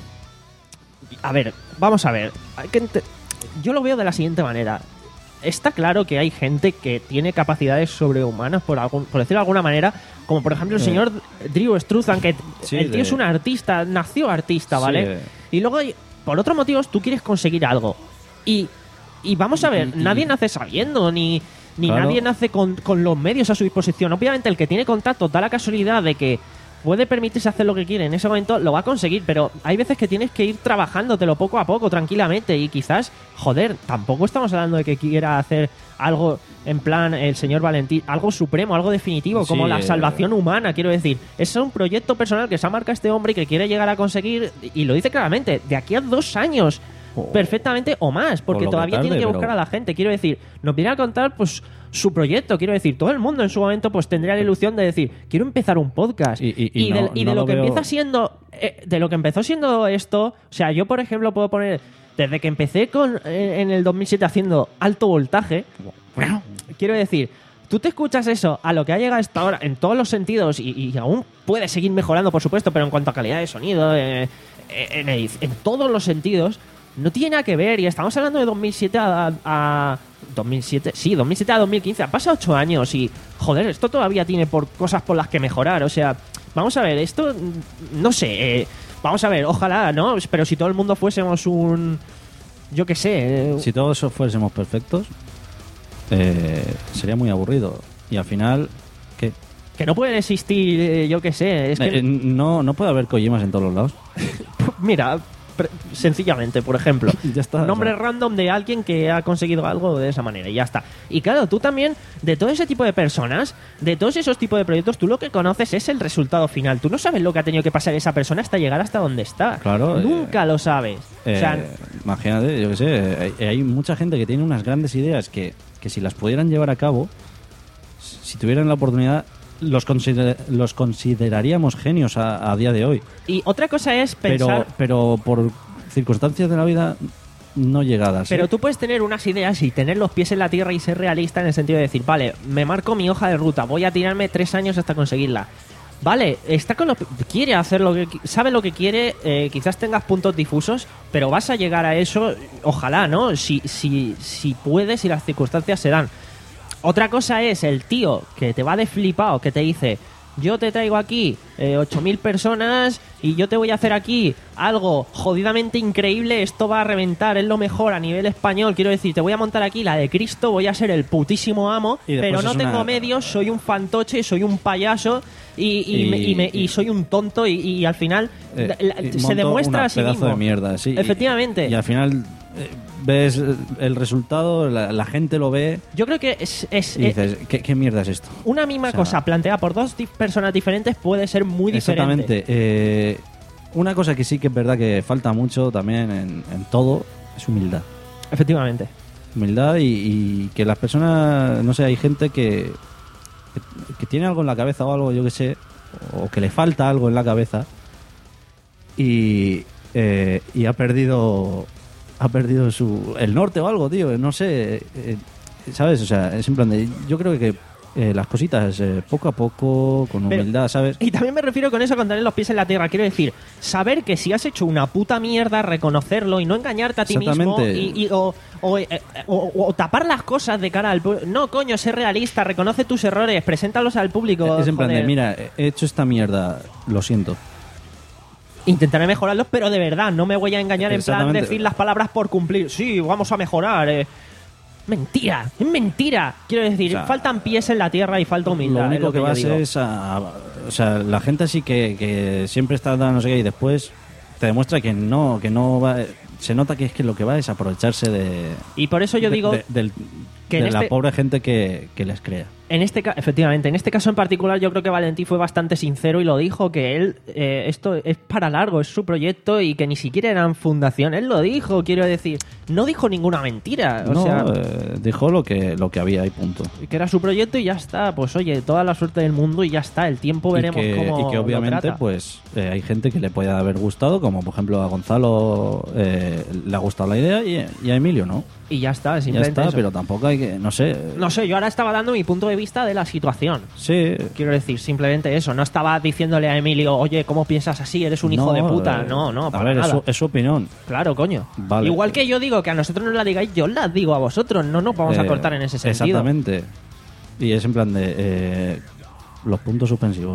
A ver, vamos a ver. Hay que ente- Yo lo veo de la siguiente manera. Está claro que hay gente que tiene capacidades sobrehumanas, por, algún, por decirlo de alguna manera, como por ejemplo el Eh. señor Drew Struzan, que Sí, el tío de- es un artista, nació artista, Sí, ¿vale? eh. Y luego, hay- por otros motivos, tú quieres conseguir algo. Y, y vamos a ver, Y- y- nadie nace sabiendo, ni, ni Claro. nadie nace con, con los medios a su disposición. Obviamente, el que tiene contacto da la casualidad de que puede permitirse hacer lo que quiere en ese momento, lo va a conseguir, pero hay veces que tienes que ir trabajándotelo poco a poco, tranquilamente, y quizás, joder, tampoco estamos hablando de que quiera hacer algo en plan el señor Valentín, algo supremo, algo definitivo, como Sí, la eh. salvación humana, quiero decir. Es un proyecto personal que se ha marcado este hombre y que quiere llegar a conseguir, y lo dice claramente, de aquí a dos años. Perfectamente o más, porque Por lo que todavía tiene tarde, que pero- buscar a la gente. Quiero decir, nos viene a contar pues su proyecto. Quiero decir, todo el mundo en su momento pues tendría la ilusión de decir, quiero empezar un podcast. Y- y- y de, no- y de no lo lo que veo- empieza siendo, eh, de lo que empezó siendo esto, o sea, yo por ejemplo puedo poner, desde que empecé con eh, en el dos mil siete haciendo alto voltaje, quiero decir, tú te escuchas eso a lo que ha llegado hasta ahora en todos los sentidos y, y aún puede seguir mejorando, por supuesto, pero en cuanto a calidad de sonido, eh, en, edic- en todos los sentidos, no tiene nada que ver. Y estamos hablando de dos mil siete a, a- dos mil siete, sí, dos mil siete a dos mil quince. Han pasado ocho años y, joder, esto todavía tiene por cosas por las que mejorar. O sea, vamos a ver, esto, mm, no sé, eh, Vamos a ver, ojalá, ¿no? Pero si todo el mundo fuésemos un... Yo qué sé... eh, Si todos fuésemos perfectos, eh, sería muy aburrido. Y al final, ¿qué? Que no pueden existir, eh, yo qué sé, es que... Eh, no, no puede haber Kojimas en todos los lados. Mira, pre- sencillamente, por ejemplo, Ya está, nombre o sea. random de alguien que ha conseguido algo de esa manera y ya está. Y claro, tú también, de todo ese tipo de personas, de todos esos tipos de proyectos, tú lo que conoces es el resultado final. Tú no sabes lo que ha tenido que pasar esa persona hasta llegar hasta donde está. Claro, eh, Nunca lo sabes. Eh, o sea, imagínate, yo qué sé, hay, hay mucha gente que tiene unas grandes ideas que, que si las pudieran llevar a cabo, si tuvieran la oportunidad, los, consider- los consideraríamos genios a, a día de hoy. y otra cosa es pensar... Pero, pero por circunstancias de la vida no llegadas. Pero ¿eh? tú puedes tener unas ideas y tener los pies en la tierra y ser realista en el sentido de decir, vale, me marco mi hoja de ruta, voy a tirarme tres años hasta conseguirla. Vale, está con lo, quiere hacer lo que qui- sabe lo que quiere, eh, quizás tengas puntos difusos, pero vas a llegar a eso, ojalá, ¿no? Si, si, si puedes y las circunstancias se dan. Otra cosa es el tío que te va de flipado, que te dice, yo te traigo aquí eh, ocho mil personas y yo te voy a hacer aquí algo jodidamente increíble, esto va a reventar, es lo mejor a nivel español, quiero decir, te voy a montar aquí la de Cristo, voy a ser el putísimo amo, Y después pero no es tengo una- medios, soy un fantoche, soy un payaso y, y, Y- me- y me- y y- soy un tonto y, y al final Eh, la- y se monto demuestra una a sí pedazo mismo. de mierda, sí. Y- Efectivamente. Y, al final eh, ves el resultado, la, la gente lo ve Yo creo que es, es- y eh, dices, ¿qué, qué mierda es esto? una misma O sea, cosa planteada por dos di- personas diferentes puede ser muy diferente. Exactamente. Eh, una cosa que sí que es verdad que falta mucho también en, en todo es humildad. Efectivamente. Humildad y, y que las personas, no sé, hay gente que, que, que tiene algo en la cabeza o algo, yo que sé, o que le falta algo en la cabeza y, eh, y ha perdido ha perdido su el norte o algo, tío, no sé, eh, ¿sabes? O sea, es en plan de, yo creo que eh, las cositas eh, poco a poco, con Pero- humildad, ¿sabes? Y también me refiero con eso con tener los pies en la tierra. Quiero decir, saber que si has hecho una puta mierda, reconocerlo y no engañarte a ti mismo Exactamente. y, y- o, o, eh, o- o tapar las cosas de cara al público. No, coño, sé realista, reconoce tus errores, preséntalos al público. Es en plan de, joder. mira, he hecho esta mierda, lo siento. Intentaré mejorarlos, pero de verdad, no me voy a engañar en plan Exactamente. decir las palabras por cumplir. Sí, vamos a mejorar. eh. Mentira, es mentira. Quiero decir, O sea, faltan pies en la tierra y falta humildad. Lo único es que, yo vas digo. es a, a- O sea, la gente así que, que siempre está dando no sé qué y después te demuestra que no, que no va... Se nota que es que lo que va es aprovecharse de... Y por eso yo de- digo de, del- que en de la este- pobre gente que, que les crea. En este ca- efectivamente, en este caso en particular yo creo que Valentí fue bastante sincero y lo dijo que él eh, esto es para largo, es su proyecto y que ni siquiera eran fundación. Él lo dijo, quiero decir, no dijo ninguna mentira, o no, sea, eh, dijo lo que, lo que había y punto. que era su proyecto y ya está. Pues oye, toda la suerte del mundo y ya está. El tiempo veremos y que, cómo y que lo obviamente trata. pues eh, hay gente que le puede haber gustado, como por ejemplo a Gonzalo eh, le ha gustado la idea y, y a Emilio no. Y ya está, Ya simplemente está, eso. pero tampoco hay que, no sé. No sé, yo ahora estaba dando mi punto de vista de la situación. Sí. Quiero decir, simplemente eso. No estaba diciéndole a Emilio, oye, ¿cómo piensas así? Eres un hijo No, de puta. eh, No, no, a para ver, es nada. su, es su opinión. Claro, coño. Vale. Igual que yo digo que a nosotros no la digáis, yo la digo a vosotros. No nos vamos a Eh, cortar en ese sentido. Exactamente. Y es en plan de eh, los puntos suspensivos.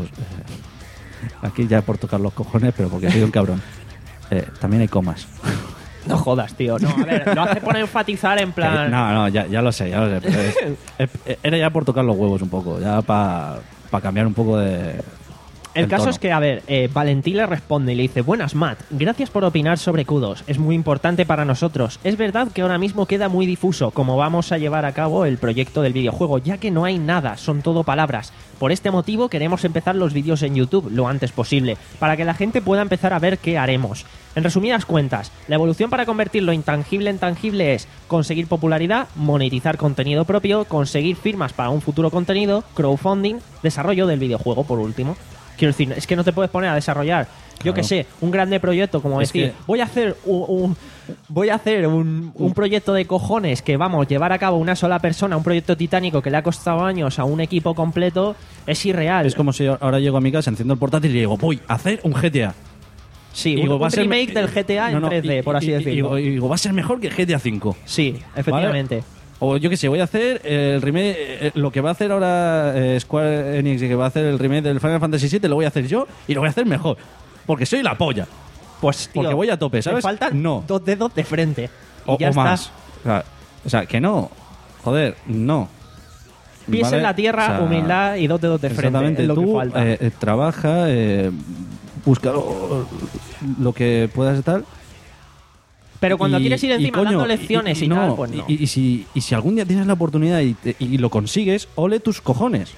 eh, aquí ya por tocar los cojones, pero porque soy un cabrón. Eh, también hay comas. No jodas, tío. No, a ver, lo hace por enfatizar en plan... Eh, no, no, ya, ya lo sé, ya lo sé. Pero es- es- era ya por tocar los huevos un poco, ya para cambiar un poco de... El el caso tono. es que, a ver, eh, Valentí le responde y le dice: Buenas, Matt, gracias por opinar sobre Q dos. Es muy importante para nosotros. Es verdad que ahora mismo queda muy difuso cómo vamos a llevar a cabo el proyecto del videojuego, ya que no hay nada, son todo palabras. Por este motivo queremos empezar los vídeos en YouTube lo antes posible, para que la gente pueda empezar a ver qué haremos. En resumidas cuentas, la evolución para convertir lo intangible en tangible es conseguir popularidad, monetizar contenido propio, conseguir firmas para un futuro contenido, crowdfunding, desarrollo del videojuego por último. Quiero decir, es que no te puedes poner a desarrollar, yo Claro. que sé, un grande proyecto como Es decir, que- voy a hacer un, un- voy a hacer un, un proyecto de cojones que vamos llevar a cabo una sola persona, un proyecto titánico que le ha costado años a un equipo completo, es irreal. Es como si ahora llego a mi casa, enciendo el portátil y digo, voy a hacer un G T A. Sí, Y un, digo, un va a ser- remake del G T A No, en no, tres D, y- por así y- y- decirlo. Y digo, y digo, va a ser mejor que G T A cinco. Sí, efectivamente. O yo que sé, voy a hacer el remake, eh, lo que va a hacer ahora eh, Square Enix y que va a hacer el remake del Final Fantasy siete, lo voy a hacer yo y lo voy a hacer mejor. Porque soy la polla. Pues, tío, Porque voy a tope, ¿sabes? Me faltan No. dos dedos de frente. Y O, ya o está. más. O sea, o sea, que no. Joder, no. Pies ¿Vale? en la tierra, O sea, humildad y dos dedos de frente. Exactamente. Es lo Tú que falta. eh, eh, trabaja, eh, busca lo, lo que puedas tal. Pero cuando y- quieres ir y, encima coño, dando lecciones y, no, tal, pues no. Y, y si, y si algún día tienes la oportunidad y, te- y lo consigues, ole tus cojones.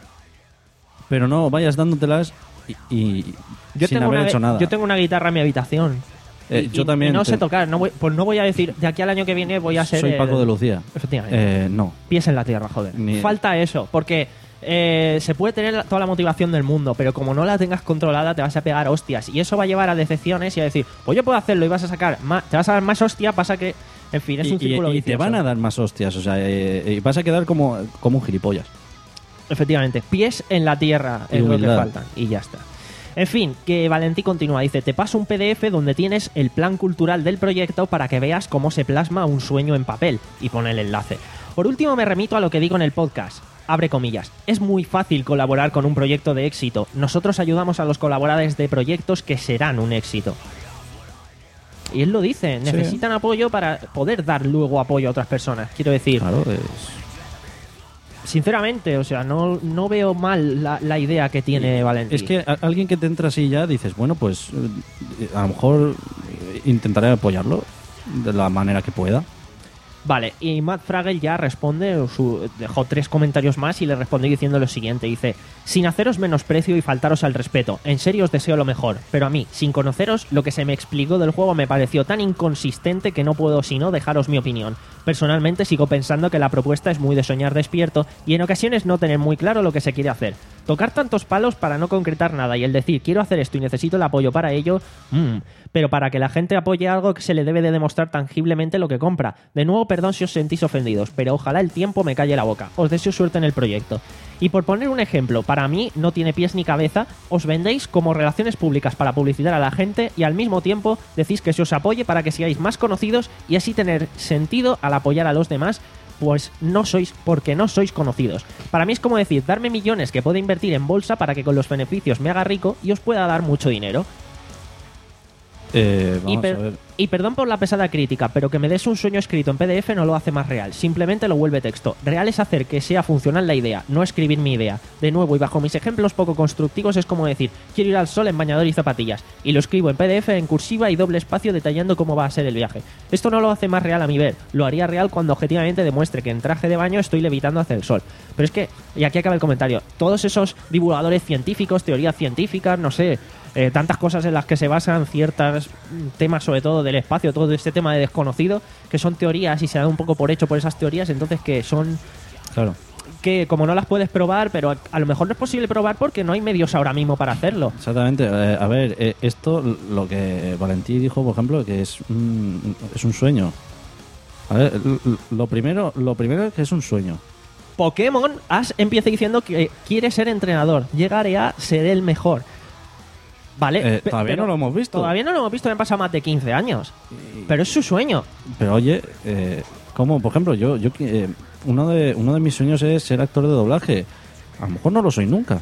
Pero no vayas dándotelas y, y yo, sin tengo haber una, hecho nada. yo tengo una guitarra en mi habitación. Eh, Y- yo y- también y no te- sé tocar. No voy, pues no voy a decir, de aquí al año que viene voy a ser. Soy el- Paco de Lucía. Efectivamente. Eh, no. Pies en la tierra, joder. Ni- Falta eso, porque eh, se puede tener la- toda la motivación del mundo, pero como no la tengas controlada te vas a pegar hostias y eso va a llevar a decepciones y a decir, pues yo puedo hacerlo y vas a sacar más, te vas a dar más hostia, pasa que, en fin, es Y, un y- círculo y te vicioso. van a dar más hostias, o sea, eh, y vas a quedar como, como un gilipollas. Efectivamente, pies en la tierra Y es lo que humildad. faltan y ya está. En fin, que Valentí continúa, dice, te paso un P D F donde tienes el plan cultural del proyecto para que veas cómo se plasma un sueño en papel y pone el enlace. Por último me remito a lo que digo en el podcast. Abre comillas. Es muy fácil colaborar con un proyecto de éxito. Nosotros ayudamos a los colaboradores de proyectos que serán un éxito. Y él lo dice, Sí. necesitan apoyo para poder dar luego apoyo a otras personas. Quiero decir, Claro, es... sinceramente, o sea, no, no veo mal la, la idea que tiene Valentí. Es que a- alguien que te entra así ya dices, bueno, pues eh, a lo mejor eh, intentaré apoyarlo de la manera que pueda. Vale, y Matt Fragel ya responde, su- dejó tres comentarios más y le responde diciendo lo siguiente, dice, sin haceros menosprecio y faltaros al respeto, en serio os deseo lo mejor, pero a mí, sin conoceros, lo que se me explicó del juego me pareció tan inconsistente que no puedo sino dejaros mi opinión. Personalmente sigo pensando que la propuesta es muy de soñar despierto y en ocasiones no tener muy claro lo que se quiere hacer. Tocar tantos palos para no concretar nada y el decir quiero hacer esto y necesito el apoyo para ello, mmm, pero para que la gente apoye algo que se le debe de demostrar tangiblemente lo que compra. De nuevo, perdón si os sentís ofendidos, pero ojalá el tiempo me calle la boca. Os deseo suerte en el proyecto. Y por poner un ejemplo, para mí no tiene pies ni cabeza, os vendéis como relaciones públicas para publicitar a la gente y al mismo tiempo decís que se os apoye para que seáis más conocidos y así tener sentido al apoyar a los demás, pues no sois, porque no sois conocidos. Para mí es como decir, darme millones que puedo invertir en bolsa para que con los beneficios me haga rico y os pueda dar mucho dinero. Eh, Y, vamos per- a ver. y perdón por la pesada crítica, pero que me des un sueño escrito en P D F no lo hace más real, simplemente lo vuelve texto. Real es hacer que sea funcional la idea, no escribir mi idea. De nuevo, y bajo mis ejemplos poco constructivos, es como decir, quiero ir al sol en bañador y zapatillas, y lo escribo en P D F en cursiva y doble espacio detallando cómo va a ser el viaje. Esto no lo hace más real a mi ver, lo haría real cuando objetivamente demuestre que en traje de baño estoy levitando hacia el sol. Pero es que, y aquí acaba el comentario, todos esos divulgadores científicos, teorías científicas, no sé, eh, tantas cosas en las que se basan ciertos mm, temas, sobre todo del espacio, todo este tema de desconocido, que son teorías y se dan un poco por hecho por esas teorías, entonces que son Claro. que como no las puedes probar, pero a, a lo mejor no es posible probar porque no hay medios ahora mismo para hacerlo. Exactamente. Eh, a ver, eh, esto, lo que Valentí dijo, por ejemplo, que es un, es un sueño. A ver, l- l- lo primero, lo primero es que es un sueño. Pokémon Ash empieza diciendo que quiere ser entrenador, llegaré a ser el mejor. Vale, Eh, pe- todavía pero no lo hemos visto. Todavía no lo hemos visto, me han pasado más de quince años. Pero es su sueño. Pero oye, eh, como por ejemplo, yo, yo eh, uno de uno de mis sueños es ser actor de doblaje. A lo mejor no lo soy nunca.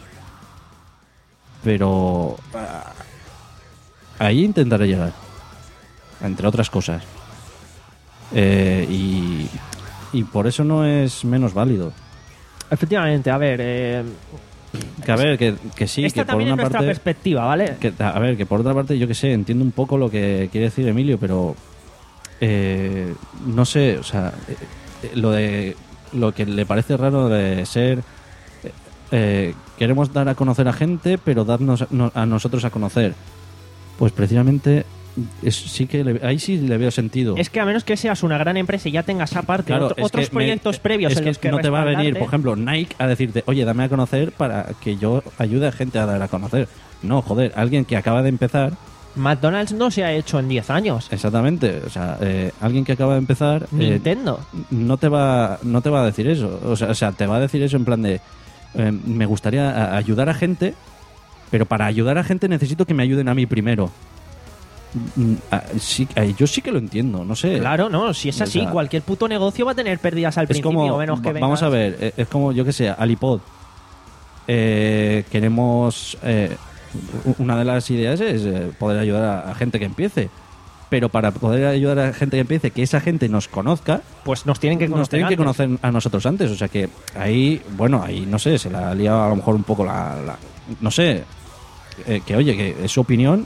Pero ah, ahí intentaré llegar. Entre otras cosas. Eh, y, y por eso no es menos válido. Efectivamente, a ver, eh, Que a ver, que, que sí, esta que por también una es nuestra parte... perspectiva, ¿vale? Que, a ver, que por otra parte, yo que sé, entiendo un poco lo que quiere decir Emilio, pero eh, no sé, o sea, eh, lo de lo que le parece raro de ser eh, eh, queremos dar a conocer a gente, pero darnos a, no- a nosotros a conocer. Pues precisamente es, sí que le- ahí sí le veo sentido. Es que a menos que seas una gran empresa y ya tengas aparte Claro, otro- es otros que me- proyectos previos es en que los que no te va a venir, respaldarte. por ejemplo, Nike a decirte, oye, dame a conocer para que yo ayude a gente a dar a conocer. No, joder, alguien que acaba de empezar. McDonald's no se ha hecho en diez años. Exactamente, o sea, eh, alguien que acaba de empezar. eh, Nintendo. no te va, no te va a decir eso. O sea, o sea, te va a decir eso en plan de, eh, me gustaría a- ayudar a gente, pero para ayudar a gente necesito que me ayuden a mí primero. Mm, ah, sí, ah, yo sí que lo entiendo, no sé. Claro, no, si es O así, sea, cualquier puto negocio va a tener pérdidas al es principio, como, menos que va- vamos vengas. a ver, eh, es como, yo que sé, Alipod. Eh, queremos eh, una de las ideas es eh, poder ayudar a, a gente que empiece. Pero para poder ayudar a gente que empiece, que esa gente nos conozca, pues nos tienen que conocer nos tienen que antes. conocer a nosotros antes. O sea que ahí, bueno, ahí no sé, se la ha liado a lo mejor un poco la... la- no sé, eh, que oye, que es su opinión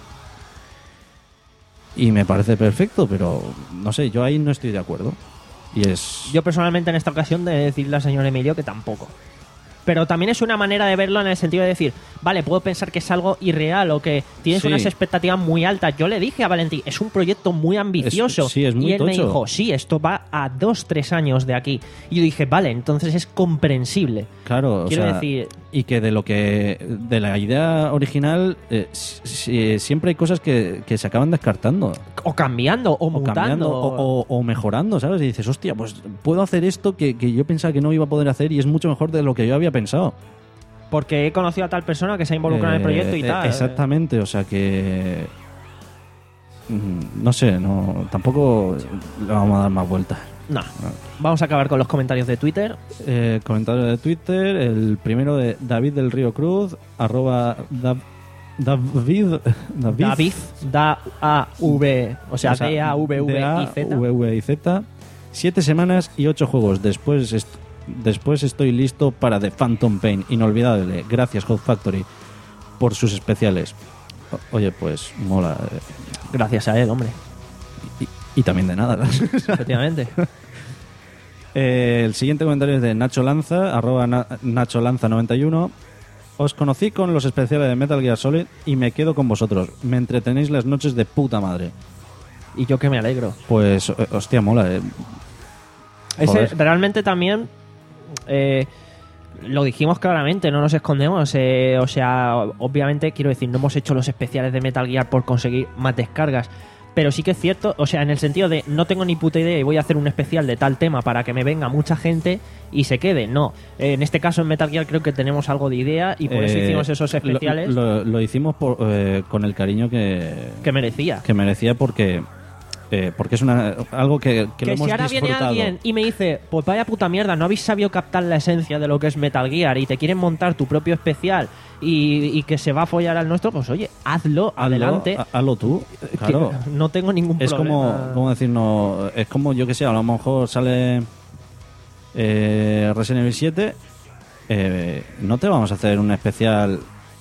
y me parece perfecto, pero no sé, yo ahí no estoy de acuerdo. Y es... Yo personalmente en esta ocasión de decirle al señor Emilio que tampoco. Pero también es una manera de verlo en el sentido de decir, vale, puedo pensar que es algo irreal o que tienes Sí. unas expectativas muy altas. Yo le dije a Valentín, es un proyecto muy ambicioso. Es- sí, es muy y él me tocho. dijo, sí, esto va a dos, tres años de aquí. Y yo dije, vale, entonces es comprensible. Claro, o Quiero sea, decir- y que de lo que de la idea original eh, si- si- siempre hay cosas que, que se acaban descartando O cambiando, o, o mutando. cambiando o, o- o mejorando, ¿sabes? Y dices, hostia, pues puedo hacer esto que, que yo pensaba que no iba a poder hacer y es mucho mejor de lo que yo había pensado. Porque he conocido a tal persona que se ha involucrado en el proyecto y Eh, tal. Exactamente, o sea que mm, no sé, no tampoco le vamos a dar más vueltas. No. Vamos a acabar con los comentarios de Twitter. Eh, comentario de Twitter, el primero de David del Río Cruz, arroba Dav- David, David, David, da A V, o sea, O sea, D A V V I Z. D A V V I Z. Siete semanas y ocho juegos. Después, est- después estoy listo para The Phantom Pain. Inolvidable. Gracias, Hot Factory, por sus especiales. O- Oye, pues mola. eh, Gracias a él, hombre. Y, y también de nada. Efectivamente. Eh, el siguiente comentario es de Nacho Lanza, arroba na- Nacho Lanza noventa y uno. Os conocí con los especiales de Metal Gear Solid y me quedo con vosotros. Me entretenéis las noches de puta madre. Y yo que me alegro. Pues, eh, hostia, mola. eh. Ese, Joder. realmente también eh, lo dijimos claramente, no nos escondemos. eh, o sea, obviamente, quiero decir, no hemos hecho los especiales de Metal Gear por conseguir más descargas. Pero sí que es cierto, o sea, en el sentido de no tengo ni puta idea y voy a hacer un especial de tal tema para que me venga mucha gente y se quede. No, Eh, en este caso en Metal Gear creo que tenemos algo de idea y por eso Eh, hicimos esos especiales Lo, lo- lo hicimos por, eh, con el cariño que, que merecía. que merecía porque eh, porque es una algo que, que, Que, lo hemos si ahora viene disfrutado. alguien y me dice, pues vaya puta mierda, no habéis sabido captar la esencia de lo que es Metal Gear y te quieren montar tu propio especial y, y que se va a follar al nuestro, pues oye, hazlo, Hazlo, adelante. ha- hazlo tú, Que claro. no tengo ningún Es problema. como, ¿cómo decir? No, es como, yo que sé, a lo mejor sale eh, Resident Evil siete, eh, no te vamos a hacer un especial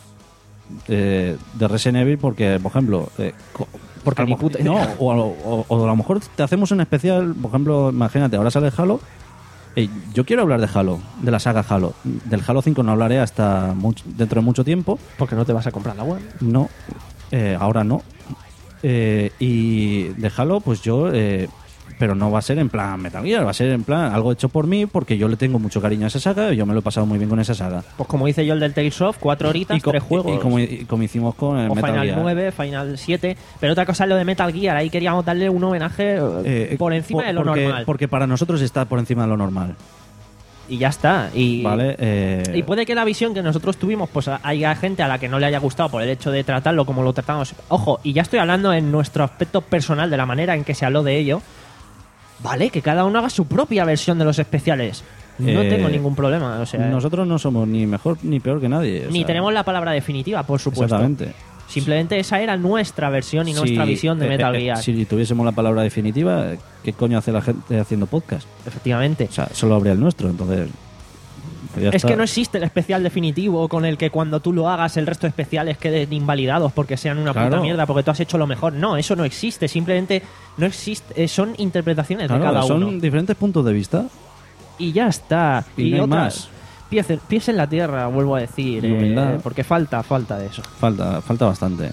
eh, de Resident Evil porque, por ejemplo, eh, co- Porque a lo ni mejor- puta no, idea. o, a lo- o- o a lo mejor te hacemos un especial, por ejemplo, imagínate, ahora sale Halo. eh, yo quiero hablar de Halo, de la saga Halo. Del Halo cinco no hablaré hasta mucho- dentro de mucho tiempo. Porque no te vas a comprar la web. No, eh, ahora no. Eh, y de Halo, pues yo... eh, pero no va a ser en plan Metal Gear, va a ser en plan algo hecho por mí porque yo le tengo mucho cariño a esa saga y yo me lo he pasado muy bien con esa saga. Pues como hice yo el del Tales of, cuatro horitas, y, co- tres juegos. y como, y como hicimos con el o Metal Final Gear. nueve, Final siete. Pero otra cosa es lo de Metal Gear. Ahí queríamos darle un homenaje eh, Eh, por encima por- de lo porque, normal. Porque para nosotros está por encima de lo normal. Y ya está. Y, ¿Vale? Eh, y puede que la visión que nosotros tuvimos, pues haya gente a la que no le haya gustado por el hecho de tratarlo como lo tratamos. Ojo, y ya estoy hablando en nuestro aspecto personal, de la manera en que se habló de ello. Vale, que cada uno haga su propia versión de los especiales. No Eh, tengo ningún problema. O sea, nosotros no somos ni mejor ni peor que nadie. o ni sea, tenemos la palabra definitiva, por supuesto. Exactamente. Simplemente esa era nuestra versión y nuestra Si- visión de eh, Metal eh, Gear. Si tuviésemos la palabra definitiva, ¿qué coño hace la gente haciendo podcast? Efectivamente. O sea, solo habría el nuestro, entonces... pues ya Es está. que no existe el especial definitivo con el que cuando tú lo hagas el resto de especiales queden invalidados porque sean una puta Claro. mierda, porque tú has hecho lo mejor. No, eso no existe. Simplemente no existe. eh, Son interpretaciones Claro, de cada son uno. diferentes puntos de vista. Y ya está. Y no hay otra- más. Pies, pies en la tierra, vuelvo a decir. Y eh, humildad. porque falta, falta de eso. Falta, falta bastante.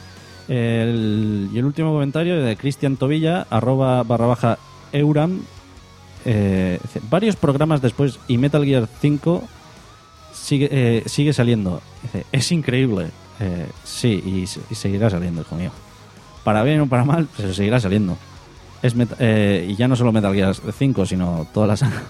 El- y el último comentario de Cristian Tobilla, arroba barra baja Euram. Eh, dice, varios programas después y Metal Gear cinco sigue, eh, sigue saliendo. Dice, es increíble. Eh, sí, y, se- y seguirá saliendo, hijo mío. Para bien o para mal, pero seguirá saliendo. Es met- eh, y ya no solo Metal Gear cinco, sino toda la saga.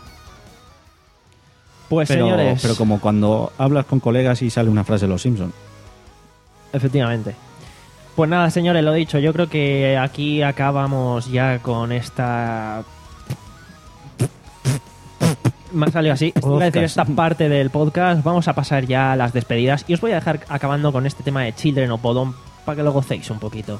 Pues Pero, señores, pero como cuando hablas con colegas y sale una frase de los Simpsons. efectivamente. Pues nada, señores, lo dicho. Yo creo que aquí acabamos ya con esta Me ha salido así. Iba a decir esta parte del podcast. Vamos a pasar ya a las despedidas. Y os voy a dejar acabando con este tema de Children of Bodom para que lo gocéis un poquito.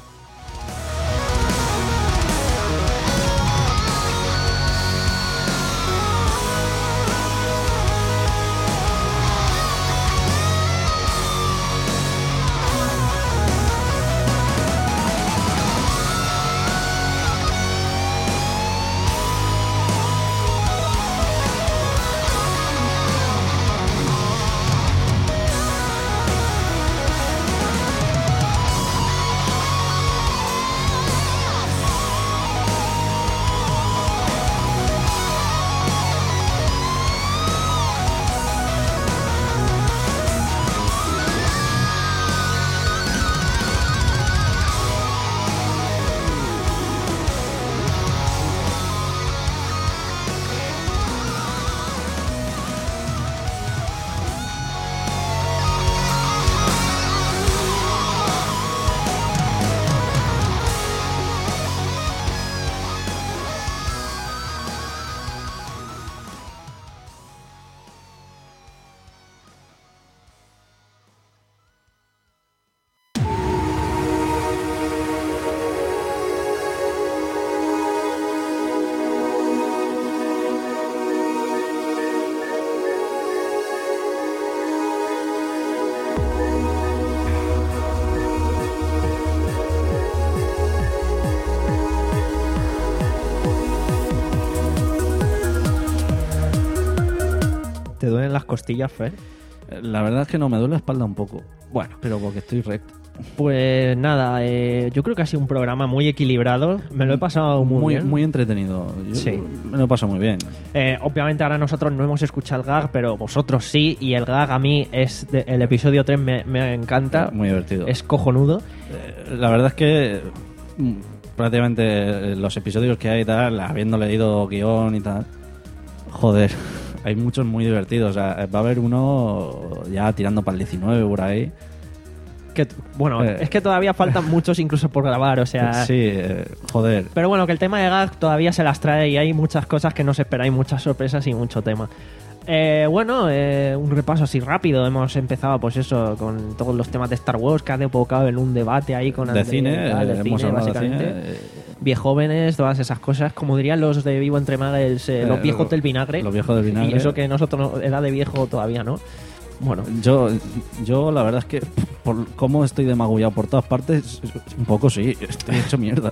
¿Te duelen las costillas, Fer? La verdad es que no, me duele la espalda un poco. Bueno, pero porque estoy recto. Pues nada, eh, yo creo que ha sido un programa muy equilibrado. Me lo he pasado muy, muy bien. Muy entretenido. Yo sí. Me lo he pasado muy bien. Eh, obviamente ahora nosotros no hemos escuchado el gag, pero vosotros sí. Y el gag a mí es de, el episodio tres me, me encanta. Muy divertido. Es cojonudo. Eh, la verdad es que mm, prácticamente los episodios que hay y tal, habiendo leído guión y tal, joder, hay muchos muy divertidos. O sea, va a haber uno ya tirando para el diecinueve por ahí. Que, bueno, eh, es que todavía faltan muchos incluso por grabar, o sea... Sí, eh, joder. Pero bueno, que el tema de gag todavía se las trae y hay muchas cosas que no os esperáis, muchas sorpresas y mucho tema. Eh, bueno, eh, un repaso así rápido. Hemos empezado, pues eso, con todos los temas de Star Wars que ha devocado en un debate ahí con... De cine, de, de eh, cine, hemos hablado básicamente. de cine. Viejóvenes, todas esas cosas, como dirían los de Vivo Entre Magos, eh, los Eh, viejos lo- del vinagre. los viejos del vinagre. Y eso que nosotros, no- edad de viejo todavía, ¿no? Bueno, Yo, yo la verdad es que por cómo estoy demagullado por todas partes, un poco sí, estoy hecho mierda.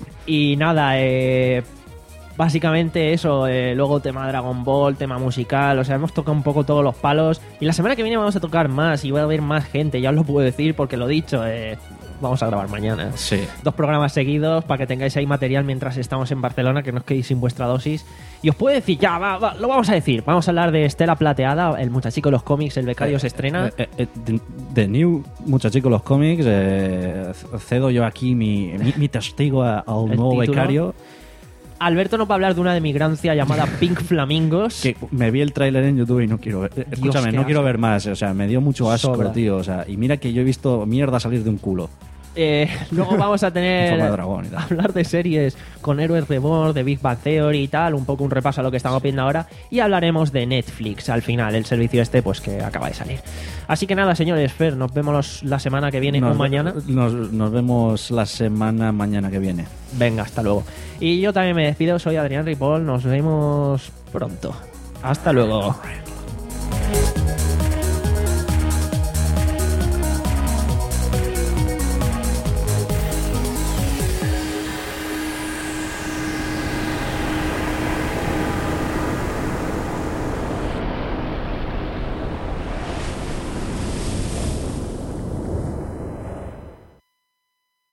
y nada, eh, básicamente eso, eh, luego tema Dragon Ball, tema musical, o sea, hemos tocado un poco todos los palos. Y la semana que viene vamos a tocar más y va a haber más gente, ya os lo puedo decir porque lo he dicho, eh, vamos a grabar mañana. Sí. Dos programas seguidos para que tengáis ahí material mientras estamos en Barcelona, que no os quedéis sin vuestra dosis. Y os puedo decir, ya, va, va, lo vamos a decir. Vamos a hablar de Estela Plateada, el muchachico de los cómics, el becario se estrena. Eh, eh, eh, de New, muchachico los cómics, eh, cedo yo aquí mi, mi, mi testigo a- al El nuevo título. becario. Alberto nos va a hablar de una demigrancia llamada Pink Flamingos. Que me vi el tráiler en YouTube y no quiero ver. eh, Escúchame, qué no quiero asco. ver más. O sea, me dio mucho asco, Sobra. tío. O sea, y mira que yo he visto mierda salir de un culo. Eh, luego vamos a En tener forma de dragón y tal. hablar de series con Héroes Reborn, de Big Bang Theory y tal, un poco un repaso a lo que estamos viendo ahora, y hablaremos de Netflix al final, el servicio este pues que acaba de salir. Así que nada, señores, Fer, nos vemos los- la semana que viene Nos, o mañana. Nos, nos vemos la semana mañana que viene. Venga, hasta luego. Y yo también me despido, soy Adrián Ripoll, nos vemos pronto. Hasta luego.